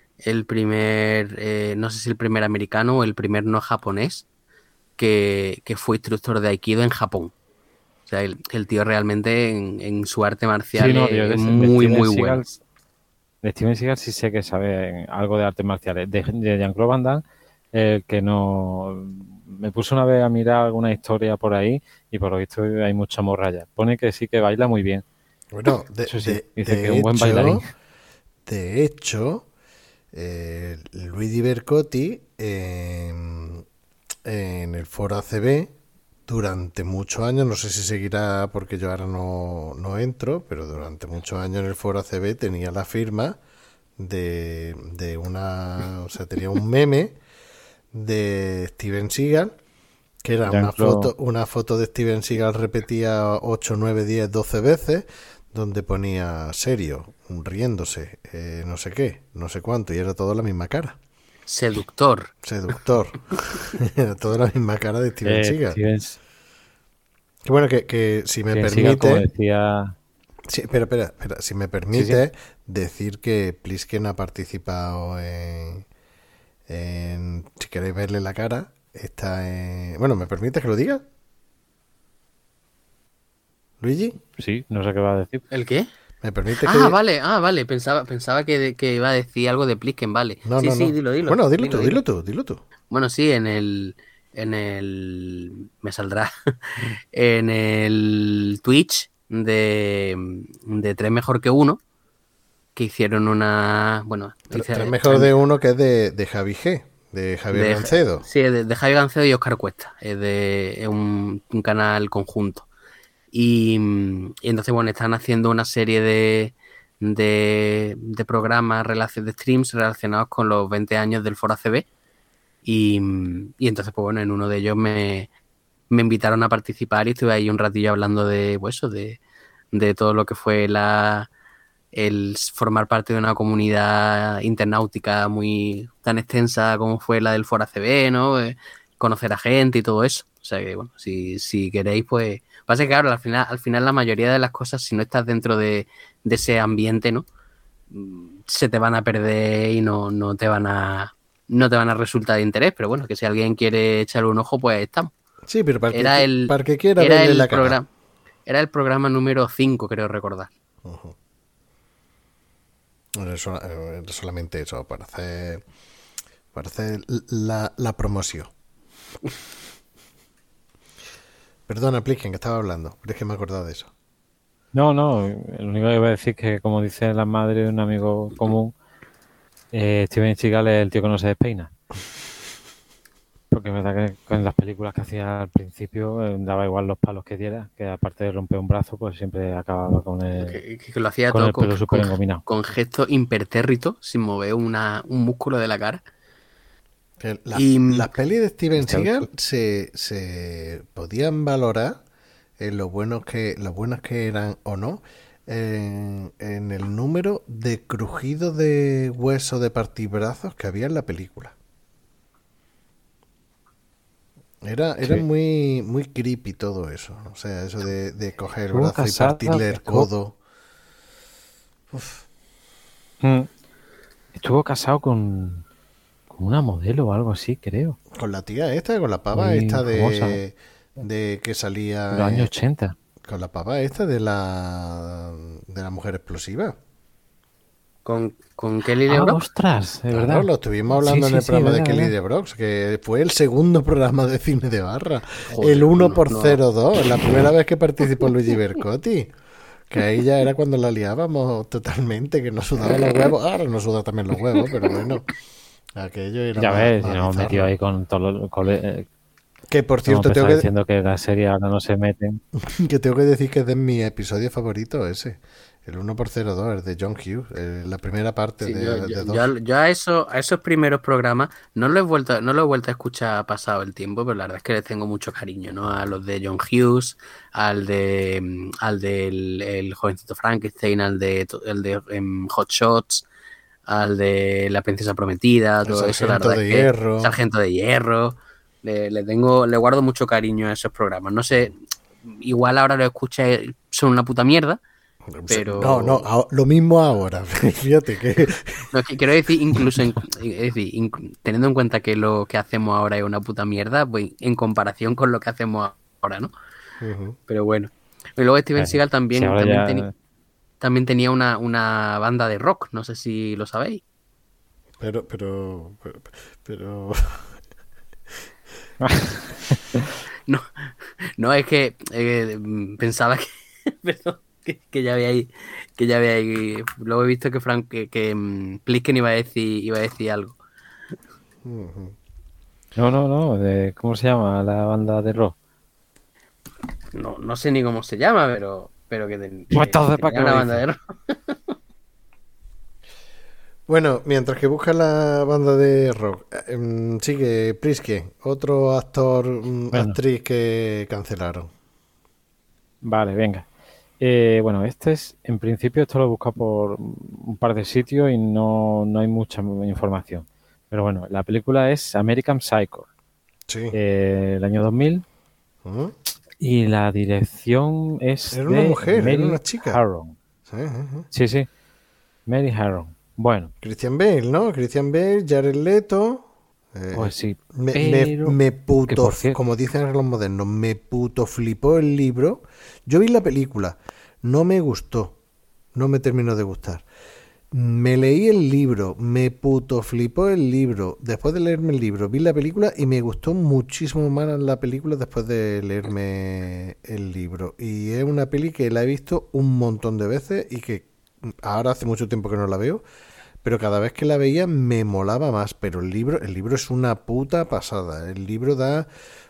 no sé si el primer americano o el primer no japonés que fue instructor de Aikido en Japón. O sea, el tío realmente en su arte marcial es muy bueno. De Steven Seagal sí sé que sabe algo de artes marciales. De Jean-Claude Van Damme, que no... Me puse una vez a mirar alguna historia por ahí y por lo visto hay mucha morralla. Pone que sí que baila muy bien. Bueno, dice que es un buen bailarín. De hecho, Luigi Bercotti en el foro ACB durante muchos años, no sé si seguirá porque yo ahora no entro, pero durante muchos años en el foro ACB tenía la firma de una, o sea, tenía un meme de Steven Seagal, que era una foto de Steven Seagal repetida 8, 9, 10, 12 veces, donde ponía serio, riéndose, no sé qué, no sé cuánto, y era todo la misma cara. Seductor. Era toda la misma cara de Steven Seagal. Que bueno, que si me permite... Seagal, como decía... Sí, espera, si me permite decir que Plisken ha participado en si queréis verle la cara, está en... Bueno, ¿me permite que lo diga? ¿Luigi? Sí, no sé qué va a decir. ¿El qué? ¿Me permite que... Vale, pensaba que iba a decir algo de Plisken, vale. No, sí, no. Dilo. Bueno, dilo tú. Bueno, sí, me saldrá en el Twitch de 3 mejor que 1, que hicieron una... Bueno, 3 mejor de 1, que es de Javi G, de Javier Gancedo. Sí, de Javier Gancedo y Óscar Cuesta. Es un canal conjunto. Y entonces, bueno, están haciendo una serie de programas, de streams relacionados con los 20 años del Foro ACB. Y entonces, pues bueno, en uno de ellos me invitaron a participar y estuve ahí un ratillo hablando de todo lo que fue el formar parte de una comunidad internautica muy tan extensa como fue la del Foro ACB, ¿no? Conocer a gente y todo eso. O sea que, bueno, si queréis, pues... Pasa que, claro, al final la mayoría de las cosas, si no estás dentro de ese ambiente, ¿no? Se te van a perder y no te van a resultar de interés, pero bueno, que si alguien quiere echarle un ojo, pues estamos. Sí, pero para que quiera verle la cara. Era el programa número 5, creo recordar. Ujú. Era solamente eso, para hacer la promoción. Perdona, Plisken, que estaba hablando, pero es que me he acordado de eso. No, lo único que iba a decir es que, como dice la madre de un amigo común, Steven Seagal es el tío que no se despeina. Porque es verdad que con las películas que hacía al principio daba igual los palos que diera, que aparte de romper un brazo, pues siempre acababa con que lo hacía con todo el pelo súper engominado. con gesto impertérrito, sin mover un músculo de la cara. Las pelis de Steven Seagal se podían valorar en lo buenas que eran o no en el número de crujidos de hueso de partibrazos que había en la película. Era muy, muy creepy todo eso. O sea, eso de coger el brazo y partirle el codo. Uf. Estuvo casado con una modelo o algo así, creo. Con la tía esta, con la pava muy esta famosa. de que salía... Los años 80. Con la pava esta de la mujer explosiva. ¿Con Kelly LeBrock? ¡Ostras! De Claro, verdad. lo estuvimos hablando en el programa de Kelly LeBrock, que fue el segundo programa de cine de barra. Joder, el 1x02, la primera vez que participó Luigi Bercotti. Que ahí ya era cuando la liábamos totalmente, que nos sudaba los huevos. Ahora nos suda también los huevos, pero bueno. Aquello era ya más, ves, más si nos bizarro. metió ahí con todos los... Que por cierto, tengo diciendo que la serie ahora no se meten. que decir que es de mi episodio favorito ese. El 1x02, el de John Hughes, la primera parte Sí, de dos. yo a esos primeros programas no lo he vuelto a escuchar pasado el tiempo, pero la verdad es que les tengo mucho cariño, ¿no? A los de John Hughes, al del el jovencito Frankenstein, al de Hot Shots, al de La princesa prometida, todo eso, la verdad es que Sargento de Hierro. Le guardo mucho cariño a esos programas. No sé, igual ahora lo escuché, son una puta mierda. Pero... No, lo mismo ahora. Fíjate que... No, quiero decir, incluso teniendo en cuenta que lo que hacemos ahora es una puta mierda, pues en comparación con lo que hacemos ahora, ¿no? Uh-huh. Pero bueno. Y luego Steven Seagal también, si también tenía una banda de rock, no sé si lo sabéis. Pero... no, es que pensaba que... Perdón. Que ya había ahí. Luego he visto que Plisken iba a decir algo. Uh-huh. No. ¿Cómo se llama la banda de rock? No sé ni cómo se llama, pero que tenía una banda de rock. Bueno, mientras que busca la banda de rock, sigue Plisken, otro actor, actriz que cancelaron. Vale, venga. Bueno, en principio esto lo he buscado por un par de sitios y no hay mucha información. Pero bueno, la película es American Psycho. Sí. El año 2000. ¿Mm? Y la dirección es era una mujer, Mary era una chica. Harron. Sí. Mary Harron. Bueno. Christian Bale, ¿no? Christian Bale, Jared Leto. Pues sí. Me puto, como dicen los modernos, me puto flipó el libro. Yo vi la película, no me gustó, no me terminó de gustar. Me leí el libro, me puto flipó el libro. Después de leerme el libro, vi la película y me gustó muchísimo más la película después de leerme el libro. Y es una peli que la he visto un montón de veces y que ahora hace mucho tiempo que no la veo. Pero cada vez que la veía me molaba más. Pero el libro es una puta pasada. El libro da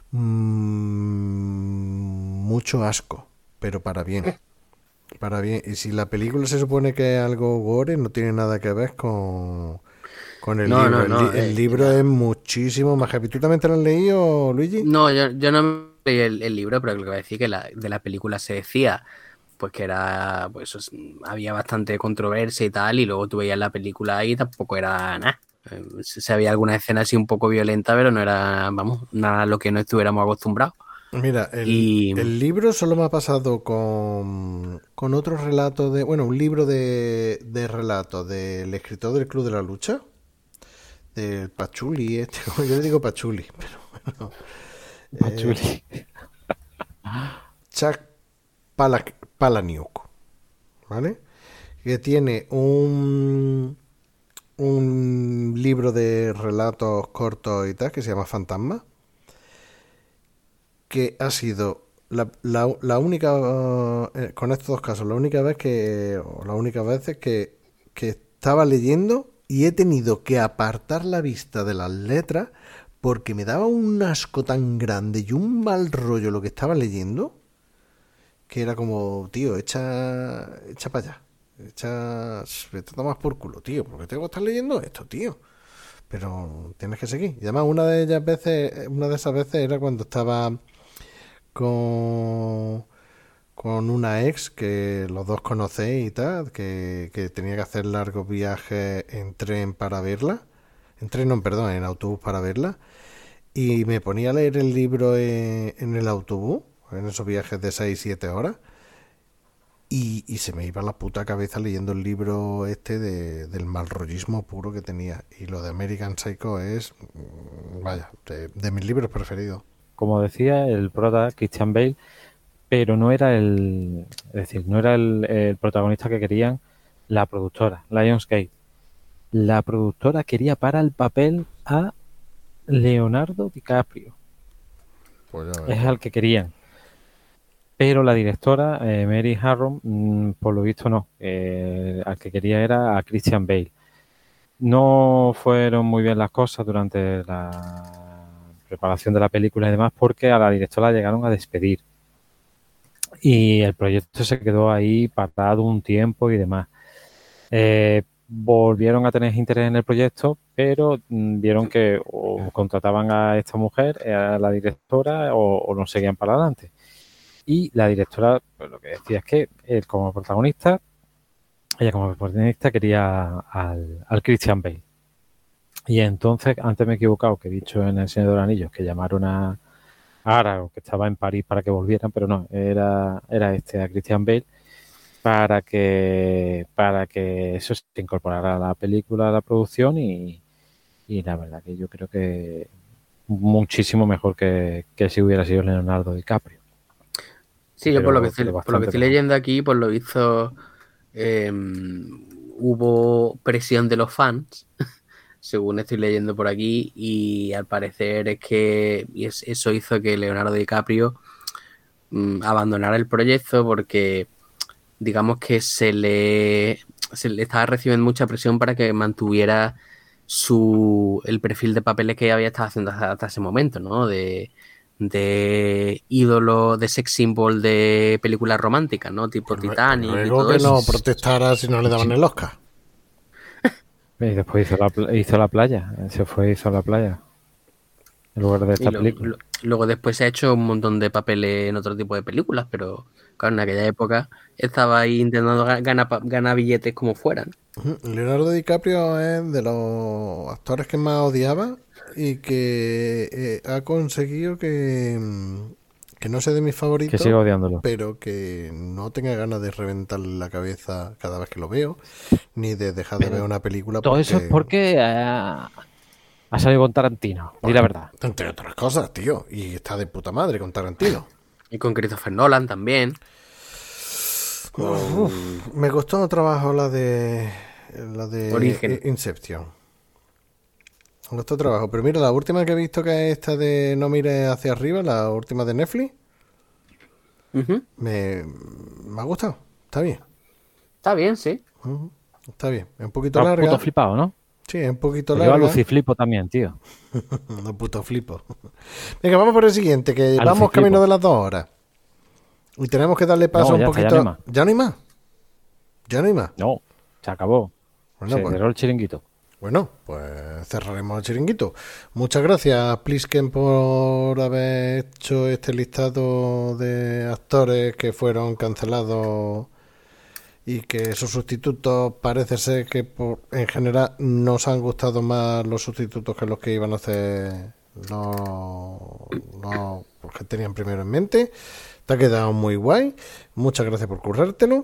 mucho asco, pero para bien. Para bien. Y si la película se supone que es algo gore, no tiene nada que ver con el libro. El libro es muchísimo más happy. ¿Tú también te lo has leído, Luigi? No, yo no leí el libro, pero lo que voy a decir que de la película se decía pues que era, pues había bastante controversia y tal, y luego tú veías la película y tampoco era nada. Se había alguna escena así un poco violenta, pero no era, vamos, nada a lo que no estuviéramos acostumbrados. Mira, el libro solo me ha pasado con otro relato un libro de relatos del escritor del Club de la Lucha, del Pachuli, yo le digo Pachuli, pero bueno. Pachuli. Chuck Palahniuk, ¿vale? Que tiene un libro de relatos cortos y tal, que se llama Fantasma, que ha sido la única, con estos dos casos, la única vez o las únicas veces que estaba leyendo y he tenido que apartar la vista de las letras porque me daba un asco tan grande y un mal rollo lo que estaba leyendo, que era como, tío, echa para allá. Vete a tomar por culo, tío, porque tengo que estar leyendo esto, tío. Pero tienes que seguir. Y además una de esas veces era cuando estaba con una ex que los dos conocéis y tal, que tenía que hacer largos viajes en tren para verla. En tren, no, perdón, en autobús para verla. Y me ponía a leer el libro en el autobús, en esos viajes de 6-7 horas. Y se me iba la puta cabeza leyendo el libro del malrollismo puro que tenía. Y lo de American Psycho es, vaya, de mis libros preferidos. Como decía, el prota Christian Bale, pero no era el protagonista que querían la productora, Lionsgate. La productora quería para el papel a Leonardo DiCaprio. Pues ya Es al que querían. Pero la directora, Mary Harron, por lo visto no. Al que quería era a Christian Bale. No fueron muy bien las cosas durante la preparación de la película y demás, porque a la directora la llegaron a despedir. Y el proyecto se quedó ahí parado un tiempo y demás. Volvieron a tener interés en el proyecto, pero vieron que o contrataban a esta mujer, a la directora, o no seguían para adelante. Y la directora, pues, lo que decía es que ella como protagonista quería al Christian Bale. Y entonces, antes me he equivocado, que he dicho en El Señor de los Anillos que llamaron a Aragorn, que estaba en París, para que volvieran, pero no, era a Christian Bale, para que eso se incorporara a la película, a la producción, y la verdad que yo creo que muchísimo mejor que si hubiera sido Leonardo DiCaprio. Sí, yo Pero por lo que bastante estoy mejor. leyendo aquí, por lo visto, hubo presión de los fans, según estoy leyendo por aquí, y al parecer eso hizo que Leonardo DiCaprio abandonara el proyecto porque digamos que se le estaba recibiendo mucha presión para que mantuviera el perfil de papeles que había estado haciendo hasta ese momento, ¿no? De ídolo, de sex symbol de películas románticas, ¿no? Tipo Titanic y Luego todo que eso. no protestara si no le daban el Oscar. Y después hizo la playa, se fue y hizo la playa en lugar de esta película. Luego después se ha hecho un montón de papeles en otro tipo de películas, pero claro, en aquella época estaba ahí intentando ganar billetes como fueran. Leonardo DiCaprio es de los actores que más odiaba y que ha conseguido que no sea de mis favoritos, Que siga odiándolo. pero que no tenga ganas de reventarle la cabeza cada vez que lo veo, ni de dejar de ver una película. Todo eso es porque ha salido con Tarantino, di la verdad. Entre otras cosas, tío, y está de puta madre con Tarantino. Y con Christopher Nolan también. Me costó trabajo la de Origen. Inception. Me costó trabajo, pero mira, la última que he visto, que es esta de No mires hacia arriba, la última de Netflix, me ha gustado, está bien. Está bien, sí. Está bien, es un poquito Está larga. puto flipado, ¿no? Sí, es un poquito Yo a larga. Lucy flipo también, tío. No, puto flipo. Venga, vamos por el siguiente, que Al vamos flipo. camino de las 2 horas. Y tenemos que darle paso No, un ya está, poquito. ya no hay más. ¿Ya no hay más? ¿Ya no hay más? No, se acabó. Bueno, Se pues, cerró el chiringuito. Bueno, pues cerraremos el chiringuito. Muchas gracias, Plisken, por haber hecho este listado de actores que fueron cancelados y que sus sustitutos parece ser que en general nos han gustado más los sustitutos que los que iban a hacer los que tenían primero en mente. Te ha quedado muy guay. Muchas gracias por currártelo.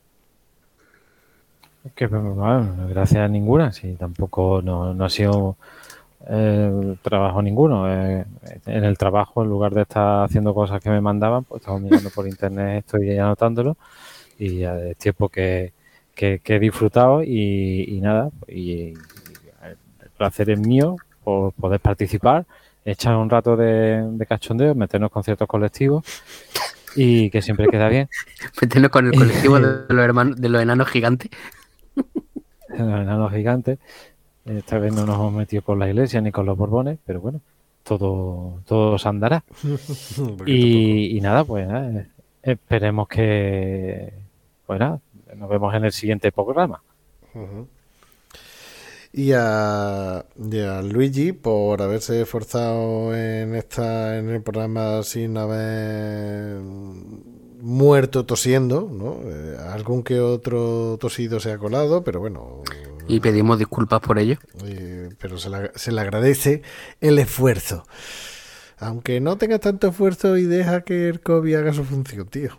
Que bueno, gracias ninguna, sí, tampoco no ha sido trabajo ninguno. En el trabajo, en lugar de estar haciendo cosas que me mandaban, pues estaba mirando por internet, estoy anotándolo. y es tiempo que he disfrutado y nada, y el placer es mío por poder participar, echar un rato de cachondeo, meternos con ciertos colectivos y que siempre queda bien. Meternos con el colectivo de los enanos gigantes. Los enanos gigantes. Esta vez no nos hemos metido con la iglesia ni con los Borbones, pero bueno, todo se andará. Y nada, pues nada, esperemos que, pues nada, nos vemos en el siguiente programa. Uh-huh. Y a Luigi por haberse esforzado en el programa sin haber muerto tosiendo, ¿no? Algún que otro tosido se ha colado, pero bueno. Y pedimos disculpas por ello. Pero se le agradece el esfuerzo. Aunque no tenga tanto esfuerzo y deja que el COVID haga su función, tío.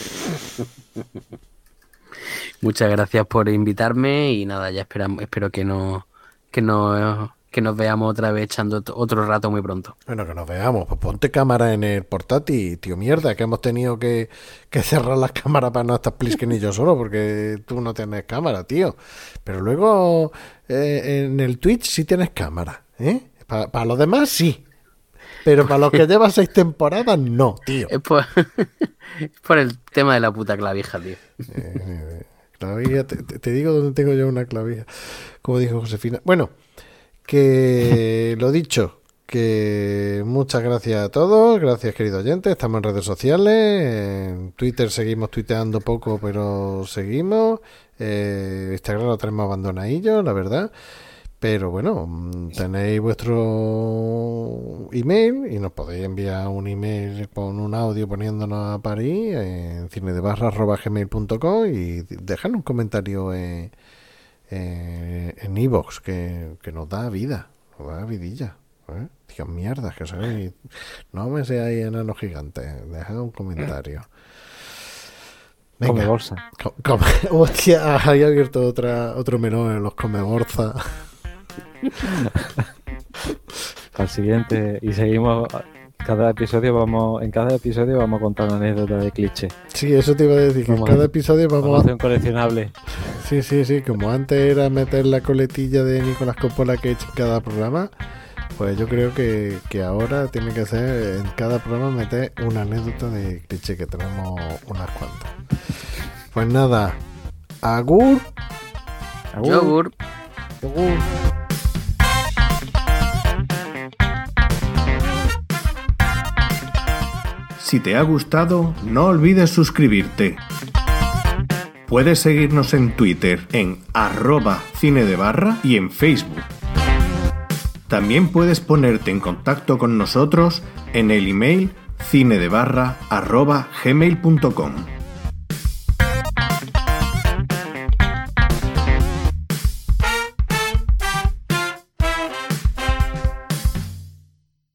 Muchas gracias por invitarme y nada, ya espero que nos veamos otra vez echando otro rato muy pronto. Bueno, que nos veamos. Pues ponte cámara en el portátil, tío, mierda, que hemos tenido que cerrar las cámaras para no estar Plisken y yo solo, porque tú no tienes cámara, tío. Pero luego en el Twitch sí tienes cámara, ¿eh? Para los demás sí. Pero para los que llevan 6 temporadas, no, tío. Es por el tema de la puta clavija, tío. Clavija, te digo dónde tengo yo una clavija. Como dijo Josefina. Bueno, que lo dicho, que muchas gracias a todos. Gracias, querido oyente. Estamos en redes sociales. En Twitter seguimos tuiteando poco, pero seguimos. Instagram lo tenemos abandonadillo, la verdad. Pero bueno, tenéis vuestro email y nos podéis enviar un email con un audio poniéndonos a parir en cinedebarra@gmail.com y dejar un comentario en iVoox que nos da vida, nos da vidilla. Dios, mierda, que sois, no me seáis enanos gigantes, dejad un comentario. Venga. Come bolsa. Hostia, hay abierto otro melón en los come bolsa. Al siguiente y seguimos en cada episodio vamos a contar una anécdota de cliché. Sí, eso te iba a decir, que en cada episodio vamos a hacer un coleccionable. Sí, como antes era meter la coletilla de Nicolás Coppola que he hecho en cada programa, pues yo creo que ahora tiene que ser en cada programa meter una anécdota de cliché, que tenemos unas cuantas. Pues nada, agur. Yogur. Si te ha gustado, no olvides suscribirte. Puedes seguirnos en Twitter en @cinedebarra y en Facebook. También puedes ponerte en contacto con nosotros en el email cinedebarra@gmail.com.